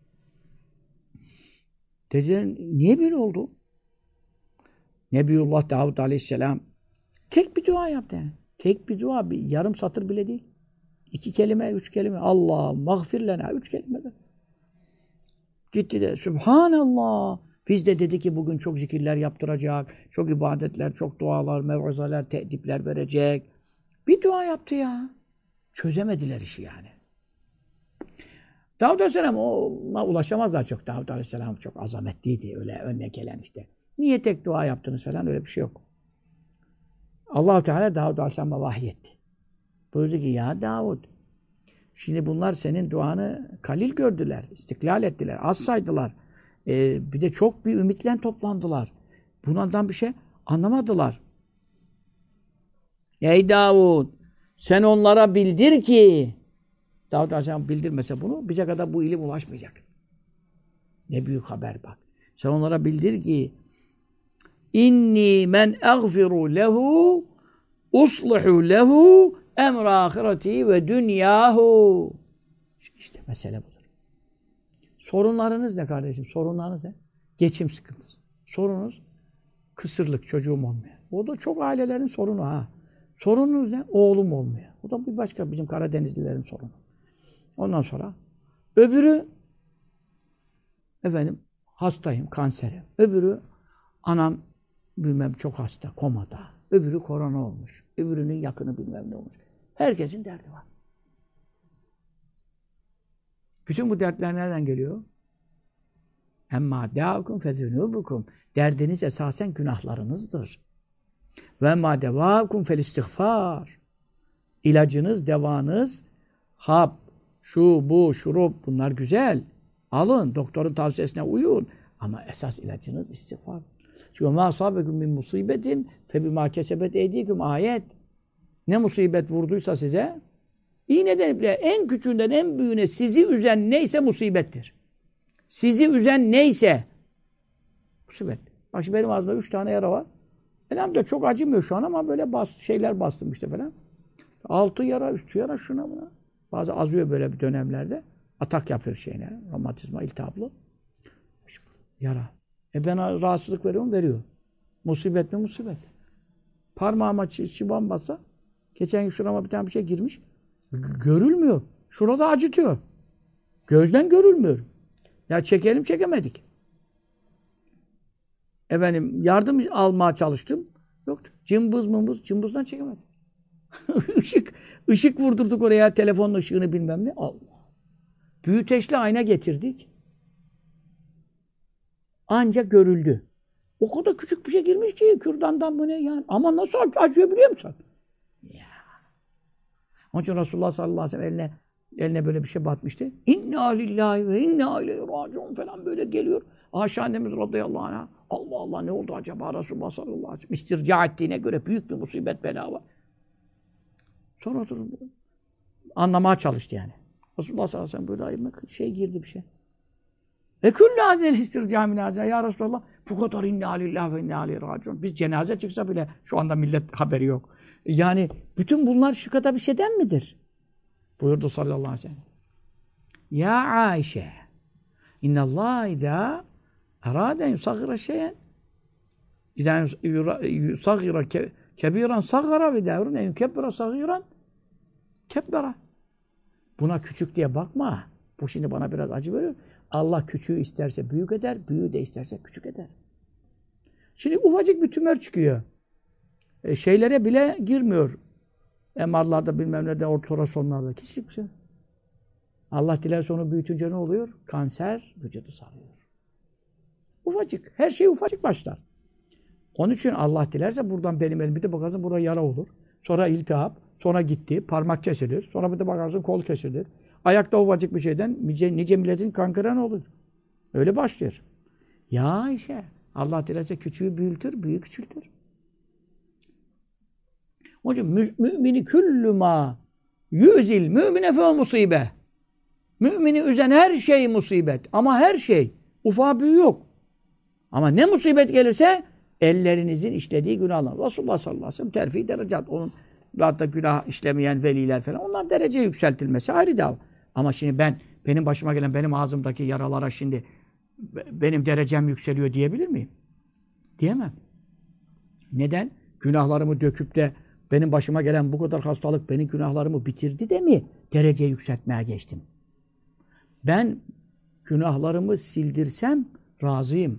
S1: Dediler niye böyle oldu? Nebiyullah Davud Aleyhisselam tek bir dua yaptı yani. Tek bir dua, bir yarım satır bile değil. 2 kelime, 3 kelime. Allah mağfir lena. 3 kelime de. Gitti de Sübhanallah. Biz de dedi ki bugün çok zikirler yaptıracak. Çok ibadetler, çok dualar, mev'izeler, teedipler verecek. Bir dua yaptı ya. Çözemediler işi yani. Davud Aleyhisselam ona ulaşamazlar çok. Davud Aleyhisselam çok azametliydi. Öyle önüne gelen işte. Niye tek dua yaptınız falan öyle bir şey yok. Allah-u Teala Davud Aleyhisselam'a vahyetti. Buyurdu ki ya Davud şimdi bunlar senin duanı kalil gördüler. İstiklal ettiler. Az saydılar. Bir de çok bir ümitle toplandılar. Bundan bir şey anlamadılar. Ey Davud, sen onlara bildir ki, Davud Aleyhisselam bildirmese bunu, bize kadar bu ilim ulaşmayacak. Ne büyük haber bak. Sen onlara bildir ki, İnni men eğfiru lehu, uslihu lehu, emre ahireti ve dünyahu. İşte mesele budur. Sorunlarınız ne kardeşim? Sorunlarınız ne? Geçim sıkıntısı. Sorunuz kısırlık, çocuğum olmuyor. O da çok ailelerin sorunu ha. Sorununuz ne? Oğlum olmuyor. O da bir başka bizim Karadenizlilerin sorunu. Ondan sonra öbürü efendim hastayım, kanserim. Öbürü anam bilmem çok hasta, komada. Öbürü korona olmuş. Öbürünün yakını bilmem ne olmuş. Herkesin derdi var. Bütün bu dertler nereden geliyor? Emma da'ukum fezunubukum. Derdiniz esasen günahlarınızdır. Ve ma devakum fel istiğfar. İlacınız, devanız, hap, şu, bu, şurup bunlar güzel. Alın, doktorun tavsiyesine uyun. Ama esas ilacınız istiğfar. Çünkü ma asabekum min musibetin fe bima kesebet eydikum ayet. Ne musibet vurduysa size, İğneden ipliğe, en küçüğünden en büyüğüne sizi üzen neyse musibettir. Sizi üzen neyse musibet. Bak şimdi benim ağzımda 3 tane yara var. Elhamdülillah çok acımıyor şu an ama böyle şeyler bastım işte falan. 6 yara, üstü yara şuna buna. Bazı azıyor böyle bir dönemlerde. Atak yapıyor şeyine. Romatizma, iltihaplı. Yara. Ben rahatsızlık veriyorum, veriyor. Musibet mi? Musibet. Parmağıma çiban bassa, geçen gün şurama bir tane bir şey girmiş. Görülmüyor. Şurada acıtıyor. Gözden görülmüyor. Ya çekelim çekemedik. Efendim yardım almaya çalıştım. Yoktu. Cımbızdan çekemedik. Işık vurdurduk oraya, telefonun ışığını bilmem ne. Allah. Büyüteçli ayna getirdik. Ancak görüldü. O kadar küçük bir şey girmiş ki kürdandan bu ne yani. Ama nasıl acıyor biliyor musun? Ya. Onun için Resulullah sallallahu aleyhi ve sellem eline böyle bir şey batmıştı. İnna lillahi ve inna ileyhi raciun falan böyle geliyor. Ayşe annemiz radıyallahu anh'a Allah Allah ne oldu acaba Resulullah sallallahu aleyhi ve sellem istirca ettiğine göre büyük bir musibet bela var. Sonra oturup anlamaya çalıştı yani. Resulullah sallallahu aleyhi ve sellem böyle şey girdi bir şey. Kullu hadel istirca min haza ya Resulallah bu kadar inna lillahi ve inna ileyhi raciun. Biz cenaze çıksa bile şu anda millet haberi yok. Yani bütün bunlar şu kadar bir şeyden midir? Buyurdu sallallahu aleyhi ve sellem. Ya Ayşe innallâhe idâ erâden yusaghira şeyen idâ yusaghira kebiran saghara ve idâ yurûne yukebbira saghiran kebbera. Buna küçük diye bakma. Bu şimdi bana biraz acı veriyor. Allah küçüğü isterse büyük eder, büyüğü de isterse küçük eder. Şimdi ufacık bir tümör çıkıyor. Şeylere bile girmiyor. MR'larda bilmem nerede, ortorasonlarda. Küçük bir şey. Allah dilerse onu büyütünce ne oluyor? Kanser vücudu sarıyor. Ufacık. Her şey ufacık başlar. Onun için Allah dilerse buradan benim elim bir de bakarsın burada yara olur. Sonra iltihap. Sonra gitti. Parmak kesilir. Sonra bir de bakarsın kol kesilir. Ayakta ufacık bir şeyden nice milletin kankıran olur. Öyle başlıyor. Ya Ayşe. Allah dilerse küçüğü büyütür, büyüğü küçültür. Onun için mümini küllü ma yüzil mümine fe musibe. Mümini üzen her şey musibet. Ama her şey. Ufağı büyüğü yok. Ama ne musibet gelirse ellerinizin işlediği günahlar. Resulullah sallallahu aleyhi ve sellem terfi derecat. Onun hatta günah işlemeyen veliler falan. Onlar derece yükseltilmesi ayrı dava. Ama şimdi benim başıma gelen benim ağzımdaki yaralara şimdi benim derecem yükseliyor diyebilir miyim? Diyemem. Neden? Günahlarımı döküp de benim başıma gelen bu kadar hastalık benim günahlarımı bitirdi de mi derece yükseltmeye geçtim? Ben günahlarımı sildirsem razıyım.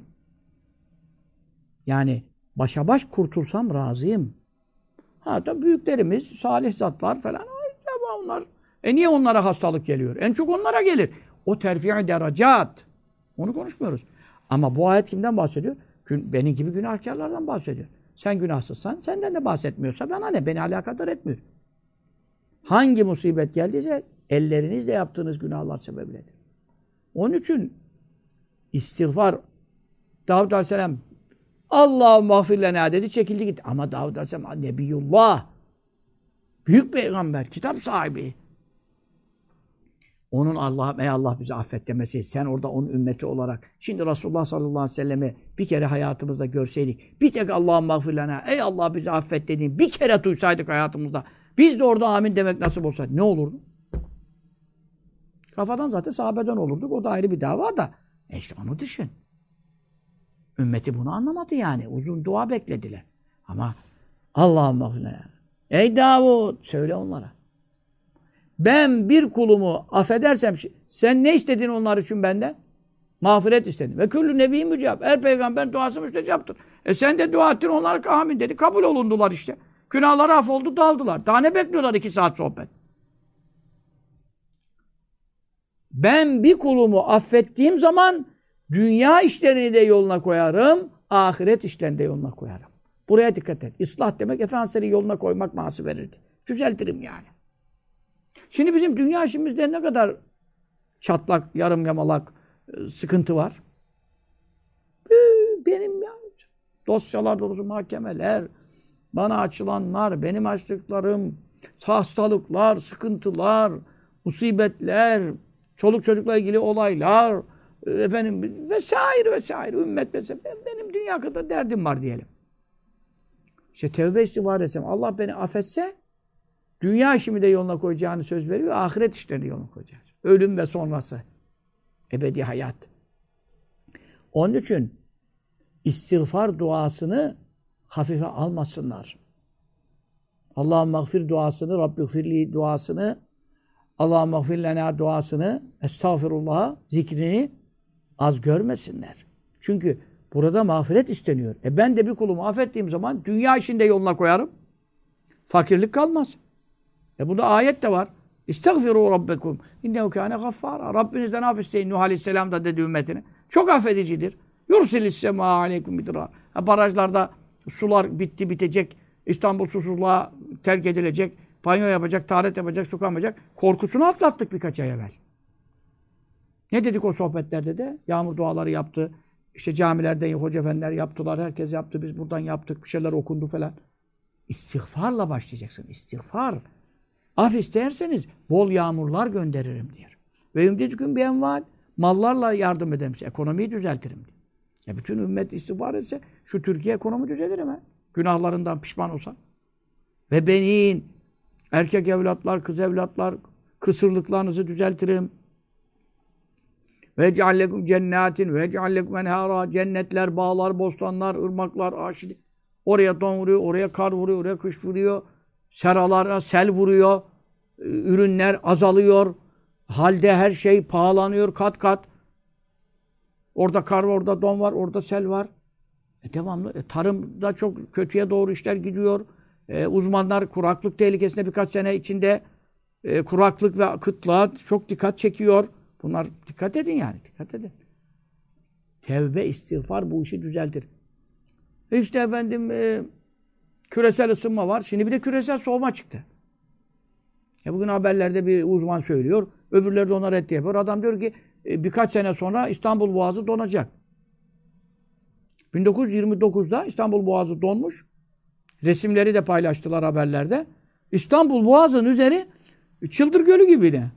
S1: Yani başa baş kurtulsam razıyım. Hatta büyüklerimiz, salih zatlar falan, onlar. Niye onlara hastalık geliyor? En çok onlara gelir. O terfi' derecat. Onu konuşmuyoruz. Ama bu ayet kimden bahsediyor? Benim gibi günahkarlardan bahsediyor. Sen günahsızsan, senden de bahsetmiyorsa bana ne? Beni alakadar etmiyor. Hangi musibet geldiyse ellerinizle yaptığınız günahlar sebebiyledir. Onun için İstiğfar. Davud Aleyhisselam Allahümme mağfir lena dedi, çekildi gitti. Ama Davud Aleyhisselam Nebiyullah. Büyük peygamber, kitap sahibi. Onun Allah'ım ey Allah bizi affet demesi, sen orada onun ümmeti olarak, şimdi Resulullah sallallahu aleyhi ve sellem'i bir kere hayatımızda görseydik, bir tek Allah'ım mağfir lena, ey Allah bizi affet dediğini bir kere duysaydık hayatımızda, biz de orada amin demek nasip olsaydı ne olurdu? Kafadan zaten sahabeden olurduk, o da ayrı bir dava da. İşte onu düşün. Ümmeti bunu anlamadı yani, uzun dua beklediler. Ama Allah'ım mağfir lena. Ey Davud, söyle onlara. Ben bir kulumu affedersem, sen ne istedin onlar için benden? Mağfiret istedin. Ve küllü nebi mücab. Her peygamber duası müstecaptır. Sen de dua ettin, onlar amin dedi. Kabul olundular işte. Günahları affoldu, dağıldılar. Daha ne bekliyorlar 2 saat sohbet? Ben bir kulumu affettiğim zaman dünya işlerini de yoluna koyarım, ahiret işlerini de yoluna koyarım. Buraya dikkat et. İslah demek Efendimiz'i yoluna koymak manası verirdi. Düzeltirim yani. Şimdi bizim dünya işimizde ne kadar çatlak, yarım yamalak sıkıntı var. Benim ya dosyalar dolusu mahkemeler, bana açılanlar, benim açtıklarım, hastalıklar, sıkıntılar, musibetler, çoluk çocukla ilgili olaylar, efendim vesaire vesaire, ümmet vesaire. Benim dünya kadar derdim var diyelim. İşte tevbe istiğfar etsem, Allah beni affetse, dünya işimi de yoluna koyacağını söz veriyor, ahiret işlerini yoluna koyacağız. Ölüm ve sonrası. Ebedi hayat. Onun için istiğfar duasını hafife almasınlar. Allah'ım mağfir duasını, Rabbi gfirli duasını, Allah'ım mağfir lena duasını, estağfirullah zikrini az görmesinler. Çünkü burada mağfiret isteniyor. Ben de bir kulumu affettiğim zaman dünya işini de yoluna koyarım. Fakirlik kalmaz. Bunda ayet de var. İstagfiru rabbekum innehu kâne gaffâra. Rabbinizden af isteyin. Nuh Aleyhisselam da dedi ümmetine. Çok affedicidir. Yursilis semâ aleykum midrâr. Barajlarda sular bitti bitecek. İstanbul susuzluğa terk edilecek. Banyo yapacak, taharet yapacak, su kalmayacak. Korkusunu atlattık birkaç ay evvel. Ne dedik o sohbetlerde de? Yağmur duaları yaptı. İşte camilerde hoca efendiler yaptılar. Herkes yaptı. Biz buradan yaptık. Bir şeyler okundu falan. İstiğfarla başlayacaksın. İstiğfar. Af isterseniz bol yağmurlar gönderirim diyor. Ve ümdetüküm bir enval. Mallarla yardım ederim size. Ekonomiyi düzeltirim diyor. Bütün ümmet istiğfar etse şu Türkiye ekonomi düzelir hemen. Günahlarından pişman olsa. Ve benim erkek evlatlar, kız evlatlar kısırlıklarınızı düzeltirim. Ve ceallekum cennetin ve ceallekum enhara. Cennetler, bağlar, bostanlar, ırmaklar, aşırı. Oraya don vuruyor, oraya kar vuruyor, oraya kış vuruyor. Seralara sel vuruyor. Ürünler azalıyor. Halde her şey pahalanıyor kat kat. Orada kar var, orada don var, orada sel var. Devamlı. Tarımda çok kötüye doğru işler gidiyor. Uzmanlar kuraklık tehlikesine birkaç sene içinde kuraklık ve kıtlığa çok dikkat çekiyor. Bunlar dikkat edin yani. Dikkat edin. Tevbe, istiğfar bu işi düzeltir. İşte efendim küresel ısınma var. Şimdi bir de küresel soğuma çıktı. Bugün haberlerde bir uzman söylüyor. Öbürleri de ona reddi yapıyor. Adam diyor ki birkaç sene sonra İstanbul Boğazı donacak. 1929'da İstanbul Boğazı donmuş. Resimleri de paylaştılar haberlerde. İstanbul Boğazı'nın üzeri Çıldır Gölü gibi ne?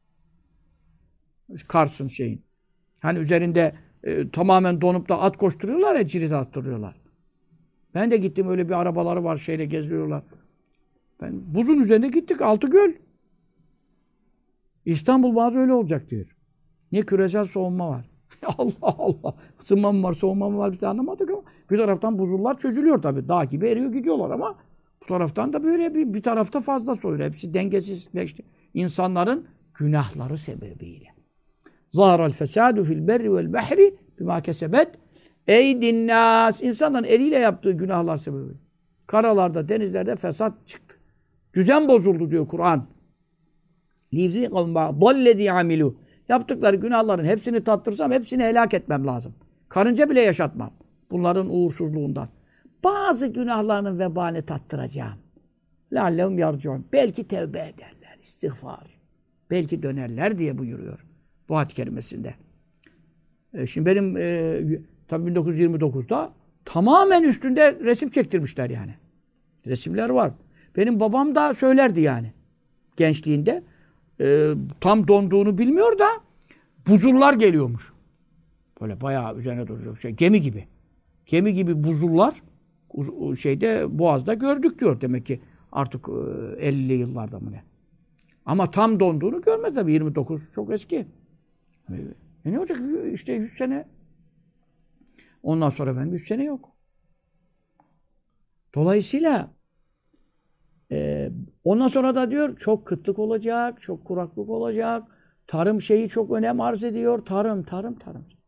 S1: Kars'ın şeyin. Hani üzerinde tamamen donup da at koşturuyorlar ya, cirit attırıyorlar. Ben de gittim, öyle bir arabaları var, şeyle geziyorlar. Ben buzun üzerine gittik, 6 göl. İstanbul Boğazı öyle olacak diyor. Niye? Küresel soğuma var. Allah Allah. Isınma mı var, soğuma mı var biz de anlamadık ama bir taraftan buzullar çözülüyor tabii. Dağ gibi eriyor gidiyorlar ama bu taraftan da böyle bir tarafta fazla soğuyor. Hepsi dengesizleşti. İnsanların günahları sebebiyle. Zaharal fesadu fil berri vel bahri bima kesebet eydin nas. İnsanların eliyle yaptığı günahlar sebebiyle. Karalarda, denizlerde fesat çıktı. Düzen bozuldu diyor Kur'an. Livziqahum ba'dallezî amilû. Yaptıkları günahların hepsini tattırsam hepsini helak etmem lazım. Karınca bile yaşatmam. Bunların uğursuzluğundan. Bazı günahlarının vebalini tattıracağım. Leallehum yarciun. Belki tevbe ederler. İstiğfar. Belki dönerler diye buyuruyor bu ayet-i kerimesinde. Şimdi benim tabii 1929'da tamamen üstünde resim çektirmişler yani. Resimler var. Benim babam da söylerdi yani. Gençliğinde. Tam donduğunu bilmiyor da buzullar geliyormuş. Böyle bayağı üzerine duruyor. Gemi gibi. Gemi gibi buzullar Boğaz'da gördük diyor. Demek ki artık 50'li yıllarda mı ne? Ama tam donduğunu görmez tabii. 29 çok eski. Ne olacak? İşte 100 sene. Ondan sonra benim 100 sene yok. Dolayısıyla ondan sonra da diyor çok kıtlık olacak, çok kuraklık olacak. Tarım şeyi çok önem arz ediyor. Tarım.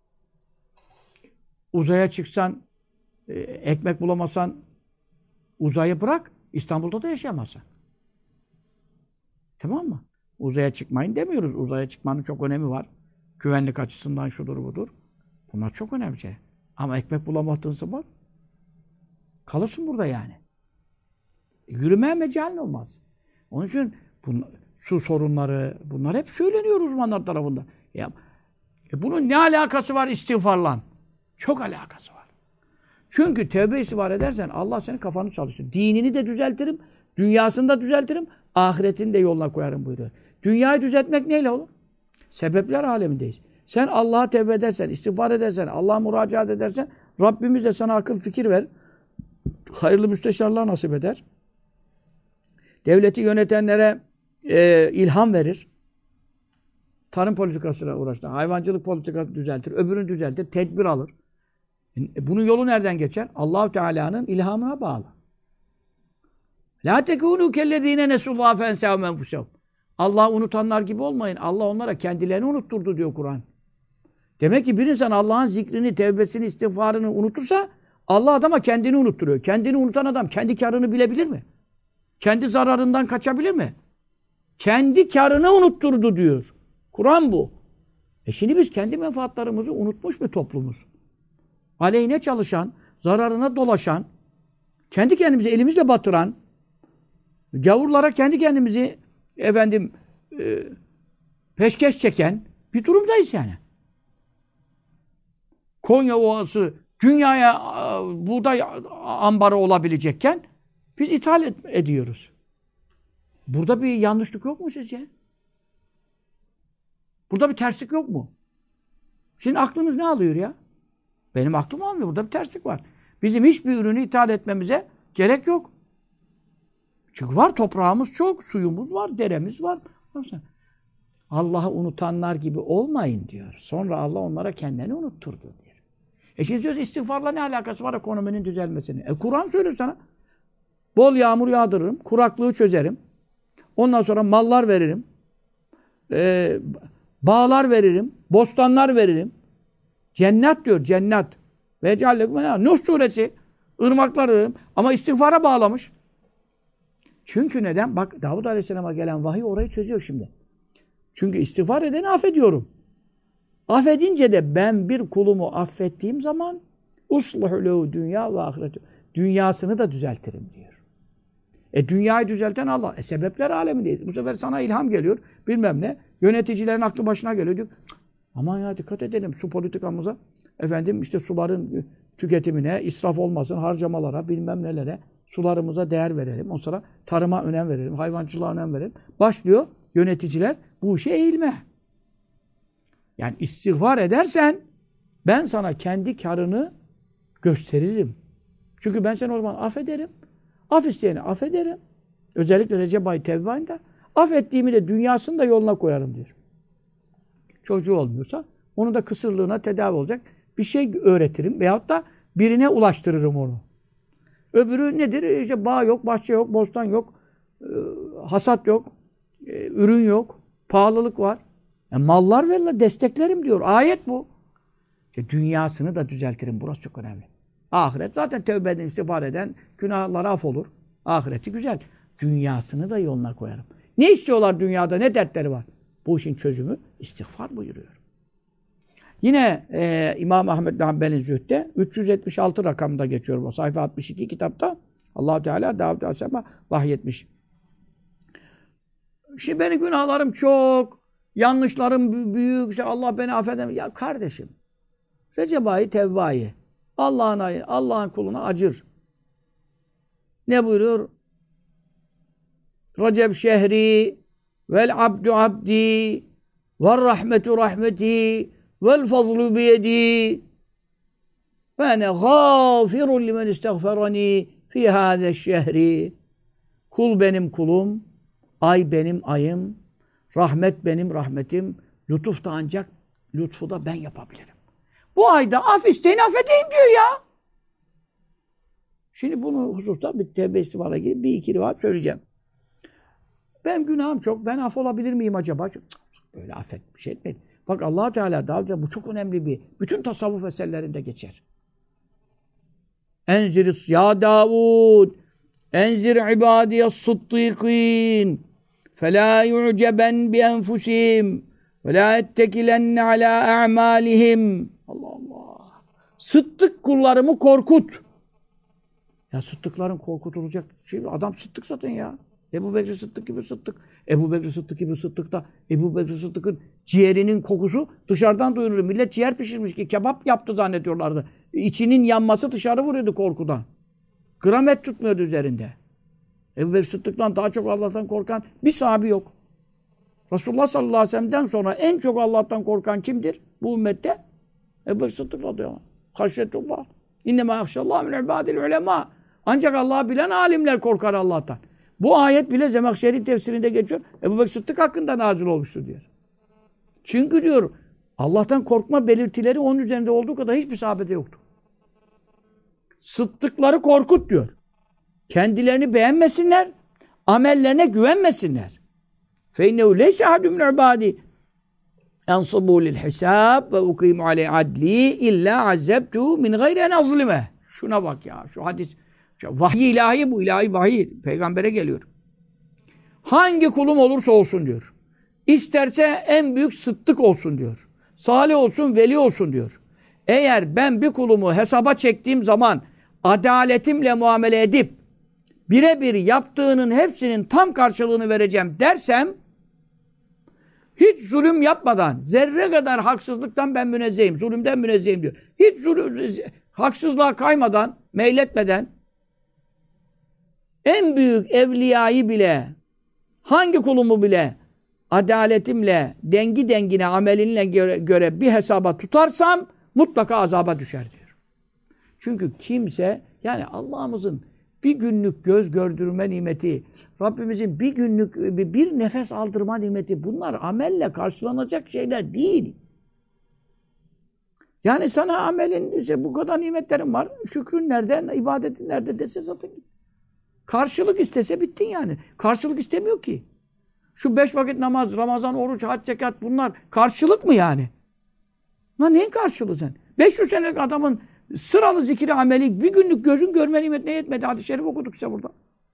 S1: Uzaya çıksan, ekmek bulamasan uzayı bırak, İstanbul'da da yaşayamazsın. Tamam mı? Uzaya çıkmayın demiyoruz. Uzaya çıkmanın çok önemi var. Güvenlik açısından şudur budur. Bunlar çok önemli şey. Ama ekmek bulamadığın zaman kalırsın burada yani. Yürümeye mecalin olmaz. Onun için su sorunları, bunlar hep söyleniyor uzmanlar tarafından. Bunun ne alakası var istiğfarla? Çok alakası var. Çünkü tevbe istiğfar edersen Allah senin kafanı çalıştırır. Dinini de düzeltirim, dünyasını da düzeltirim, ahiretini de yoluna koyarım buyuruyor. Dünyayı düzeltmek neyle olur? Sebepler alemindeyiz. Sen Allah'a tevbe edersen, istiğfar edersen, Allah'a müracaat edersen, Rabbimiz de sana akıl fikir verir. Hayırlı müsteşarlar nasip eder. Devleti yönetenlere ilham verir. Tarım politikasıyla uğraşır. Hayvancılık politikası düzeltir. Öbürünü düzeltir. Tedbir alır. Bunun yolu nereden geçer? Allah-u Teala'nın ilhamına bağlı. La tekûnû kellezîne nesûllâhe fensâhum enfusehum. Allah'ı unutanlar gibi olmayın. Allah onlara kendilerini unutturdu diyor Kur'an. Demek ki bir insan Allah'ın zikrini, tevbesini, istiğfarını unutursa Allah adama kendini unutturuyor. Kendini unutan adam kendi kârını bilebilir mi? Kendi zararından kaçabilir mi? Kendi kârını unutturdu diyor. Kur'an bu. Şimdi biz kendi menfaatlarımızı unutmuş bir toplumuz. Aleyhine çalışan, zararına dolaşan, kendi kendimizi elimizle batıran, gavurlara kendi kendimizi peşkeş çeken bir durumdayız yani. Konya Ovası dünyaya buğday ambarı olabilecekken biz ithal ediyoruz. Burada bir yanlışlık yok mu sizce? Burada bir terslik yok mu? Sizin aklınız ne alıyor ya? Benim aklım almıyor. Burada bir terslik var. Bizim hiçbir ürünü ithal etmemize gerek yok. Çünkü var toprağımız çok, suyumuz var, deremiz var. Allah'ı unutanlar gibi olmayın diyor. Sonra Allah onlara kendini unutturdu diyor. Şimdi diyoruz istiğfarla ne alakası var ekonominin düzelmesini? Kur'an söylüyor sana. Bol yağmur yağdırırım, kuraklığı çözerim. Ondan sonra mallar veririm. Bağlar veririm, bostanlar veririm. Cennet diyor, cennet. Ve cealleküm Nuh suresi, ırmaklar veririm. Ama istiğfara bağlamış. Çünkü neden? Bak Davud Aleyhisselam'a gelen vahiy orayı çözüyor şimdi. Çünkü istiğfar edeni affediyorum. Affedince de ben bir kulumu affettiğim zaman usluhu lehu dünya ve ahiretü. Dünyasını da düzeltirim diyor. Dünyayı düzelten Allah. Sebepler alemindeyiz. Bu sefer sana ilham geliyor. Bilmem ne. Yöneticilerin aklı başına geliyor. Diyor, aman ya dikkat edelim su politikamıza. İşte suların tüketimine, israf olmasın, harcamalara, bilmem nelere, sularımıza değer verelim. Ondan sonra tarıma önem verelim, hayvancılığa önem verelim. Başlıyor yöneticiler bu işe eğilme. Yani istiğfar edersen ben sana kendi karını gösteririm. Çünkü ben seni o zaman affederim. Af isteyeni affederim. Özellikle Recep ayı Tevbe ayında affettiğimi de dünyasını da yoluna koyarım diyor. Çocuğu olmuyorsa onun da kısırlığına tedavi olacak bir şey öğretirim veyahut da birine ulaştırırım onu. Öbürü nedir? İşte bağ yok, bahçe yok, bostan yok, hasat yok, ürün yok, pahalılık var. Mallar verirler, desteklerim diyor. Ayet bu. Dünyasını da düzeltirim. Burası çok önemli. Ahiret zaten tevbe eden, istiğfar eden günahları af olur. Ahireti güzel. Dünyasını da yoluna koyarım. Ne istiyorlar dünyada? Ne dertleri var? Bu işin çözümü istiğfar buyuruyor. Yine İmam Ahmed bin Hanbel'in Zühd'de 376 rakamında geçiyor bu. Sayfa 62 kitapta Allah-u Teala Davud Aleyhisselam'a vahyetmiş. Şimdi benim günahlarım çok, yanlışlarım büyük, Allah beni affedemez. Ya kardeşim, Recep ayı Tevbe ayı. Allah'ın ayı, Allah'ın kuluna acır. Ne buyuruyor? Recep şehri vel abdu abdi vel rahmetu rahmeti vel fazlu biyedi ve ene gâfirun limen istagferani fi hâze şehri. Kul benim kulum, ay benim ayım, rahmet benim rahmetim, lütuf da ancak lütfu da ben yapabilirim. Bu ayda af isteyin affedeyim diyor ya. Şimdi bunu hususta bir tevbe istiğfara gibi bir iki rivayet söyleyeceğim. Benim günahım çok. Ben af olabilir miyim acaba? Böyle affet bir şey etmeyin. Bak Allah Teala Davud'a bu çok önemli bir. Bütün tasavvuf eserlerinde geçer. Enzir ya Davud enzir ibadiyes sıddıkîn felâ yu'ceben bi enfusihim ve lâ ettekilenne alâ a'mâlihim. Allah Allah. Sıddık kullarımı korkut. Ya sıddıkların korkutulacak şey adam sıddık zaten ya. Ebu Bekir Sıddık gibi Sıddık. Ebu Bekir Sıddık gibi Sıddık da Ebu Bekir Sıddık'ın ciğerinin kokusu dışarıdan duyulur. Millet ciğer pişirmiş ki kebap yaptı zannediyorlardı. İçinin yanması dışarı vuruyordu korkudan. Gram et tutmuyordu üzerinde. Ebu Bekir Sıddık'tan daha çok Allah'tan korkan bir sahabi yok. Resulullah sallallahu aleyhi ve sellem'den sonra en çok Allah'tan korkan kimdir bu ümmette? Ebu Bekir Sıddık radıyallahu anh. Haşyetullah. İnnemâ yakşallâhu min ibâdil ulemâ. Ancak Allah'ı bilen alimler korkar Allah'tan. Bu ayet bile Zemahşeri tefsirinde geçiyor. Ebu Bekir Sıddık hakkında nazil olmuştur diyor. Çünkü diyor Allah'tan korkma belirtileri onun üzerinde olduğu kadar hiçbir sahabede yoktu. Sıddıkları korkut diyor. Kendilerini beğenmesinler, amellerine güvenmesinler. فَاِنَّهُ لَيْسَ اَحَدُ مِنْ عِبَادِي اَنْصَبُوا لِلْحِسَابِ وَاُقِيمُ عَلَيْهِ عَدْلِي اِلَّا عَزَّبْتُهُ مِنْ غَيْرِ اَنْ اَظْلِمَهِ. Şuna bak ya, şu hadis. Vahiy ilahi bu, ilahi vahiy. Peygambere geliyor. Hangi kulum olursa olsun diyor. İsterse en büyük sıddık olsun diyor. Salih olsun, veli olsun diyor. Eğer ben bir kulumu hesaba çektiğim zaman adaletimle muamele edip birebir yaptığının hepsinin tam karşılığını vereceğim dersem hiç zulüm yapmadan, zerre kadar haksızlıktan ben münezzehim, zulümden münezzehim diyor. Hiç haksızlığa kaymadan, meyletmeden en büyük evliyayı bile, hangi kulumu bile adaletimle, dengi dengine, amelinle göre bir hesaba tutarsam mutlaka azaba düşer diyor. Çünkü kimse, yani Allah'ımızın bir günlük göz gördürme nimeti, Rabbimizin bir günlük bir nefes aldırma nimeti, bunlar amelle karşılanacak şeyler değil. Yani sana amelin, işte bu kadar nimetlerin var, şükrün nerede, ibadetin nerede dese zaten karşılık istese bittin yani. Karşılık istemiyor ki. Şu 5 vakit namaz, Ramazan, oruç, hac, zekat bunlar karşılık mı yani? Lan neyin karşılığı sen? 500 senelik adamın sıralı zikri ameli bir günlük gözün görme nimetine yetmedi. Hadis-i şerif okuduk size burada.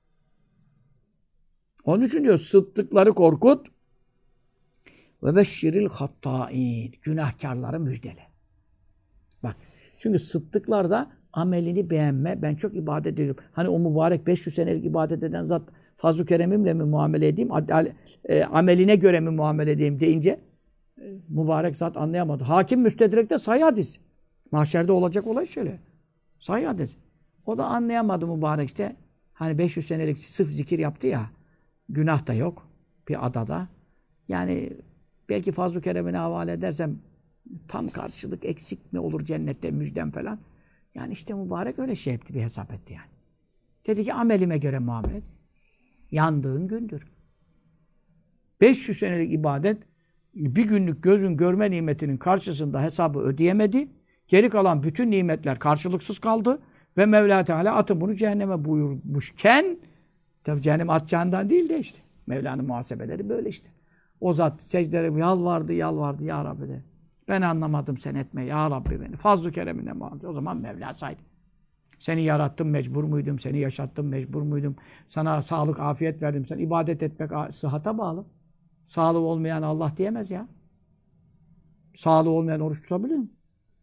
S1: Onun için diyor sıddıkları korkut ve beşşiril hattâin. Günahkarları müjdele. Bak çünkü sıddıklarda amelini beğenme. Ben çok ibadet ediyorum. Hani o mübarek 500 senelik ibadet eden zat fazl-ı keremimle mi muamele edeyim? Ameline göre mi muamele edeyim deyince mübarek zat anlayamadı. Hakim Müstedrek'te sahih hadis. Mahşerde olacak olay şöyle. Sahih hadis. O da anlayamadı mübarek işte. Hani 500 senelik sırf zikir yaptı ya. Günah da yok. Bir adada. Yani belki fazl-ı keremine havale edersem tam karşılık eksik mi olur cennette müjdem falan. Yani işte mübarek öyle şey yaptı, bir hesap etti yani. Dedi ki amelime göre muamele et. Yandığın gündür. 500 senelik ibadet bir günlük gözün görme nimetinin karşısında hesabı ödeyemedi. Geri kalan bütün nimetler karşılıksız kaldı. Ve Mevla Teala atın bunu cehenneme buyurmuşken tabi cehennem atacağından değil de işte. Mevla'nın muhasebeleri böyle işte. O zat secdelere yalvardı ya Rabbi de. Ben anlamadım sen etme ya Rabbi beni. Fazl-ı keremine muhabbet. O zaman Mevla saydı. Seni yarattım mecbur muydum? Seni yaşattım mecbur muydum? Sana sağlık, afiyet verdim. Sen ibadet etmek sıhhata bağlı. Sağlığı olmayan Allah diyemez ya. Sağlığı olmayan oruç tutabilir mi?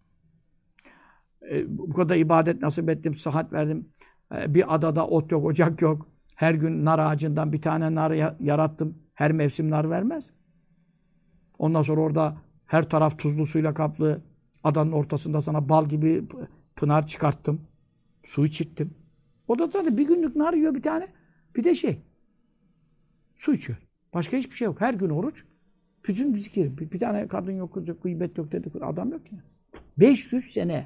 S1: Bu kadar ibadet nasip ettim, sıhhat verdim. Bir adada ot yok, ocak yok. Her gün nar ağacından bir tane nar yarattım. Her mevsim nar vermez. Ondan sonra orada her taraf tuzlu suyla kaplı. Adanın ortasında sana bal gibi pınar çıkarttım. Su içirttim. O da zaten bir günlük nar yiyor bir tane. Bir de su içiyor. Başka hiçbir şey yok. Her gün oruç. Bütün zikir. Bir tane kadın yok, kız yok, gıybet yok dedi. Adam yok ya. 500 sene.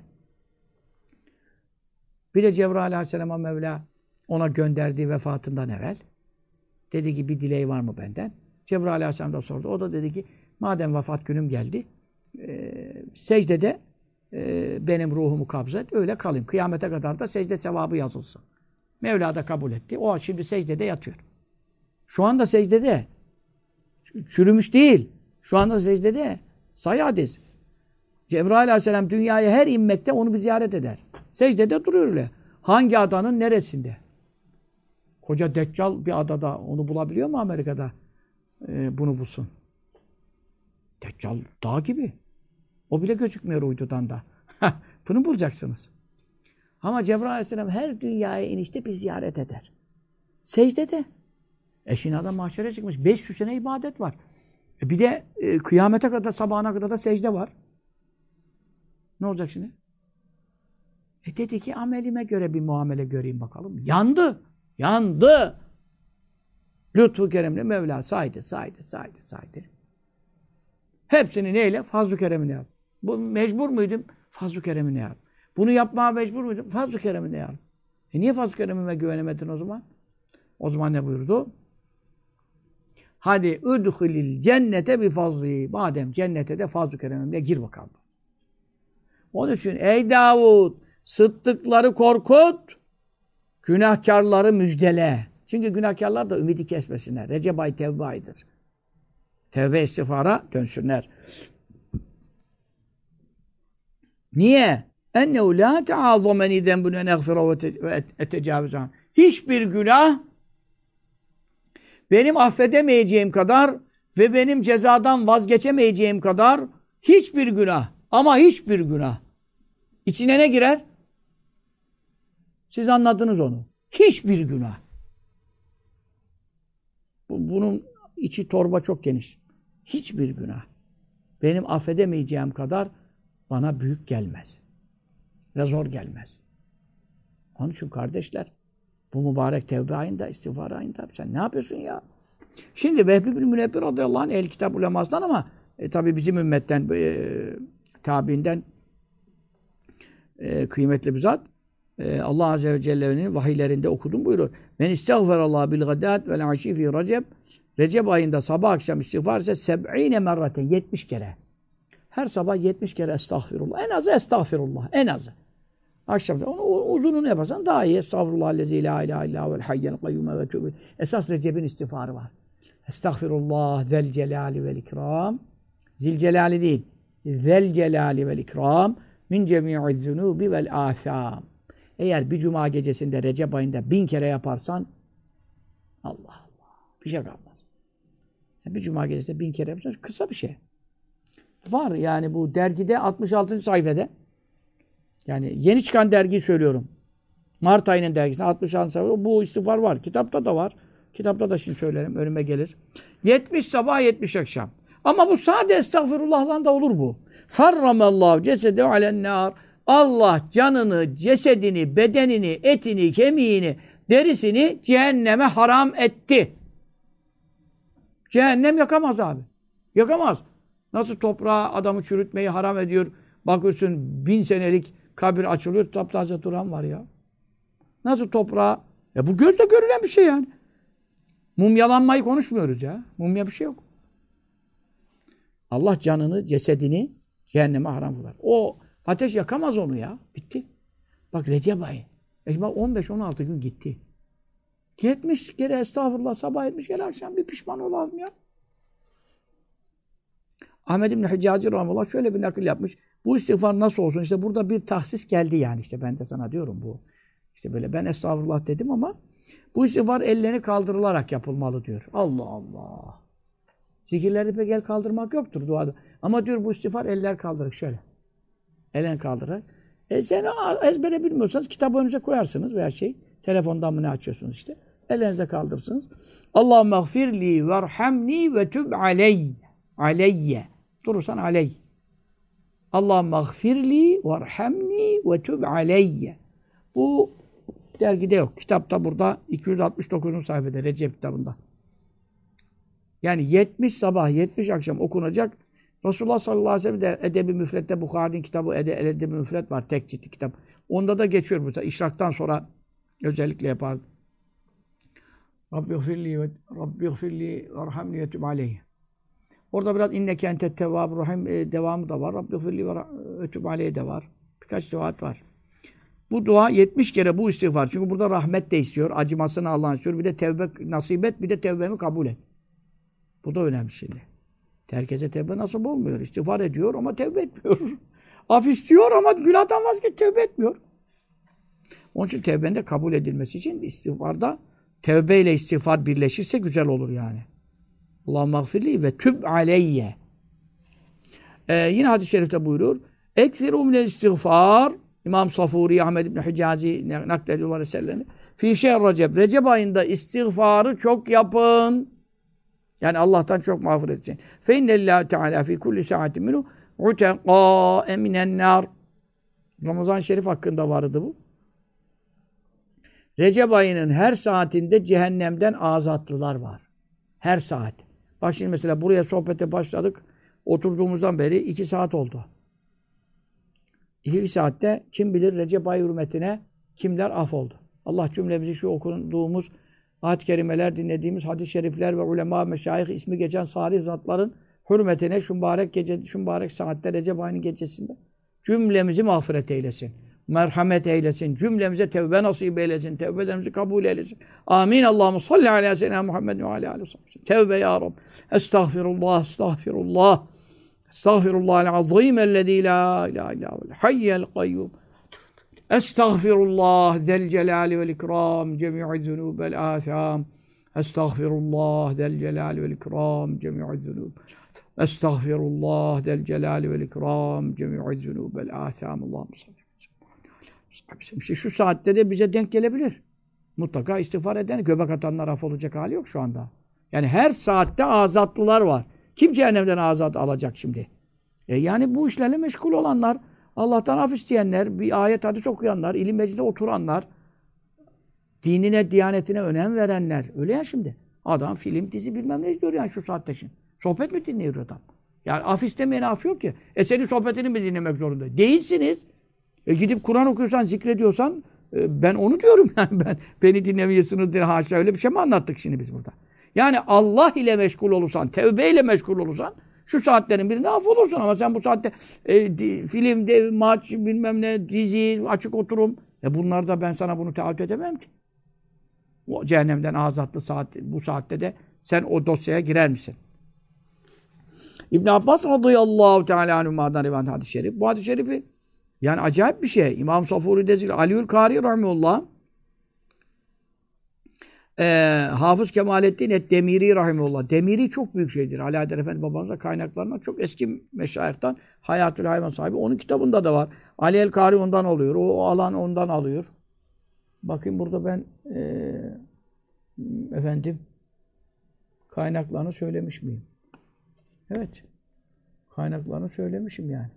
S1: Bir de Cebrail Aleyhisselam'a Mevla ona gönderdiği vefatından evvel dedi ki bir dileği var mı benden? Cebrail Aleyhisselam da sordu. O da dedi ki madem vefat günüm geldi secdede benim ruhumu kabzet öyle kalayım. Kıyamete kadar da secde sevabı yazılsın. Mevla da kabul etti. O şimdi secdede yatıyor. Şu anda secdede. Çürümüş değil. Şu anda secdede. Sahih hadis. Cebrail Aleyhisselam dünyaya her inmekte onu bir ziyaret eder. Secdede duruyor öyle. Hangi adanın neresinde? Koca Deccal bir adada onu bulabiliyor mu Amerika'da? Bunu bulsun. Deccal dağ gibi. O bile gözükmüyor uydudan da. Bunu bulacaksınız. Ama Cebrail Aleyhisselam her dünyaya inişte bir ziyaret eder. Secdede. Şimdi adam mahşere çıkmış. 500 sene ibadet var. Bir de kıyamete kadar, sabahına kadar da secde var. Ne olacak şimdi? Dedi ki amelime göre bir muamele göreyim bakalım. Yandı. Yandı. Lütfu keremle Mevla saydı. Hepsini neyle? Fazl-ı keremine yap. Bu mecbur muydum? Fazl-ı keremine yap. Bunu yapmaya mecbur muydum? Fazl-ı keremine yap. Niye fazl-ı keremime güvenemedin o zaman? O zaman ne buyurdu? Hadi udhulil cennete bi fazli. Madem cennete de fazl-ı keremimle gir bakalım. Onun için ey Davud sıddıkları korkut, günahkarları müjdele. Çünkü günahkarlar da ümidi kesmesinler. Recep ayı tevbe ayıdır. Tevbe istiğfara dönsünler. Niye? Ennehu la te'azameni zenbun en eğfira ve etecavüzan. Hiçbir günah benim affedemeyeceğim kadar ve benim cezadan vazgeçemeyeceğim kadar hiçbir günah ama hiçbir günah. İçine ne girer? Siz anladınız onu. Hiçbir günah. Bunun içi torba çok geniş. Hiçbir günah. Benim affedemeyeceğim kadar bana büyük gelmez. Ve zor gelmez. Onun için kardeşler, bu mübarek tevbe ayında, istiğfar ayında sen ne yapıyorsun ya? Şimdi Vehbi bin Münebbir radıyallahu anh el kitap ulemasından ama tabi bizim ümmetten, tabiinden kıymetli bir zat. Allah Azze ve Celle'nin vahiylerinde okudum buyuruyor. Men istağferallah bil gadat vel aşi fi Recep. Recep ayında sabah akşam istiğfar ise 70 merraten 70 kere. Her sabah 70 kere estağfirullah. En azı estağfirullah. En azı. Akşamda onu uzununu yaparsan daha iyi. Estağfirullahellezî la ilahe illâ vel hayyel kayyûme ve tûbü. Esas Recep'in istiğfarı var. Estağfirullah zel celali vel ikram. Zil celali değil. Zel celali vel ikram. Min cemî'iz zunûbi vel âthâm. Eğer bir cuma gecesinde Recep ayında 1000 kere yaparsan Allah Allah. Bir şey kalmaz. Bir cuma gecesinde 1000 kere yaparsan kısa bir şey. Var yani bu dergide 66. sayfada. Yani yeni çıkan dergiyi söylüyorum. Mart ayının dergisinde 66. sayfada bu istiğfar var. Kitapta da var. Kitapta da şimdi söylerim. Önüme gelir. 70 sabah 70 akşam. Ama bu sade estağfirullah'la da olur bu. Harramallahu cesede alennâr. Allah canını, cesedini, bedenini, etini, kemiğini, derisini cehenneme haram etti. Cehennem yakamaz abi. Yakamaz. Nasıl toprağa adamı çürütmeyi haram ediyor. Bakıyorsun 1000 senelik kabir açılıyor. Taptaze duran var ya. Nasıl toprağa? Bu gözle görülen bir şey yani. Mumyalanmayı konuşmuyoruz ya. Mumya bir şey yok. Allah canını, cesedini cehenneme haram kılar. O ateş yakamaz onu ya. Bitti. Bak Recep ayı. Bak 15-16 gün gitti. 70 kere estağfurullah sabah 70 kere akşam bir pişman olalım ya. Ahmed İbn Hiccazi rahmetullah şöyle bir nakil yapmış. Bu istiğfar nasıl olsun? İşte burada bir tahsis geldi yani. İşte ben de sana diyorum bu. İşte böyle ben estağfurullah dedim ama bu istiğfar ellerini kaldırılarak yapılmalı diyor. Allah Allah. Zikirleri pek el kaldırmak yoktur duada. Ama diyor bu istiğfar eller kaldırık şöyle. Ellerini kaldırarak. Sen ezbere bilmiyorsanız kitabı önünüze koyarsınız veya telefondan mı ne açıyorsunuz işte. Ellerinize kaldırırsınız. Allahümme gfirli verhamni ve tüb aleyye. Durursan aleyh. Allahümme gfirli varhamni ve tub aleyye. Bu dergide yok. Kitapta burada 269. sayfada Recep kitabında. Yani 70 sabah 70 akşam okunacak. Resulullah sallallahu aleyhi ve sellem de Edeb-i Müfret'te Bukhari'nin kitabı Edeb-i Müfret var. Tek ciltli kitap. Onda da geçiyor bu. İşraktan sonra özellikle yapar. Rabbighfirli varhamni ve tub aleyye. Orada biraz inneke entet tevvabur rahim devamı da var. Rabbighfirli ve tub aleyye de var. Birkaç duat var. Bu dua 70 kere bu istiğfar. Çünkü burada rahmet de istiyor. Acımasını Allah'ın istiyor. Bir de tevbe nasip et. Bir de tevbemi kabul et. Bu da önemli şimdi. Herkese tevbe nasip olmuyor. İstiğfar ediyor ama tevbe etmiyor. Af istiyor ama günahdan vazgeç tevbe etmiyor. Onun için tevbenin de kabul edilmesi için istiğfarda tevbe ile istiğfar birleşirse güzel olur yani. Allahümme gfirli ve tüb aleyye. Yine hadis-i şerifte buyurur. Ekziru minel istiğfar. İmam Safuri, Ahmed İbni Hicazi naklediyorlar eserlerini. Fî şehr Recep. Recep ayında istiğfarı çok yapın. Yani Allah'tan çok mağfiret için. Fe innellâhu teâlâ fî kulli saatin minhu utekâe minennâr. Ramazan-ı Şerif hakkında vardı bu. Recep ayının her saatinde cehennemden azatlılar var. Her saat. Bak şimdi mesela buraya sohbete başladık. Oturduğumuzdan beri 2 saat oldu. 2 saatte kim bilir Recep ayı hürmetine kimler af oldu. Allah cümlemizi şu okuduğumuz ayet-i kerimeler, dinlediğimiz hadis-i şerifler ve ulema, meşayih ismi geçen salih zatların hürmetine şu mübarek gece, şu mübarek saatte Recep ayının gecesinde cümlemizi mağfiret eylesin. Merhamet eylesin. Cümlemize tevbe nasip eylesin. Tevbelerimizi kabul eylesin. Amin. Allahumme salli ala seyyidina Muhammed ve ala aleyhi ve sellem. Tevbe ya Rab. Estağfirullah, estağfirullah. Estağfirullahal azim ellezî la ilahe illa huvel hayyul kayyum. Estağfirullah zel celali vel ikram cemi'u zunubel âthâm. Estağfirullah zel celali vel ikram cemi'u zunub. Estağfirullah zel celali vel ikram cemi'u zunubel âthâm. Allahümme salli. İşte şu saatte de bize denk gelebilir. Mutlaka istiğfar eden, göbek atanlar af olacak hali yok şu anda. Yani her saatte azatlılar var. Kim cehennemden azat alacak şimdi? Yani bu işlerle meşgul olanlar, Allah'tan af isteyenler, bir ayet hadis okuyanlar, ilim meclisinde oturanlar, dinine, diyanetine önem verenler. Öyle ya şimdi. Adam film, dizi bilmem ne izliyor yani şu saatte şimdi. Sohbet mi dinliyor adam? Yani af istemeyen af yok ki. Senin sohbetini mi dinlemek zorunda? Değilsiniz. Gidip Kur'an okuyorsan, zikrediyorsan ben onu diyorum yani beni dinlemeye sınır haşa öyle bir şey mi anlattık şimdi biz burada? Yani Allah ile meşgul olursan, tevbe ile meşgul olursan şu saatlerin birinde af olursun ama sen bu saatte film, maç, bilmem ne, dizi, açık oturum. Bunlarda ben sana bunu taahhüt edemem ki. O cehennemden azatlı saat, bu saatte de sen o dosyaya girer misin? İbn Abbas radıyallahu teala anhuma'dan rivayet hadis-i şerif. Bu hadis-i şerifi yani acayip bir şey. İmam Safuri Dezir, Aliül Kari rahimehullah, Hafız Kemalettin et-Demiri rahimehullah. Demiri çok büyük şeydir. Ali Haydar Efendi babamızda kaynaklarından çok eski meşayihtan Hayatül Hayvan sahibi. Onun kitabında da var. Ali el-Kari ondan alıyor. O alan ondan alıyor. Bakın burada ben efendim kaynaklarını söylemiş miyim? Evet. Kaynaklarını söylemişim yani.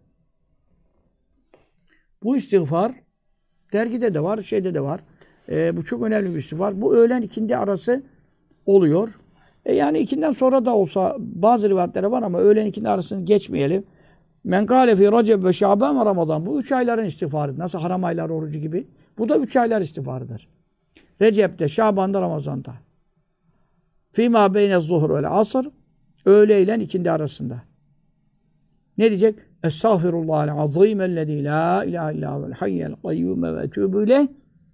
S1: Bu istiğfar dergide de var, şeyde de var. Bu çok önemli bir istiğfar. Bu öğlen ikindi arası oluyor. Yani ikinden sonra da olsa bazı rivayetlere var ama öğlen ikindi arasını geçmeyelim. Men kâle fî Recep ve Şaban ve Ramazan. Bu 3 ayların istiğfarı. Nasıl haram aylar orucu gibi. Bu da 3 aylar istiğfarıdır. Recep'te, Şaban'da, Ramazan'da. Fîmâ beyne zuhur vel asr. Öğle ile ikindi arasında. Ne diyecek? Estağfirullahal azîm ellezî lâ ilâhe illâ vel hayyel kayyûm ve etûbü ileyh.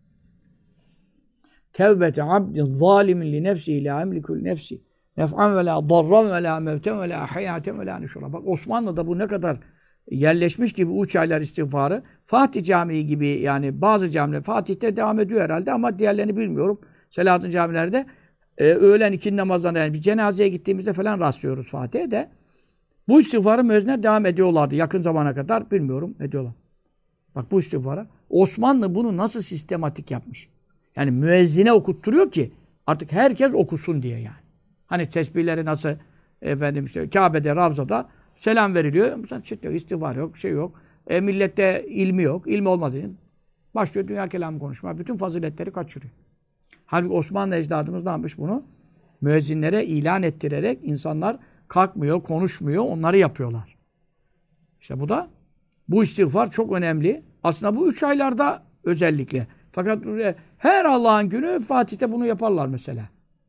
S1: Tevbete abdin zalimin li nefsihi la emlikul nefsi nef'an ve la darran ve la mevten ve la hayaten ve la nüşura. Bak Osmanlı'da bu ne kadar yerleşmiş gibi uç aylar istiğfarı. Fatih Camii gibi yani bazı camiler Fatih'te devam ediyor herhalde ama diğerlerini bilmiyorum. Selahattin camilerde öğlen ikindi namazlarında yani bir cenazeye gittiğimizde falan rastlıyoruz Fatih'e de. Bu istiğfarı müezzinler devam ediyorlardı. Yakın zamana kadar bilmiyorum ediyorlar. Bak bu istiğfarı. Osmanlı bunu nasıl sistematik yapmış? Yani müezzine okutturuyor ki artık herkes okusun diye yani. Hani tesbihleri nasıl efendim işte Kabe'de, Ravza'da Selam veriliyor. Mesela çıt yok, istiğfar yok, şey yok. Millette ilmi yok. İlmi olmadığı için başlıyor dünya kelamı konuşma. Bütün faziletleri kaçırıyor. Halbuki Osmanlı ecdadımız ne yapmış bunu? Müezzinlere ilan ettirerek insanlar kalkmıyor, konuşmuyor, onları yapıyorlar. İşte bu istiğfar çok önemli. Aslında bu 3 aylarda özellikle. Fakat her Allah'ın günü Fatih'te bunu yaparlar mesela.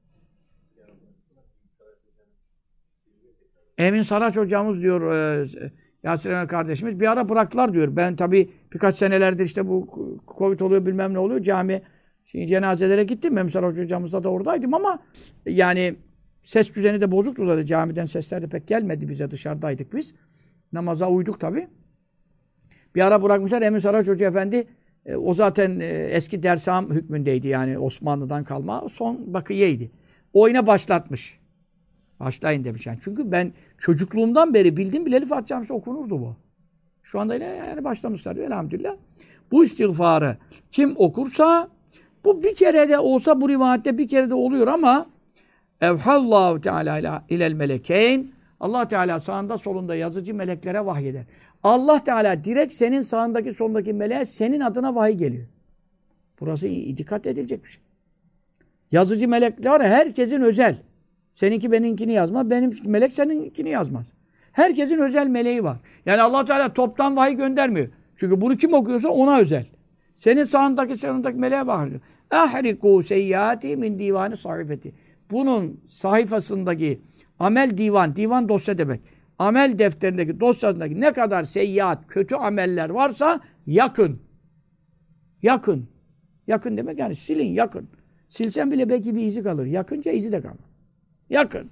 S1: Emin Saraç hocamız diyor, Yasir Emel kardeşimiz bir ara bıraktılar diyor. Ben tabii birkaç senelerdir işte bu Covid oluyor bilmem ne oluyor. Şimdi cenazelere gittim. Emin Saraç hocamızla da oradaydım ama yani ses düzeni de bozuktu zaten. Camiden sesler de pek gelmedi bize. Dışarıdaydık biz. Namaza uyduk tabii. Bir ara bırakmışlar. Emin Saraç Hoca Efendi o zaten eski dersam hükmündeydi. Yani Osmanlı'dan kalma. Son bakiyeydi. O yine başlatmış. Başlayın demiş yani. Çünkü ben çocukluğumdan beri bildim bileli Fatiha Camisi okunurdu bu. Şu anda yine yani başlamışlar diyor elhamdülillah. Bu istiğfarı kim okursa bu bir kere de olsa bu rivayette bir kere de oluyor ama evhallahu teala ilel melekeyn Allah Teala sağında solunda yazıcı meleklere vahyeder. Allah Teala direkt senin sağındaki solundaki meleğe senin adına vahiy geliyor. Burası dikkat edilecek bir şey. Yazıcı melekler herkesin özel. Seninki benimkini yazmaz. Benim melek seninkini yazmaz. Herkesin özel meleği var. Yani Allah Teala toptan vahiy göndermiyor. Çünkü bunu kim okuyorsa ona özel. Senin sağındaki meleğe bakıyor. Ahriku seyyati min divani sahifeti. Bunun sayfasındaki amel divan dosya demek. Amel defterindeki dosyasındaki ne kadar seyyiat, kötü ameller varsa yakın. Yakın. Yakın demek yani silin, yakın. Silsen bile belki bir izi kalır. Yakınca izi de kalır. Yakın.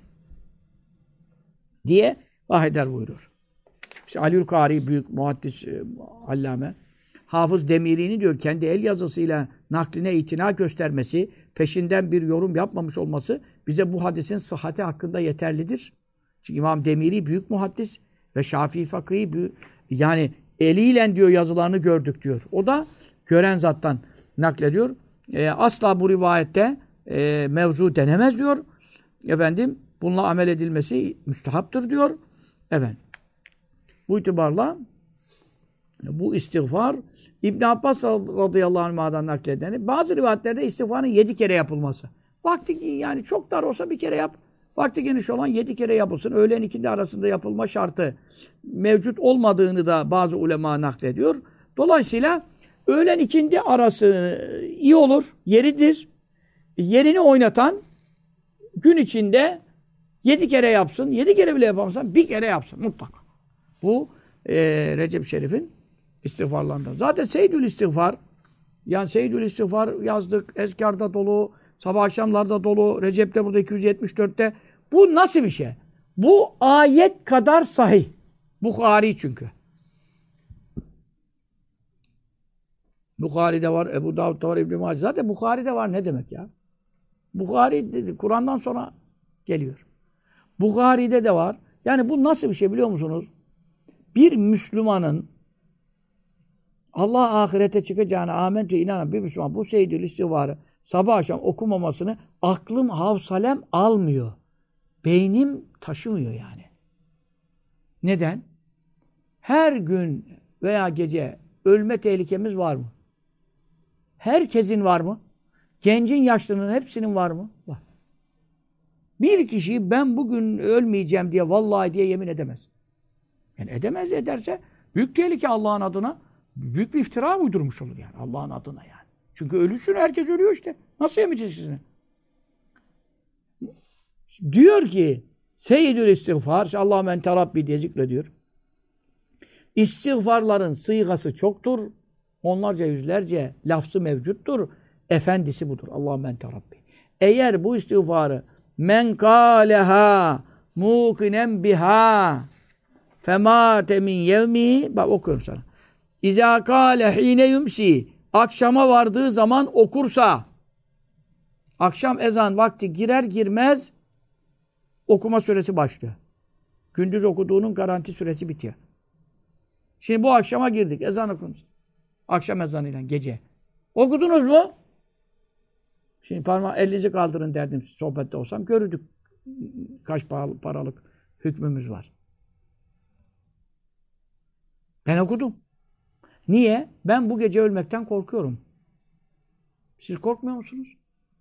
S1: Diye vahyeder buyuruyor. İşte Aliül Kari büyük muhaddis, allame. Hafız Demiri'nin diyor kendi el yazısıyla nakline itina göstermesi, peşinden bir yorum yapmamış olması bize bu hadisin sıhhati hakkında yeterlidir. Çünkü İmam Demiri büyük muhaddis ve Şafii fakîhi büyük, yani eliyle diyor yazılarını gördük diyor. O da gören zattan naklediyor. Asla bu rivayette mevzu denemez diyor. Efendim bununla amel edilmesi müstehaptır diyor. Evet. Bu itibarla bu istiğfar İbn Abbas radıyallahu anh'dan nakledeni bazı rivayetlerde istiğfarın 7 kere yapılması. Vakti yani çok dar olsa bir kere yap. Vakti geniş olan 7 kere yapılsın. Öğlen ikindi arasında yapılma şartı mevcut olmadığını da bazı ulema naklediyor. Dolayısıyla öğlen ikindi arası iyi olur, yeridir. Yerini oynatan gün içinde 7 kere yapsın. 7 kere bile yapamazsan bir kere yapsın mutlaka. Bu Recep Şerif'in istiğfarlarından. Zaten Seyyidül İstiğfar, yani Seyyidül İstiğfar yazdık. Ezkar'da dolu, sabah akşamlarda dolu. Recep'te burada 274'te. Bu nasıl bir şey? Bu ayet kadar sahih. Bukhari çünkü. Bukhari'de var, Ebu Davud'da var, İbn-i Macah. Zaten Bukhari'de var ne demek ya? Bukhari dedi, Kur'an'dan sonra geliyor. Bukhari'de de var. Yani bu nasıl bir şey biliyor musunuz? Bir Müslümanın Allah ahirete çıkacağına amentü inanan bir Müslüman bu Seyyidül İstiğfar'ı sabah akşam okumamasını aklım havsalem almıyor. Beynim taşımıyor yani. Neden? Her gün veya gece ölme tehlikemiz var mı? Herkesin var mı? Gencin, yaşlının hepsinin var mı? Var. Bir kişi ben bugün ölmeyeceğim diye vallahi diye yemin edemez. Yani edemez, ederse büyük tehlike Allah'ın adına. Büyük bir iftira uydurmuş olur yani Allah'ın adına yani. Çünkü ölüsün, herkes ölüyor işte. Nasıl yemeyeceksiniz? Diyor ki Seyyidül İstiğfar, Allah'ım ente Rabbi diye zikrediyor. İstiğfarların sıyğası çoktur. Onlarca yüzlerce lafzı mevcuttur. Efendisi budur. Allah'ım ente Rabbi. Eğer bu istiğfarı men kâleha mûkinen biha femâte min yevmihi, bak okuyorum sana. İzâ kâle hîne yumsi, akşama vardığı zaman okursa, akşam ezan vakti girer girmez okuma süresi başlıyor. Gündüz okuduğunun garanti süresi bitiyor. Şimdi bu akşama girdik. Ezan okunuz. Akşam ezanıyla gece. Okudunuz mu? Şimdi elinizi kaldırın derdim sohbette olsam. Görürdük kaç paralık hükmümüz var. Ben okudum. Niye? Ben bu gece ölmekten korkuyorum. Siz korkmuyor musunuz?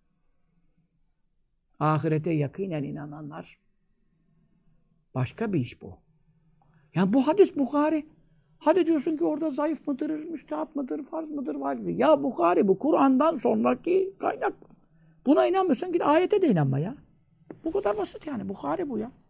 S1: Ahirete yakinen inananlar. Başka bir iş bu. Yani bu hadis Bukhari. Hadi diyorsun ki orada zayıf mıdır, müstehap mıdır, farz mıdır, vacip mıdır? Ya Bukhari bu Kur'an'dan sonraki kaynak. Buna inanmıyorsan git ayete de inanma ya. Bu kadar basit yani. Bukhari bu ya.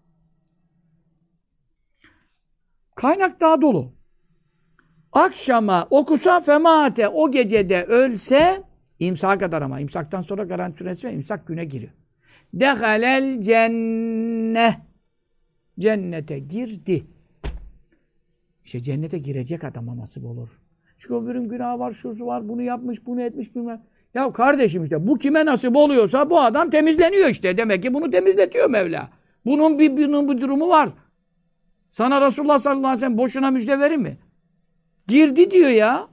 S1: Kaynak daha dolu. Akşama okusa femate o gecede ölse imsak kadar ama imsaktan sonra garanti süresi ve imsak güne giriyor. Dehalel cenneh. Cennete girdi. İşte cennete girecek adama nasip olur. Çünkü öbürün günahı var, şusu var, bunu yapmış, bunu etmiş bilmem. Ya kardeşim işte bu kime nasip oluyorsa bu adam temizleniyor işte. Demek ki bunu temizletiyor Mevla. Bunun bir durumu var. Sana Resulullah sallallahu aleyhi ve sellem boşuna müjde verir mi? Girdi diyor ya.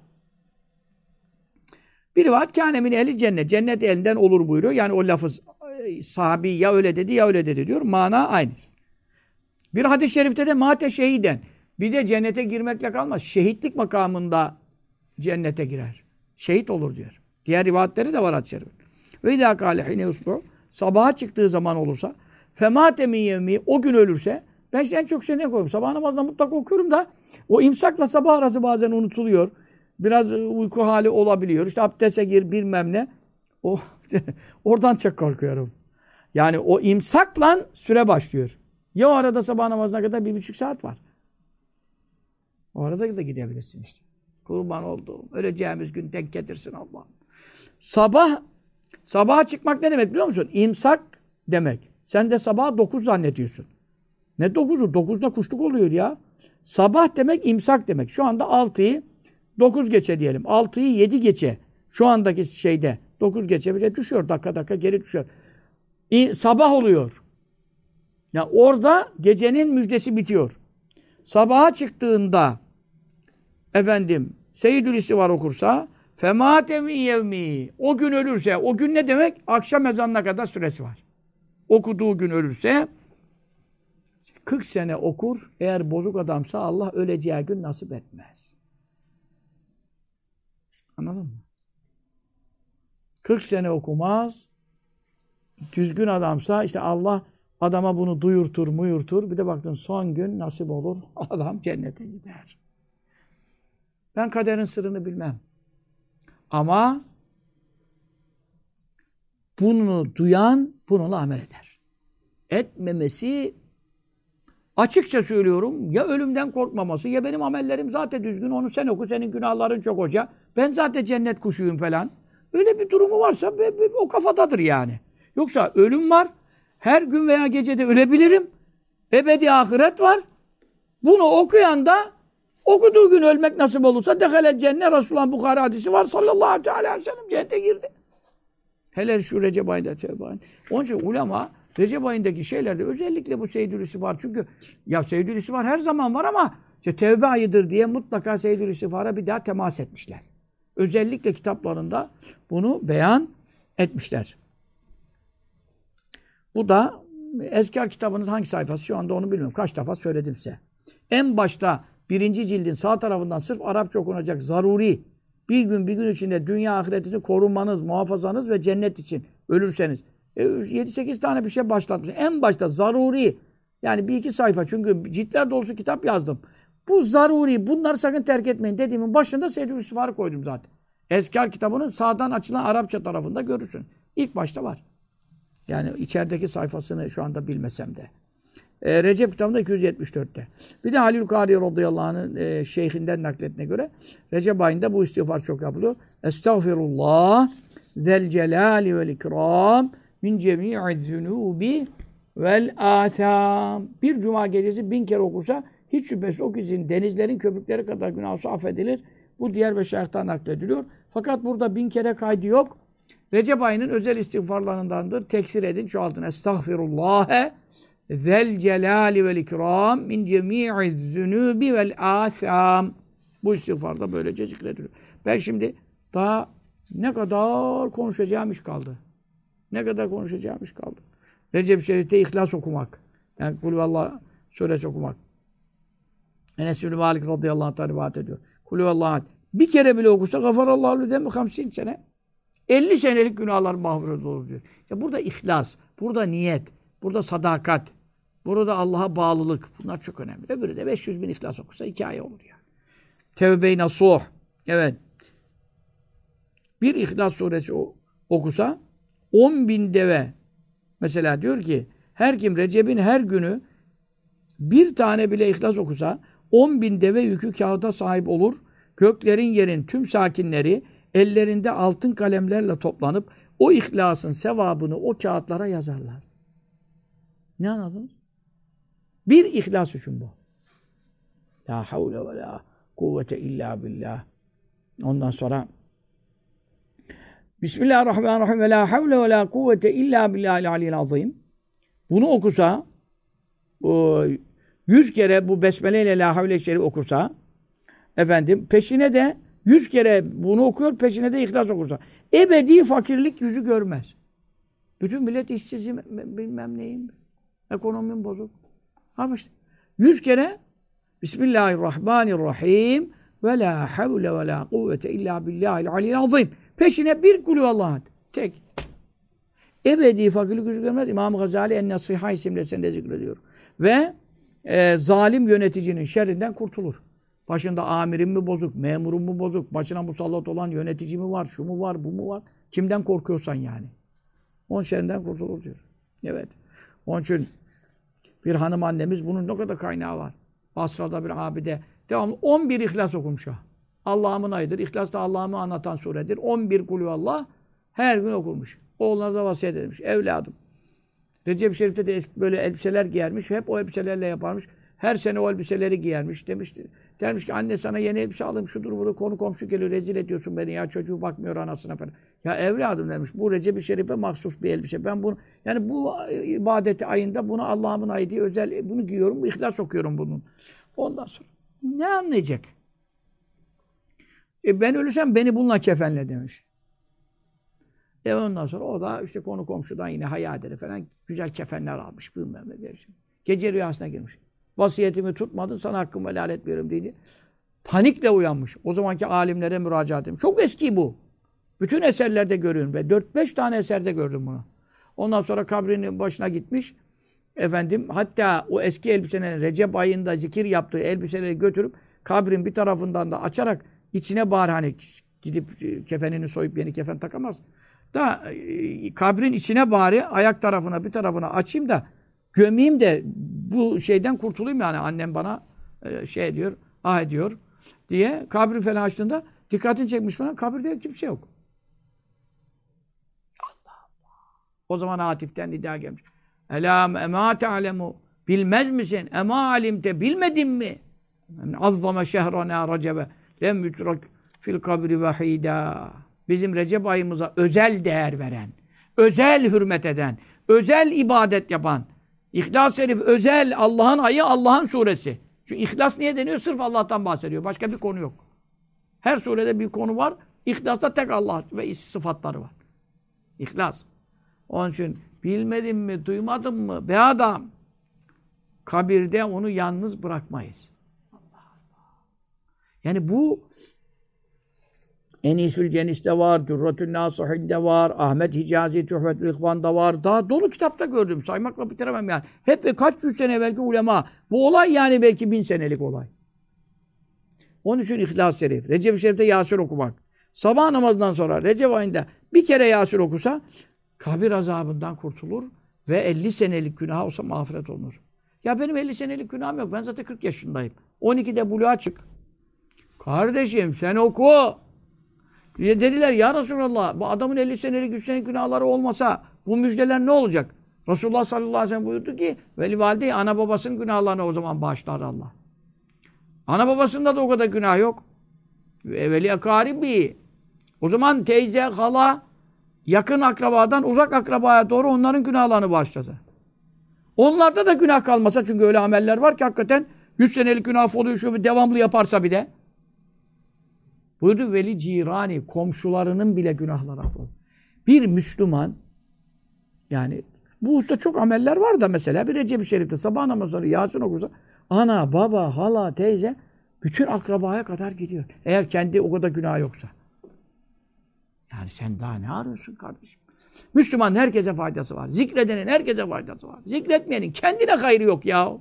S1: Bir rivayet kâne min ehli cennet. Cennet elinden olur buyuruyor. Yani o lafız sahabi ya öyle dedi ya öyle dedi diyor. Mana aynı. Bir hadis-i şerifte de mate şehiden. Bir de cennete girmekle kalmaz. Şehitlik makamında cennete girer. Şehit olur diyor. Diğer rivayetleri de var hadis-i şerif. Ve idâ kâle hine usbu. Sabaha çıktığı zaman olursa femâte min yevmi o gün ölürse ben en çok şey ne koyuyorum? Sabah namazında mutlaka okuyorum da o imsakla sabah arası bazen unutuluyor. Biraz uyku hali olabiliyor. İşte abdeste gir bilmem ne. O oradan çok korkuyorum. Yani o imsakla süre başlıyor. Ya o arada sabah namazına kadar 1,5 saat var. O arada da gidebilirsin işte. Kurban olduğum. Öleceğimiz gün denk getirsin Allah'ım. Sabaha çıkmak ne demek biliyor musun? İmsak demek. Sen de sabah 9 zannediyorsun. Ne 9'u? 9'da kuşluk oluyor ya. Sabah demek imsak demek. Şu anda 6'yı 9 geçe diyelim. 6'yı 7 geçe. Şu andaki şeyde 9 geçe bile düşüyor. Dakika geri düşüyor. Sabah oluyor. Ya orada gecenin müjdesi bitiyor. Sabaha çıktığında efendim Seyyidül var okursa femâte min yevmi o gün ölürse o gün ne demek? Akşam ezanına kadar süresi var. Okuduğu gün ölürse 40 sene okur. Eğer bozuk adamsa Allah öleceği gün nasip etmez. Anladın mı? 40 sene okumaz. Düzgün adamsa işte Allah adama bunu duyurtur. Bir de baktın son gün nasip olur. Adam cennete gider. Ben kaderin sırrını bilmem. Ama bunu duyan bununla amel eder. Etmemesi açıkça söylüyorum ya ölümden korkmaması ya benim amellerim zaten düzgün onu sen oku senin günahların çok hoca. Ben zaten cennet kuşuyum falan. Öyle bir durumu varsa o kafadadır yani. Yoksa ölüm var. Her gün veya gecede ölebilirim. Ebedi ahiret var. Bunu okuyan da okuduğu gün ölmek nasip olursa dehalel cennet Resulullah'ın Bukhari hadisi var sallallahu aleyhi ve sellem cennete girdi. Hele şu Recep ayında tevbe ayında. Onun için ulema Recep ayındaki şeylerde özellikle bu Seyyidül var. Çünkü ya Seyyidül var her zaman var ama işte tevbe ayıdır diye mutlaka Seyyidül İstiğfar'a bir daha temas etmişler. Özellikle kitaplarında bunu beyan etmişler. Bu da Ezkar kitabının hangi sayfası? Şu anda onu bilmiyorum. Kaç defa söyledim size. En başta 1. cildin sağ tarafından sırf Arapça okunacak zaruri bir gün içinde dünya ahiretini korunmanız, muhafazanız ve cennet için ölürseniz 7-8 tane bir şey başlatmış. En başta zaruri yani 1-2 sayfa çünkü ciltler dolusu kitap yazdım. Bu zaruri bunları sakın terk etmeyin dediğimin başında Seyyid-i Üsvar'ı koydum zaten. Ezkar kitabının sağdan açılan Arapça tarafında görürsün. İlk başta var. Yani içerideki sayfasını şu anda bilmesem de. Recep kitabında 274'te. Bir de Halil Kari radıyallahu anh'ın şeyhinden nakletine göre Recep ayında bu istiğfar çok yapılıyor. Estağfirullah zel celali vel ikram min cemi'i zunubi vel asam. Bir cuma gecesi 1000 kere okursa hiç şüphesiz o kişinin denizlerin köpükleri kadar günahı affedilir. Bu diğer meşayihten naklediliyor. Fakat burada 1000 kere kaydı yok. Recep ayının özel istiğfarlarındandır. Teksir edin, çoğaltın. Estağfirullâhe zel celâli vel ikram min cemî'i zünûbi vel âsâm. Bu istiğfar da böylece zikrediliyor. Ben şimdi daha ne kadar konuşacağım iş kaldı. Ne kadar konuşacağım iş kaldı. Recep-i Şerif'te İhlas okumak. Yani Kulüvallah suresi okumak. Enes bin Malik radıyallahu anh rivayet ediyor. Kulüvallahu bir kere bile okursa gafarallahu lehü 50 sene. 50 senelik günahlar mağfiret olur diyor. Ya burada ihlas, burada niyet, burada sadakat, burada Allah'a bağlılık. Bunlar çok önemli. Öbürü de 500 bin ihlas okursa 2 ay olur yani. Tevbe-i Nasuh. Evet. Bir İhlas suresi okusa 10 bin deve. Mesela diyor ki her kim Recep'in her günü bir tane bile İhlas okusa 10 bin deve yükü kağıda sahip olur. Göklerin yerin tüm sakinleri ellerinde altın kalemlerle toplanıp o ihlasın sevabını o kağıtlara yazarlar. Ne anladınız? Bir ihlas için bu. La havle ve la kuvvete illa billah. Ondan sonra Bismillahirrahmanirrahim ve la havle ve la kuvvete illa billahil aliyyil azim. Bunu okusa 100 kere bu besmele ile la havle şerif okursa efendim peşine de 100 kere bunu okuyor, peşine de İhlas okursa ebedi fakirlik yüzü görmez. Bütün millet işsizim, bilmem neyim, ekonomim bozuk. Ama işte 100 kere Bismillahirrahmanirrahim ve la havle ve la kuvvete illa billahil aliyyil azim. Peşine bir kulüvallah. Tek. Ebedi fakirlik yüzü görmez. İmam Gazali En-Nasiha isimli eserinde zikrediyor. Ve zalim yöneticinin şerrinden kurtulur. Başında amirim mi bozuk, memurum mu bozuk, başına musallat olan yönetici mi var, şu mu var, bu mu var? Kimden korkuyorsan yani. Onun şerrinden kurtulur diyor. Evet. Onun için bir hanım annemiz bunun ne kadar kaynağı var. Basra'da bir abide devamlı 11 İhlas okumuş ha. Allah'ımın ayıdır. İhlas da Allah'ımı anlatan suredir. 11 kulüvallah her gün okurmuş. Oğluna da vasiyet edilmiş. Evladım. Recep-i Şerif'te de eski böyle elbiseler giyermiş. Hep o elbiselerle yaparmış. Her sene o elbiseleri giyermiş. Dermiş ki anne sana yeni elbise alayım. Şudur burada konu komşu geliyor. Rezil ediyorsun beni ya. Çocuğu bakmıyor anasına falan. Ya evladım demiş. Bu Recep-i Şerif'e mahsus bir elbise. Ben bunu yani bu ibadeti ayında bunu Allah'ımın ayı diye özel bunu giyiyorum. İhlas okuyorum bunun. Ondan sonra ne anlayacak? Ben ölürsem beni bununla kefenle demiş. Ondan sonra o da işte konu komşudan yine hayaleri falan güzel kefenler almış. Bilmem ne demiş. Gece rüyasına girmiş. Vasiyetimi tutmadın sana hakkımı helal etmiyorum dedi. Panikle uyanmış. O zamanki alimlere müracaat etmiş. Çok eski bu. Bütün eserlerde görüyorum. Ve 4-5 tane eserde gördüm bunu. Ondan sonra kabrinin başına gitmiş. Efendim hatta o eski elbisenin Recep ayında zikir yaptığı elbiseleri götürüp kabrin bir tarafından da açarak içine bari hani gidip kefenini soyup yeni kefen takamaz. Da kabrin içine bari ayak tarafına bir tarafına açayım da gömeyim de bu şeyden kurtulayım yani annem bana şey diyor, ah ediyor diye kabri falan açtığında dikkatini çekmiş falan kabirde kimse yok. Allah Allah. O zaman Atif'ten nida gelmiş. Elâ emâ te'alemu bilmez misin? Emâ alimte bilmedin mi? Azzame şehranâ recebe lem yutrak fil kabri vahîdâ. Bizim Recep ayımıza özel değer veren, özel hürmet eden, özel ibadet yapan, İhlas-ı Şerif özel Allah'ın ayı, Allah'ın suresi. Çünkü İhlas niye deniyor? Sırf Allah'tan bahsediyor. Başka bir konu yok. Her surede bir konu var. İhlas'ta tek Allah ve sıfatları var. İhlas. Onun için bilmedin mi, duymadın mı? Be adam. Kabirde onu yalnız bırakmayız. Allah Allah. Yani bu Enisül Cenis'te var, Dürretün Nâsihîn'de var, Ahmet Hicazi Tuhfetül İhvan'da var. Daha dolu kitapta gördüm. Saymakla bitiremem yani. Hep kaç yüz sene belki ulema. Bu olay yani belki 1000 senelik olay. Onun için İhlas-ı Şerif. Recep-i Şerif'te Yasin okumak. Sabah namazından sonra Recep ayında bir kere Yasin okusa kabir azabından kurtulur ve 50 senelik günah olsa mağfiret olunur. Ya benim 50 senelik günahım yok. Ben zaten 40 yaşındayım. 12'de buluğa çık. Kardeşim sen oku. Dediler ya Resulallah bu adamın 50 senelik 100 senelik günahları olmasa bu müjdeler ne olacak? Resulullah sallallahu aleyhi ve sellem buyurdu ki veli valide ana babasının günahlarını o zaman bağışlar Allah. Ana babasında da o kadar günah yok. Veli akaribi. O zaman teyze, hala, yakın akrabadan uzak akrabaya doğru onların günahlarını bağışlasa. Onlarda da günah kalmasa çünkü öyle ameller var ki hakikaten 100 senelik günah oluyor şu devamlı yaparsa bir de. Buyurdu veli cirani, komşularının bile günahları affolur. Bir Müslüman, yani bu usta çok ameller var da mesela bir Recep-i Şerif'te sabah namazları Yasin okursa ana, baba, hala, teyze bütün akrabaya kadar gidiyor. Eğer kendi o kadar günah yoksa. Yani sen daha ne arıyorsun kardeşim? Müslümanın herkese faydası var. Zikredenin herkese faydası var. Zikretmeyenin kendine hayrı yok ya.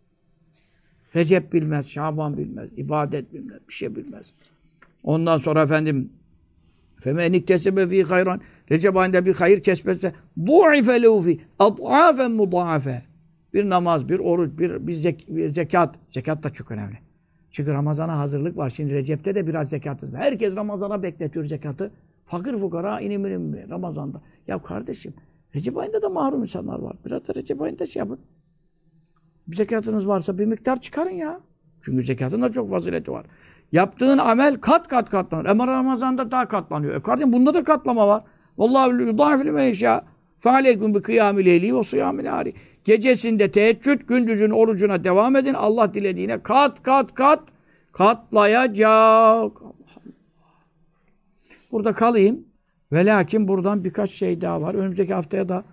S1: Recep bilmez, Şaban bilmez, ibadet bilmez, bir şey bilmez. Ondan sonra efendim فَمَنْ اِكْتَسَبَ ف۪ي خَيْرًا Recep ayında bir hayır kesmezse ضُعِفَ لَوْ ف۪ي اَضْعَافًا مُضَاعَفًا Bir namaz, bir oruç, bir zekat. Zekat da çok önemli. Çünkü Ramazan'a hazırlık var. Şimdi Recep'te de biraz zekatız var. Herkes Ramazan'a bekletiyor zekatı. Fakir fukara inim Ramazan'da. Ya kardeşim Recep ayında da mahrum insanlar var. Biraz da Recep ayında şey yapın. Bir zekatınız varsa bir miktar çıkarın ya. Çünkü zekatın da çok fazileti var. Yaptığın amel kat kat katlanır. Ama Ramazan'da daha katlanıyor. Kardeşim bunda da katlama var. Vallahi yudâfil meşâ fealeykum bi kıyâmil leyli ve sıyâmil nâri. Gecesinde teheccüd, gündüzün orucuna devam edin. Allah dilediğine kat kat kat katlayacak. Allah. Burada kalayım. Ve lakin buradan birkaç şey daha var. Önümüzdeki haftaya da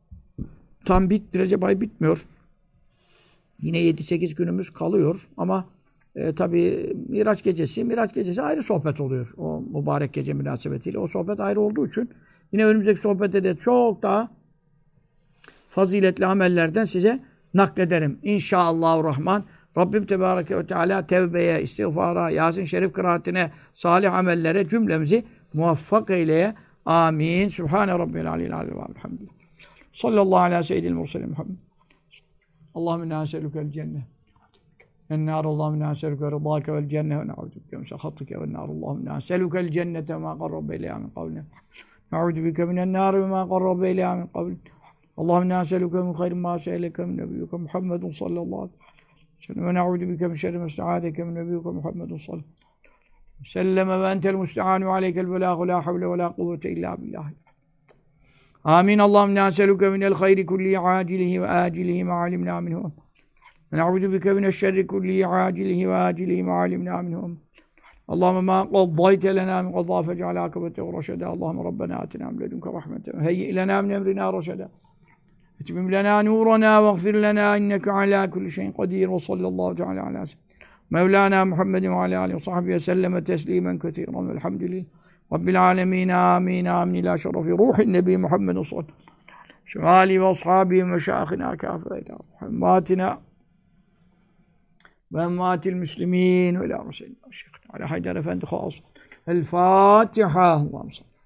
S1: tam Recep ayı bitmiyor. Yine 7-8 günümüz kalıyor ama tabii Miraç gecesi ayrı sohbet oluyor. O mübarek gece münasebetiyle. O sohbet ayrı olduğu için yine önümüzdeki sohbette de çok daha faziletli amellerden size naklederim. İnşallahurrahman. Rabbim Tebareke ve Teala tevbeye, istiğfara, Yasin Şerif kıraatine, salih amellere cümlemizi muvaffak eyleye. Amin. Sübhane Rabbil Aliyyil Aleyhi ve Elhamdülillah. Sallallahu aleyhi ve seyyidil murselin Muhammed. Allahümme inna eselükel cennet. Ennâr Allahümme inna eselüke rıdâke vel cennet ve ne'udübike min sehatike ve nâr. Allahümme inna eselükel cennete mâ qarrabe ileyhâ min kavlin. Ne'udübike minen nâr ve mâ qarrabe ileyhâ min kavlin. Allahümme inna eselüke min hayrin mâ se'eleke min nebiyyike Muhammedun sallallahu aleyhi ve sellem. Ve ne'udübike min şerri mâ sta'âdeke min nebiyyike Muhammedun sallallahu aleyhi ve sellem. Ve entel musta'ân ve aleykel belâhu lâ havle ve lâ kuvvete illâ billah. Amin. Allahümme inna eselüke minel hayri kulli acilihi ve acilihi ma alimna minhu. Ve ne'udu bike mineşşerri kulli acilihi ve acilihi ma alimna minhu. Allahümme ma qaddayte lena min qadâ fec'al akıbete ve raşede. Allahümme Rabbena atina min ledunke rahmeten. Heyyi lena min emrina raşede. Etmim lena nurana ve gfir lena inneke ala kulli şeyin kadir. Ve sallallahu teala ala Mevlana Muhammedin ve ala alihi ve sahbihi ve selleme teslimen ketiren. Velhamdülillah. Rabbil alemin. Amin. Amin. İlâ şerefi ruhin nebi Muhammedun sallallahu aleyhi ve sellem. Şemâli ve ashabi ve meşâhina kâfeyla. Muhammatina ve emmâtil müslimîn ve ilâ Resulullah. Ala Haydar Efendi khâs. El Fatiha. Allah'ım sallallahu